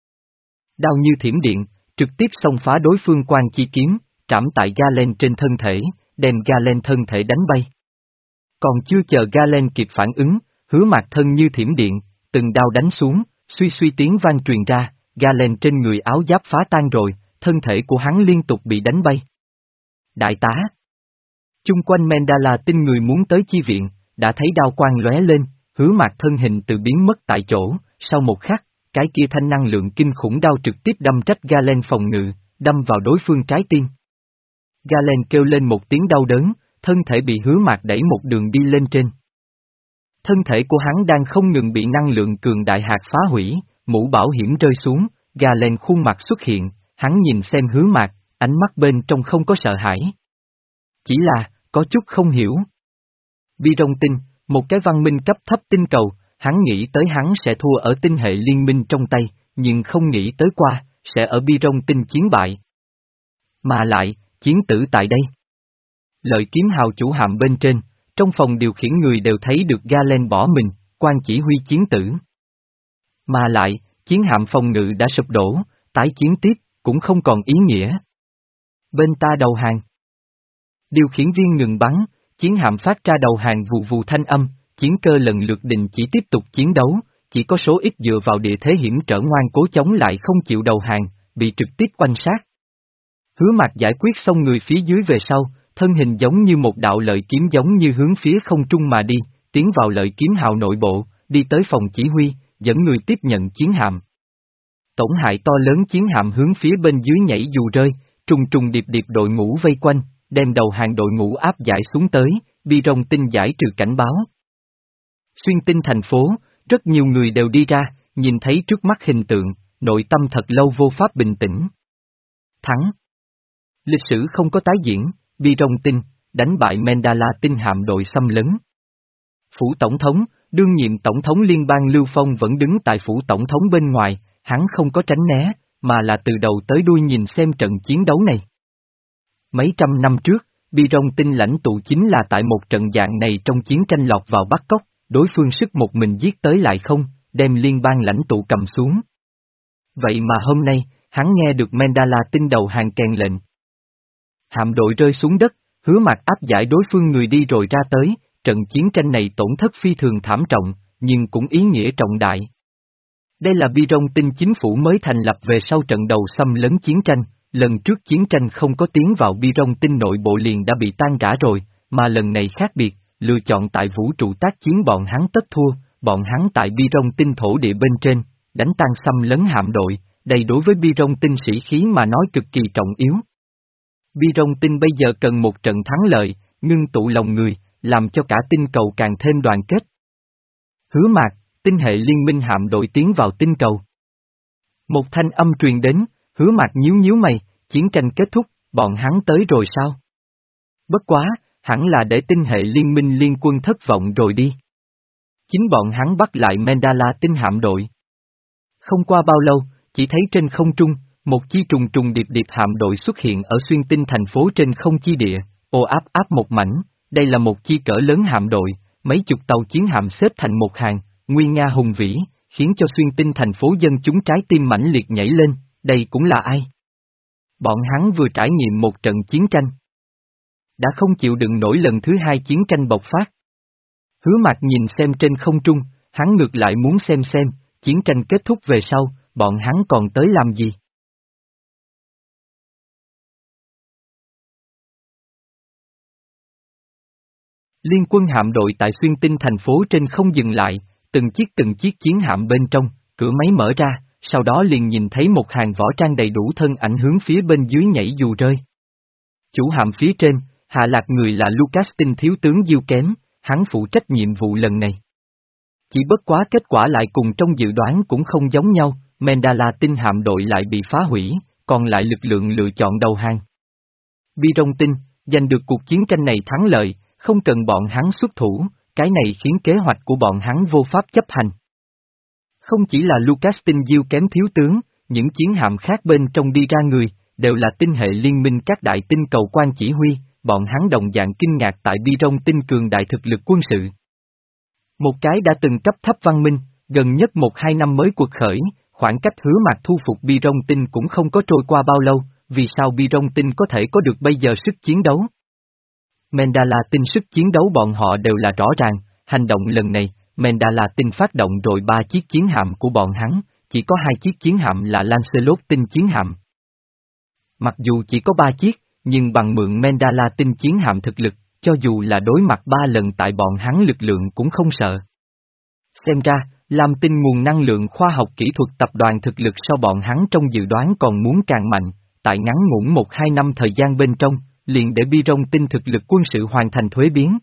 Đao như thiểm điện, trực tiếp xông phá đối phương quang chi kiếm, trảm tại Galen trên thân thể, đem Galen thân thể đánh bay. Còn chưa chờ Galen kịp phản ứng, Hứa Mạc thân như thiểm điện, từng đao đánh xuống, suy suy tiếng vang truyền ra, Galen trên người áo giáp phá tan rồi, thân thể của hắn liên tục bị đánh bay. Đại tá! Chung quanh Mandala tinh người muốn tới chi viện, đã thấy đao quang lóe lên, Hứa Mạc thân hình từ biến mất tại chỗ, sau một khắc, cái kia thanh năng lượng kinh khủng đao trực tiếp đâm trách Galen phòng ngự, đâm vào đối phương trái tim. Galen kêu lên một tiếng đau đớn, thân thể bị Hứa Mạc đẩy một đường đi lên trên. Thân thể của hắn đang không ngừng bị năng lượng cường đại hạt phá hủy, mũ bảo hiểm rơi xuống, Galen khuôn mặt xuất hiện, hắn nhìn xem Hứa Mạc, ánh mắt bên trong không có sợ hãi. Chỉ là, có chút không hiểu. Bi Rong Tinh, một cái văn minh cấp thấp tinh cầu, hắn nghĩ tới hắn sẽ thua ở tinh hệ liên minh trong tay, nhưng không nghĩ tới qua, sẽ ở Bi Rong Tinh chiến bại. Mà lại, chiến tử tại đây. Lợi kiếm hào chủ hạm bên trên, trong phòng điều khiển người đều thấy được Galen bỏ mình, quan chỉ huy chiến tử. Mà lại, chiến hạm phòng ngự đã sụp đổ, tái chiến tiếp, cũng không còn ý nghĩa. Bên ta đầu hàng. Điều khiển viên ngừng bắn, chiến hạm phát ra đầu hàng vù vù thanh âm, chiến cơ lần lượt đình chỉ tiếp tục chiến đấu, chỉ có số ít dựa vào địa thế hiểm trở ngoan cố chống lại không chịu đầu hàng, bị trực tiếp oanh sát. Hứa Mạc giải quyết xong người phía dưới về sau, thân hình giống như một đạo lợi kiếm giống như hướng phía không trung mà đi, tiến vào lợi kiếm hào nội bộ, đi tới phòng chỉ huy, dẫn người tiếp nhận chiến hạm. Tổn hại to lớn chiến hạm hướng phía bên dưới nhảy dù rơi, trùng trùng điệp điệp đội ngũ vây quanh, đem đầu hàng đội ngũ áp giải xuống tới, Bi Rong Tinh giải trừ cảnh báo. Xuyên tinh thành phố, rất nhiều người đều đi ra, nhìn thấy trước mắt hình tượng, nội tâm thật lâu vô pháp bình tĩnh. Thắng. Lịch sử không có tái diễn, Bi Rong Tinh, đánh bại Mandala tinh hạm đội xâm lấn. Phủ Tổng thống, đương nhiệm Tổng thống liên bang Lưu Phong vẫn đứng tại phủ Tổng thống bên ngoài, hắn không có tránh né, mà là từ đầu tới đuôi nhìn xem trận chiến đấu này. Mấy trăm năm trước, Bi Rong Tinh lãnh tụ chính là tại một trận dạng này trong chiến tranh lọt vào bắt cóc, đối phương sức một mình giết tới lại không, đem liên bang lãnh tụ cầm xuống. Vậy mà hôm nay, hắn nghe được Mandala tinh đầu hàng kèn lệnh. Hạm đội rơi xuống đất, Hứa Mạc áp giải đối phương người đi rồi ra tới, trận chiến tranh này tổn thất phi thường thảm trọng, nhưng cũng ý nghĩa trọng đại. Đây là Bi Rong Tinh chính phủ mới thành lập về sau trận đầu xâm lấn chiến tranh, lần trước chiến tranh không có tiến vào Bi Rong Tinh nội bộ liền đã bị tan rã rồi, mà lần này khác biệt, lựa chọn tại vũ trụ tác chiến bọn hắn tất thua, bọn hắn tại Bi Rong Tinh thổ địa bên trên, đánh tan xâm lấn hạm đội, đây đối với Bi Rong Tinh sĩ khí mà nói cực kỳ trọng yếu. Bi Rong Tinh bây giờ cần một trận thắng lợi, ngưng tụ lòng người, làm cho cả tinh cầu càng thêm đoàn kết. Hứa Mạc, tinh hệ liên minh hạm đội tiến vào tinh cầu. Một thanh âm truyền đến, Hứa Mạc nhíu nhíu mày, chiến tranh kết thúc, bọn hắn tới rồi sao? Bất quá, hẳn là để tinh hệ liên minh liên quân thất vọng rồi đi. Chính bọn hắn bắt lại Mandala tinh hạm đội. Không qua bao lâu, chỉ thấy trên không trung, một chi trùng trùng điệp điệp hạm đội xuất hiện ở xuyên tinh thành phố trên không chi địa, ồ áp áp một mảnh, đây là một chi cỡ lớn hạm đội, mấy chục tàu chiến hạm xếp thành một hàng, nguy nga hùng vĩ, khiến cho xuyên tinh thành phố dân chúng trái tim mãnh liệt nhảy lên, đây cũng là ai? Bọn hắn vừa trải nghiệm một trận chiến tranh. Đã không chịu đựng nổi lần thứ hai chiến tranh bộc phát. Hứa Mạc nhìn xem trên không trung, hắn ngược lại muốn xem xem, chiến tranh kết thúc về sau, bọn hắn còn tới làm gì? Liên quân hạm đội tại xuyên tinh thành phố trên không dừng lại, từng chiếc từng chiếc chiến hạm bên trong, cửa máy mở ra, sau đó liền nhìn thấy một hàng võ trang đầy đủ thân ảnh hướng phía bên dưới nhảy dù rơi. Chủ hạm phía trên, hạ lạc người là Lucas Tinh thiếu tướng Diêu Kém, hắn phụ trách nhiệm vụ lần này. Chỉ bất quá kết quả lại cùng trong dự đoán cũng không giống nhau, Mandala tinh hạm đội lại bị phá hủy, còn lại lực lượng lựa chọn đầu hàng. Bi Rong Tinh, giành được cuộc chiến tranh này thắng lợi, không cần bọn hắn xuất thủ, cái này khiến kế hoạch của bọn hắn vô pháp chấp hành. Không chỉ là Lucas Tinh Diêu Kém thiếu tướng, những chiến hạm khác bên trong đi ra người, đều là tinh hệ liên minh các đại tinh cầu quan chỉ huy, bọn hắn đồng dạng kinh ngạc tại Bi Rong Tinh cường đại thực lực quân sự. Một cái đã từng cấp thấp văn minh, gần nhất một hai năm mới cuộc khởi, khoảng cách Hứa Mạc thu phục Bi Rong Tinh cũng không có trôi qua bao lâu, vì sao Bi Rong Tinh có thể có được bây giờ sức chiến đấu? Mandala Tinh sức chiến đấu bọn họ đều là rõ ràng, hành động lần này, Mandala Tinh phát động rồi ba chiếc chiến hạm của bọn hắn, chỉ có hai chiếc chiến hạm là Lancelot Tinh chiến hạm. Mặc dù chỉ có ba chiếc, nhưng bằng mượn Mandala Tinh chiến hạm thực lực, cho dù là đối mặt ba lần tại bọn hắn lực lượng cũng không sợ. Xem ra, Lam Tinh nguồn năng lượng khoa học kỹ thuật tập đoàn thực lực sau bọn hắn trong dự đoán còn muốn càng mạnh, tại ngắn ngủn một hai năm thời gian bên trong, liền để Bi Rong Tinh thực lực quân sự hoàn thành thuế biến.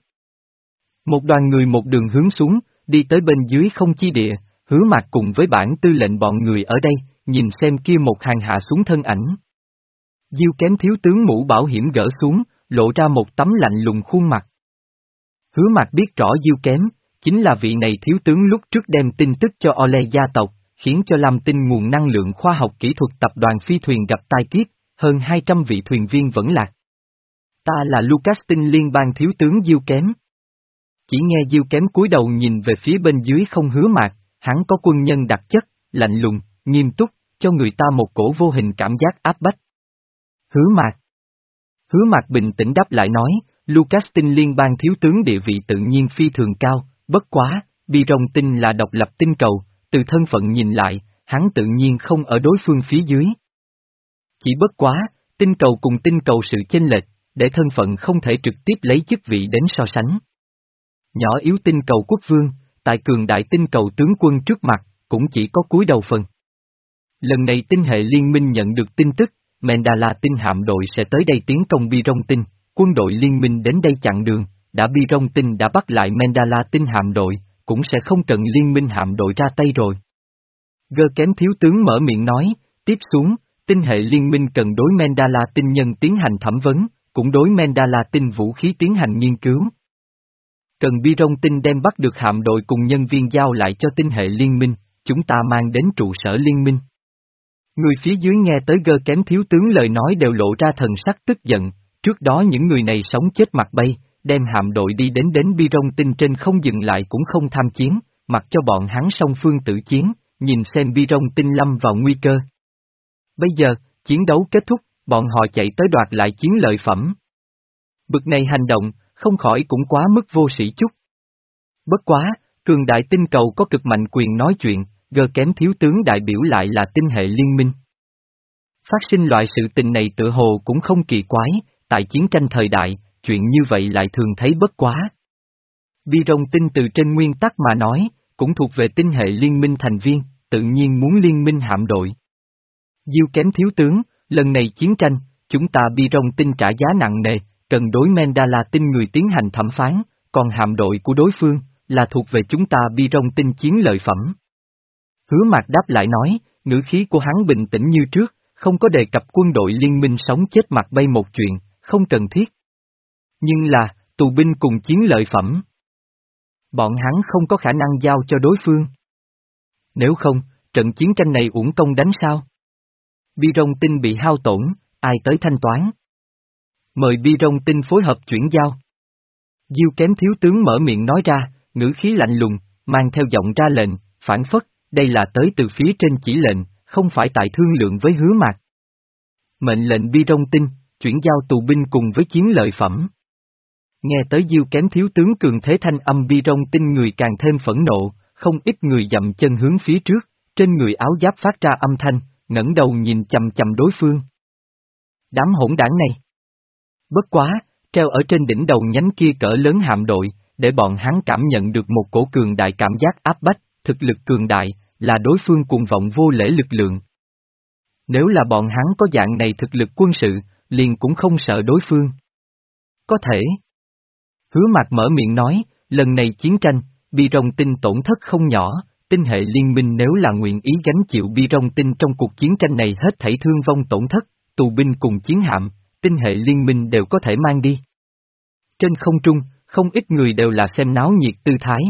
Một đoàn người một đường hướng xuống, đi tới bên dưới không chi địa, Hứa Mạc cùng với bản tư lệnh bọn người ở đây, nhìn xem kia một hàng hạ xuống thân ảnh. Diêu Kém thiếu tướng mũ bảo hiểm gỡ xuống, lộ ra một tấm lạnh lùng khuôn mặt. Hứa Mạc biết rõ Diêu Kém, chính là vị này thiếu tướng lúc trước đem tin tức cho Ole gia tộc, khiến cho Lam Tinh nguồn năng lượng khoa học kỹ thuật tập đoàn phi thuyền gặp tai kiếp, hơn hai trăm vị thuyền viên vẫn lạc. Ta là Lucas Tinh liên bang thiếu tướng Diêu Kém. Chỉ nghe Diêu Kém cúi đầu nhìn về phía bên dưới không Hứa Mạc, hắn có quân nhân đặc chất, lạnh lùng, nghiêm túc, cho người ta một cổ vô hình cảm giác áp bách. Hứa Mạc. Hứa Mạc bình tĩnh đáp lại nói, Lucas Tinh liên bang thiếu tướng địa vị tự nhiên phi thường cao, bất quá, Bi Rong Tinh là độc lập tinh cầu, từ thân phận nhìn lại, hắn tự nhiên không ở đối phương phía dưới. Chỉ bất quá, tinh cầu cùng tinh cầu sự chênh lệch, để thân phận không thể trực tiếp lấy chức vị đến so sánh. Nhỏ yếu tinh cầu quốc vương, tại cường đại tinh cầu tướng quân trước mặt, cũng chỉ có cúi đầu phần. Lần này tinh hệ liên minh nhận được tin tức, Mandala tinh hạm đội sẽ tới đây tiến công Bi Rong Tinh, quân đội liên minh đến đây chặn đường, đã Bi Rong Tinh đã bắt lại Mandala tinh hạm đội, cũng sẽ không cần liên minh hạm đội ra tay rồi. Gơ Kém thiếu tướng mở miệng nói, tiếp xuống, tinh hệ liên minh cần đối Mandala tinh nhân tiến hành thẩm vấn, cũng đối Mandala tinh vũ khí tiến hành nghiên cứu. Cần Bi Rong Tinh đem bắt được hạm đội cùng nhân viên giao lại cho tinh hệ liên minh, chúng ta mang đến trụ sở liên minh. Người phía dưới nghe tới Gơ Kém thiếu tướng lời nói đều lộ ra thần sắc tức giận, trước đó những người này sống chết mặt bay, đem hạm đội đi đến đến Bi Rong Tinh trên không dừng lại cũng không tham chiến, mặc cho bọn hắn song phương tự chiến, nhìn xem Bi Rong Tinh lâm vào nguy cơ. Bây giờ, chiến đấu kết thúc, bọn họ chạy tới đoạt lại chiến lợi phẩm. Bực này hành động, không khỏi cũng quá mức vô sĩ chút. Bất quá, cường đại tinh cầu có cực mạnh quyền nói chuyện, Gơ Kém thiếu tướng đại biểu lại là tinh hệ liên minh. Phát sinh loại sự tình này tựa hồ cũng không kỳ quái, tại chiến tranh thời đại, chuyện như vậy lại thường thấy bất quá. Bi Rong Tinh từ trên nguyên tắc mà nói, cũng thuộc về tinh hệ liên minh thành viên, tự nhiên muốn liên minh hạm đội. Diêu Kém thiếu tướng, lần này chiến tranh, chúng ta Bi Rong Tinh trả giá nặng nề, cần đối Mandala tinh người tiến hành thẩm phán, còn hạm đội của đối phương, là thuộc về chúng ta Bi Rong Tinh chiến lợi phẩm. Hứa Mạc đáp lại nói, ngữ khí của hắn bình tĩnh như trước, không có đề cập quân đội liên minh sống chết mặt bay một chuyện, không cần thiết. Nhưng là, tù binh cùng chiến lợi phẩm. Bọn hắn không có khả năng giao cho đối phương. Nếu không, trận chiến tranh này uổng công đánh sao? Bi Rong Tinh bị hao tổn, ai tới thanh toán? Mời Bi Rong Tinh phối hợp chuyển giao. Diêu Kém thiếu tướng mở miệng nói ra, ngữ khí lạnh lùng, mang theo giọng ra lệnh, phản phất, đây là tới từ phía trên chỉ lệnh, không phải tại thương lượng với Hứa Mạc. Mệnh lệnh Bi Rong Tinh, chuyển giao tù binh cùng với chiến lợi phẩm. Nghe tới Diêu Kém thiếu tướng cường thế thanh âm Bi Rong Tinh người càng thêm phẫn nộ, không ít người dậm chân hướng phía trước, trên người áo giáp phát ra âm thanh, ngẩng đầu nhìn chằm chằm đối phương. Đám hỗn đảng này. Bất quá, treo ở trên đỉnh đầu nhánh kia cỡ lớn hạm đội, để bọn hắn cảm nhận được một cổ cường đại cảm giác áp bách, thực lực cường đại, là đối phương cuồng vọng vô lễ lực lượng. Nếu là bọn hắn có dạng này thực lực quân sự, liền cũng không sợ đối phương. Có thể. Hứa Mạc mở miệng nói, lần này chiến tranh, Bi Rong Tinh tổn thất không nhỏ, tinh hệ liên minh nếu là nguyện ý gánh chịu Bi Rong Tinh trong cuộc chiến tranh này hết thảy thương vong tổn thất, tù binh cùng chiến hạm, tinh hệ liên minh đều có thể mang đi. Trên không trung, không ít người đều là xem náo nhiệt tư thái.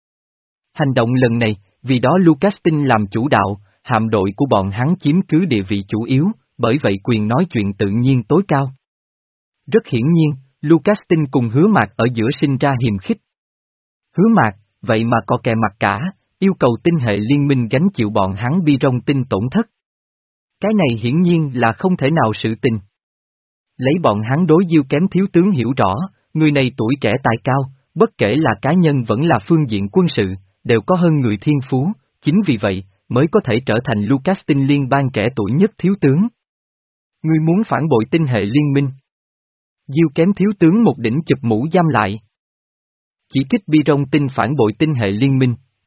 Hành động lần này, vì đó Lucas Tinh làm chủ đạo, hạm đội của bọn hắn chiếm cứ địa vị chủ yếu, bởi vậy quyền nói chuyện tự nhiên tối cao. Rất hiển nhiên, Lucas Tinh cùng Hứa Mạc ở giữa sinh ra hiềm khích. Hứa Mạc, vậy mà có kè mặt cả, yêu cầu tinh hệ liên minh gánh chịu bọn hắn Bi Rong Tinh tổn thất. Cái này hiển nhiên là không thể nào sự tình. Lấy bọn hắn đối Diêu Kém thiếu tướng hiểu rõ, người này tuổi trẻ tài cao, bất kể là cá nhân vẫn là phương diện quân sự, đều có hơn người thiên phú, chính vì vậy, mới có thể trở thành Lucas Tinh liên bang trẻ tuổi nhất thiếu tướng. Ngươi muốn phản bội tinh hệ liên minh. Diêu Kém thiếu tướng một đỉnh chụp mũ giam lại. Chỉ trích Bi Rong Tinh phản bội tinh hệ liên minh,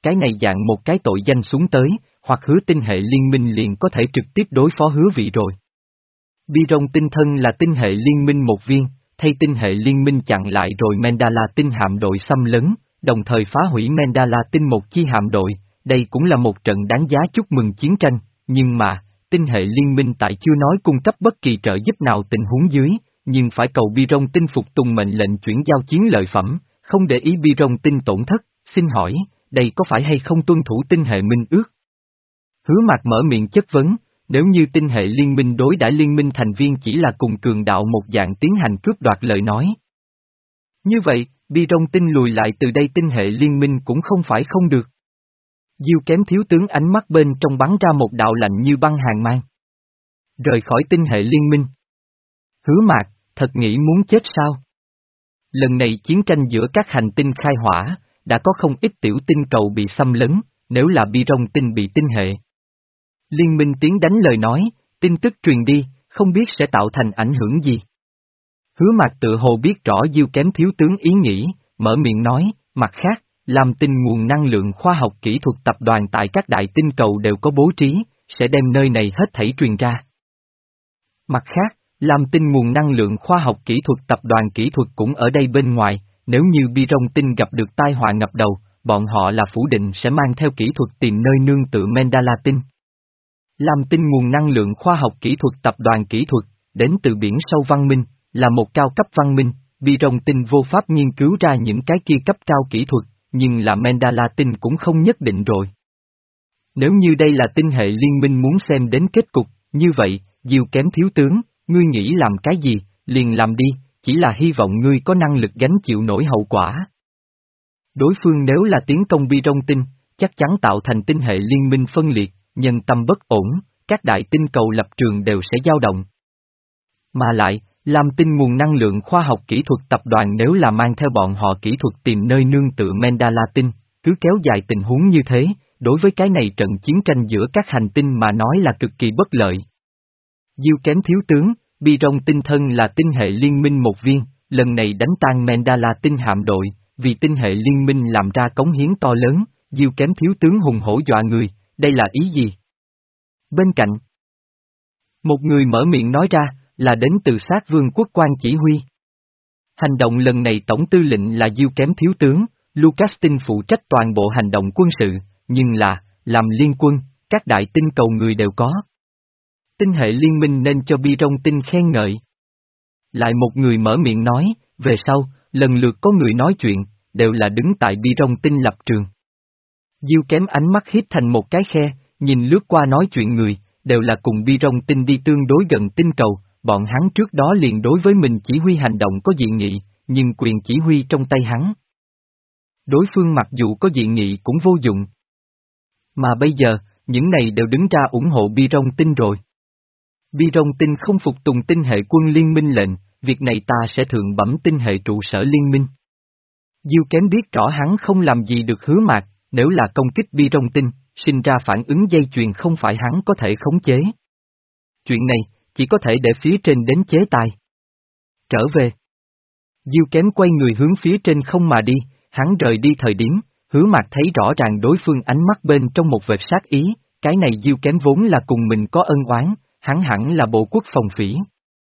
cái này dạng một cái tội danh xuống tới, hoặc hứa tinh hệ liên minh liền có thể trực tiếp đối phó hứa vị rồi. Bi rong tinh thân là tinh hệ liên minh một viên, thay tinh hệ liên minh chặn lại rồi Mandala tinh hạm đội xâm lấn, đồng thời phá hủy Mandala tinh một chi hạm đội, đây cũng là một trận đáng giá chúc mừng chiến tranh, nhưng mà, tinh hệ liên minh tại chưa nói cung cấp bất kỳ trợ giúp nào tình huống dưới, nhưng phải cầu Bi rong tinh phục tùng mệnh lệnh chuyển giao chiến lợi phẩm, không để ý Bi rong tinh tổn thất, xin hỏi, đây có phải hay không tuân thủ tinh hệ minh ước? Hứa Mạc mở miệng chất vấn, nếu như tinh hệ liên minh đối đãi liên minh thành viên chỉ là cùng cường đạo một dạng tiến hành cướp đoạt lời nói. Như vậy, Bi rong tinh lùi lại từ đây tinh hệ liên minh cũng không phải không được. Diêu Kém thiếu tướng ánh mắt bên trong bắn ra một đạo lạnh như băng hàn mang. Rời khỏi tinh hệ liên minh. Hứa Mạc, thật nghĩ muốn chết sao? Lần này chiến tranh giữa các hành tinh khai hỏa, đã có không ít tiểu tinh cầu bị xâm lấn, nếu là Bi rong tinh bị tinh hệ liên minh tiến đánh lời nói, tin tức truyền đi, không biết sẽ tạo thành ảnh hưởng gì. Hứa Mạc tự hồ biết rõ Diêu Kém thiếu tướng ý nghĩ, mở miệng nói, mặt khác, Lam Tinh nguồn năng lượng khoa học kỹ thuật tập đoàn tại các đại tinh cầu đều có bố trí, sẽ đem nơi này hết thảy truyền ra. Mặt khác, Lam Tinh nguồn năng lượng khoa học kỹ thuật tập đoàn kỹ thuật cũng ở đây bên ngoài, nếu như Bi rong tinh gặp được tai họa ngập đầu, bọn họ là phủ định sẽ mang theo kỹ thuật tìm nơi nương tựa Mandala tinh. Lam Tinh nguồn năng lượng khoa học kỹ thuật tập đoàn kỹ thuật, đến từ biển sâu văn minh, là một cao cấp văn minh, Bi rong tinh vô pháp nghiên cứu ra những cái kia cấp cao kỹ thuật, nhưng là Mandala tinh cũng không nhất định rồi. Nếu như đây là tinh hệ liên minh muốn xem đến kết cục, như vậy, Diêu Kém thiếu tướng, ngươi nghĩ làm cái gì, liền làm đi, chỉ là hy vọng ngươi có năng lực gánh chịu nổi hậu quả. Đối phương nếu là tiến công Bi rong tinh, chắc chắn tạo thành tinh hệ liên minh phân liệt, nhân tâm bất ổn, các đại tinh cầu lập trường đều sẽ dao động. Mà lại, Lam Tinh nguồn năng lượng khoa học kỹ thuật tập đoàn nếu là mang theo bọn họ kỹ thuật tìm nơi nương tựa Mandala tinh, cứ kéo dài tình huống như thế, đối với cái này trận chiến tranh giữa các hành tinh mà nói là cực kỳ bất lợi. Diêu Kém thiếu tướng, Bi rong tinh thân là tinh hệ liên minh một viên, lần này đánh tan Mandala tinh hạm đội, vì tinh hệ liên minh làm ra cống hiến to lớn, Diêu Kém thiếu tướng hùng hổ dọa người, đây là ý gì? Bên cạnh, một người mở miệng nói ra, là đến từ sát vương quốc quan chỉ huy. Hành động lần này tổng tư lệnh là Diêu Kém thiếu tướng, Lucastin phụ trách toàn bộ hành động quân sự, nhưng là, làm liên quân, các đại tinh cầu người đều có. Tinh hệ liên minh nên cho Bi rong tinh khen ngợi. Lại một người mở miệng nói, về sau, lần lượt có người nói chuyện, đều là đứng tại Bi rong tinh lập trường. Diêu Kém ánh mắt hít thành một cái khe, nhìn lướt qua nói chuyện người, đều là cùng Bi rong tinh đi tương đối gần tinh cầu, bọn hắn trước đó liền đối với mình chỉ huy hành động có dị nghị, nhưng quyền chỉ huy trong tay hắn. Đối phương mặc dù có dị nghị cũng vô dụng. Mà bây giờ, những này đều đứng ra ủng hộ Bi rong tinh rồi. Bi rong tinh không phục tùng tinh hệ quân liên minh lệnh, việc này ta sẽ thượng bẩm tinh hệ trụ sở liên minh. Diêu Kém biết rõ hắn không làm gì được Hứa Mạc, nếu là công kích Bi rong tinh, sinh ra phản ứng dây chuyền không phải hắn có thể khống chế. Chuyện này, chỉ có thể để phía trên đến chế tài. Trở về. Diêu Kém quay người hướng phía trên không mà đi, hắn rời đi thời điểm, Hứa Mạc thấy rõ ràng đối phương ánh mắt bên trong một vệt sát ý, cái này Diêu Kém vốn là cùng mình có ân oán, hắn hẳn là bộ quốc phòng phỉ.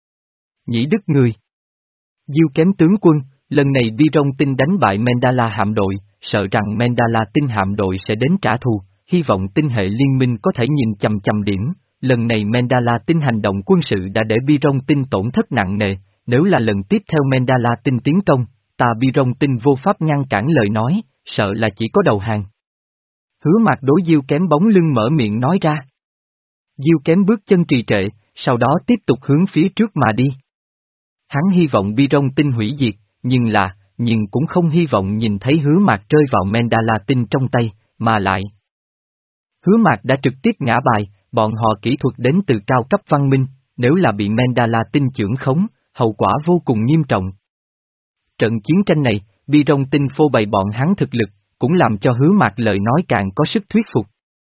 Nhĩ đức người. Diêu Kém tướng quân, lần này Bi rong tinh đánh bại Mandala hạm đội, sợ rằng Mandala tinh hạm đội sẽ đến trả thù, hy vọng tinh hệ liên minh có thể nhìn chằm chằm điểm, lần này Mandala tinh hành động quân sự đã để Bi rong tinh tổn thất nặng nề, nếu là lần tiếp theo Mandala tinh tiến công, ta Bi rong tinh vô pháp ngăn cản lời nói, sợ là chỉ có đầu hàng. Hứa Mạc đối Diêu Kém bóng lưng mở miệng nói ra. Diêu Kém bước chân trì trệ, sau đó tiếp tục hướng phía trước mà đi. Hắn hy vọng Bi rong tinh hủy diệt, nhưng là, nhưng cũng không hy vọng nhìn thấy Hứa Mạc rơi vào Mandala tinh trong tay, mà lại. Hứa Mạc đã trực tiếp ngã bài, bọn họ kỹ thuật đến từ cao cấp văn minh, nếu là bị Mandala tinh chưởng khống, hậu quả vô cùng nghiêm trọng. Trận chiến tranh này, Bi rong tinh phô bày bọn hắn thực lực, cũng làm cho Hứa Mạc lời nói càng có sức thuyết phục.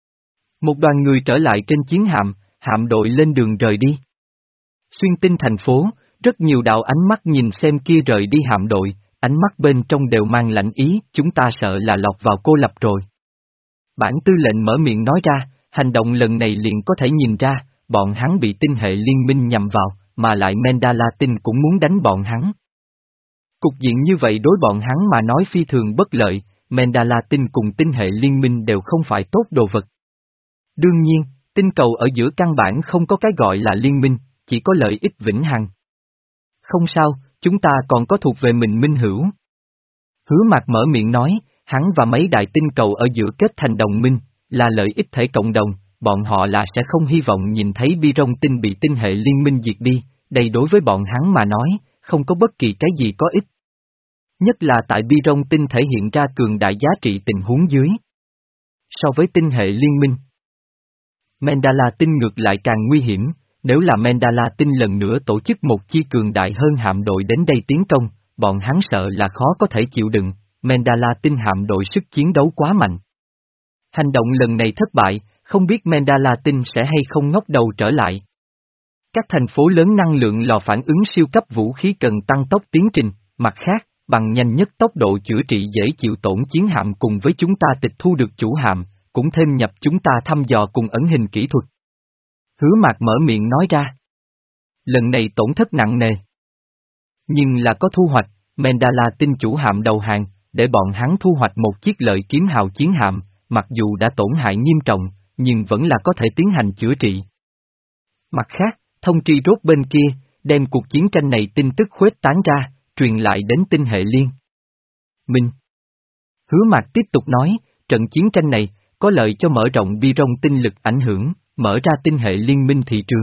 Một đoàn người trở lại trên chiến hạm, hạm đội lên đường rời đi. Xuyên tinh thành phố, rất nhiều đạo ánh mắt nhìn xem kia rời đi hạm đội, ánh mắt bên trong đều mang lãnh ý, chúng ta sợ là lọt vào cô lập rồi. Bản tư lệnh mở miệng nói ra, hành động lần này liền có thể nhìn ra, bọn hắn bị tinh hệ liên minh nhằm vào, mà lại Mandalatin cũng muốn đánh bọn hắn. Cục diện như vậy đối bọn hắn mà nói phi thường bất lợi, Mandalatin cùng tinh hệ liên minh đều không phải tốt đồ vật. Đương nhiên, tinh cầu ở giữa căn bản không có cái gọi là liên minh, chỉ có lợi ích vĩnh hằng. Không sao, chúng ta còn có thuộc về mình minh hữu. Hứa Mạc mở miệng nói, hắn và mấy đại tinh cầu ở giữa kết thành đồng minh, là lợi ích thể cộng đồng, bọn họ là sẽ không hy vọng nhìn thấy bi rong tinh bị tinh hệ liên minh diệt đi, đây đối với bọn hắn mà nói, không có bất kỳ cái gì có ích. Nhất là tại bi rong tinh thể hiện ra cường đại giá trị tình huống dưới. So với tinh hệ liên minh, Mandalatin ngược lại càng nguy hiểm, nếu là Mandalatin lần nữa tổ chức một chi cường đại hơn hạm đội đến đây tiến công, bọn hắn sợ là khó có thể chịu đựng, Mandalatin hạm đội sức chiến đấu quá mạnh. Hành động lần này thất bại, không biết Mandalatin sẽ hay không ngóc đầu trở lại. Các thành phố lớn năng lượng lò phản ứng siêu cấp vũ khí cần tăng tốc tiến trình, mặt khác, bằng nhanh nhất tốc độ chữa trị dễ chịu tổn chiến hạm cùng với chúng ta tịch thu được chủ hạm, cũng thêm nhập chúng ta thăm dò cùng ẩn hình kỹ thuật. Hứa Mạc mở miệng nói ra. Lần này tổn thất nặng nề. Nhưng là có thu hoạch, Mandalatin chủ hạm đầu hàng, để bọn hắn thu hoạch một chiếc lợi kiếm hào chiến hạm, mặc dù đã tổn hại nghiêm trọng, nhưng vẫn là có thể tiến hành chữa trị. Mặt khác, thông tri rốt bên kia, đem cuộc chiến tranh này tin tức khuếch tán ra, truyền lại đến tinh hệ liên minh. Hứa Mạc tiếp tục nói, trận chiến tranh này, có lợi cho mở rộng bi rong tinh lực ảnh hưởng, mở ra tinh hệ liên minh thị trường.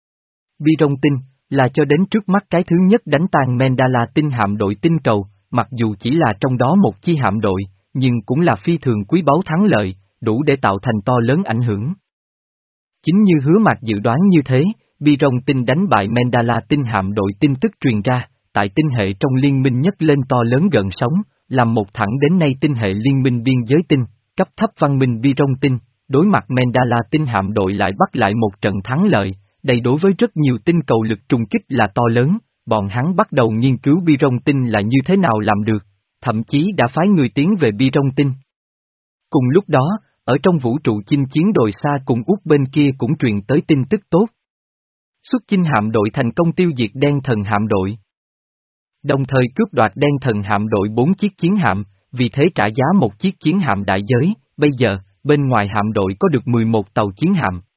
Bi rong tinh, là cho đến trước mắt cái thứ nhất đánh tan Mandalatin hạm đội tinh cầu, mặc dù chỉ là trong đó một chi hạm đội, nhưng cũng là phi thường quý báu thắng lợi, đủ để tạo thành to lớn ảnh hưởng. Chính như Hứa Mạc dự đoán như thế, bi rong tinh đánh bại Mandalatin hạm đội tin tức truyền ra, tại tinh hệ trong liên minh nhất lên to lớn gần sóng, làm một thẳng đến nay tinh hệ liên minh biên giới tinh, cấp thấp văn minh bi rong tinh, đối mặt Mandalatin hạm đội lại bắt lại một trận thắng lợi, đây đối với rất nhiều tinh cầu lực trùng kích là to lớn, bọn hắn bắt đầu nghiên cứu bi rong tinh là như thế nào làm được, thậm chí đã phái người tiến về bi rong tinh. Cùng lúc đó, ở trong vũ trụ chinh chiến đồi xa cùng út bên kia cũng truyền tới tin tức tốt. Xuất chinh hạm đội thành công tiêu diệt đen thần hạm đội. Đồng thời cướp đoạt đen thần hạm đội bốn chiếc chiến hạm, vì thế trả giá một chiếc chiến hạm đại giới, bây giờ, bên ngoài hạm đội có được mười một tàu chiến hạm.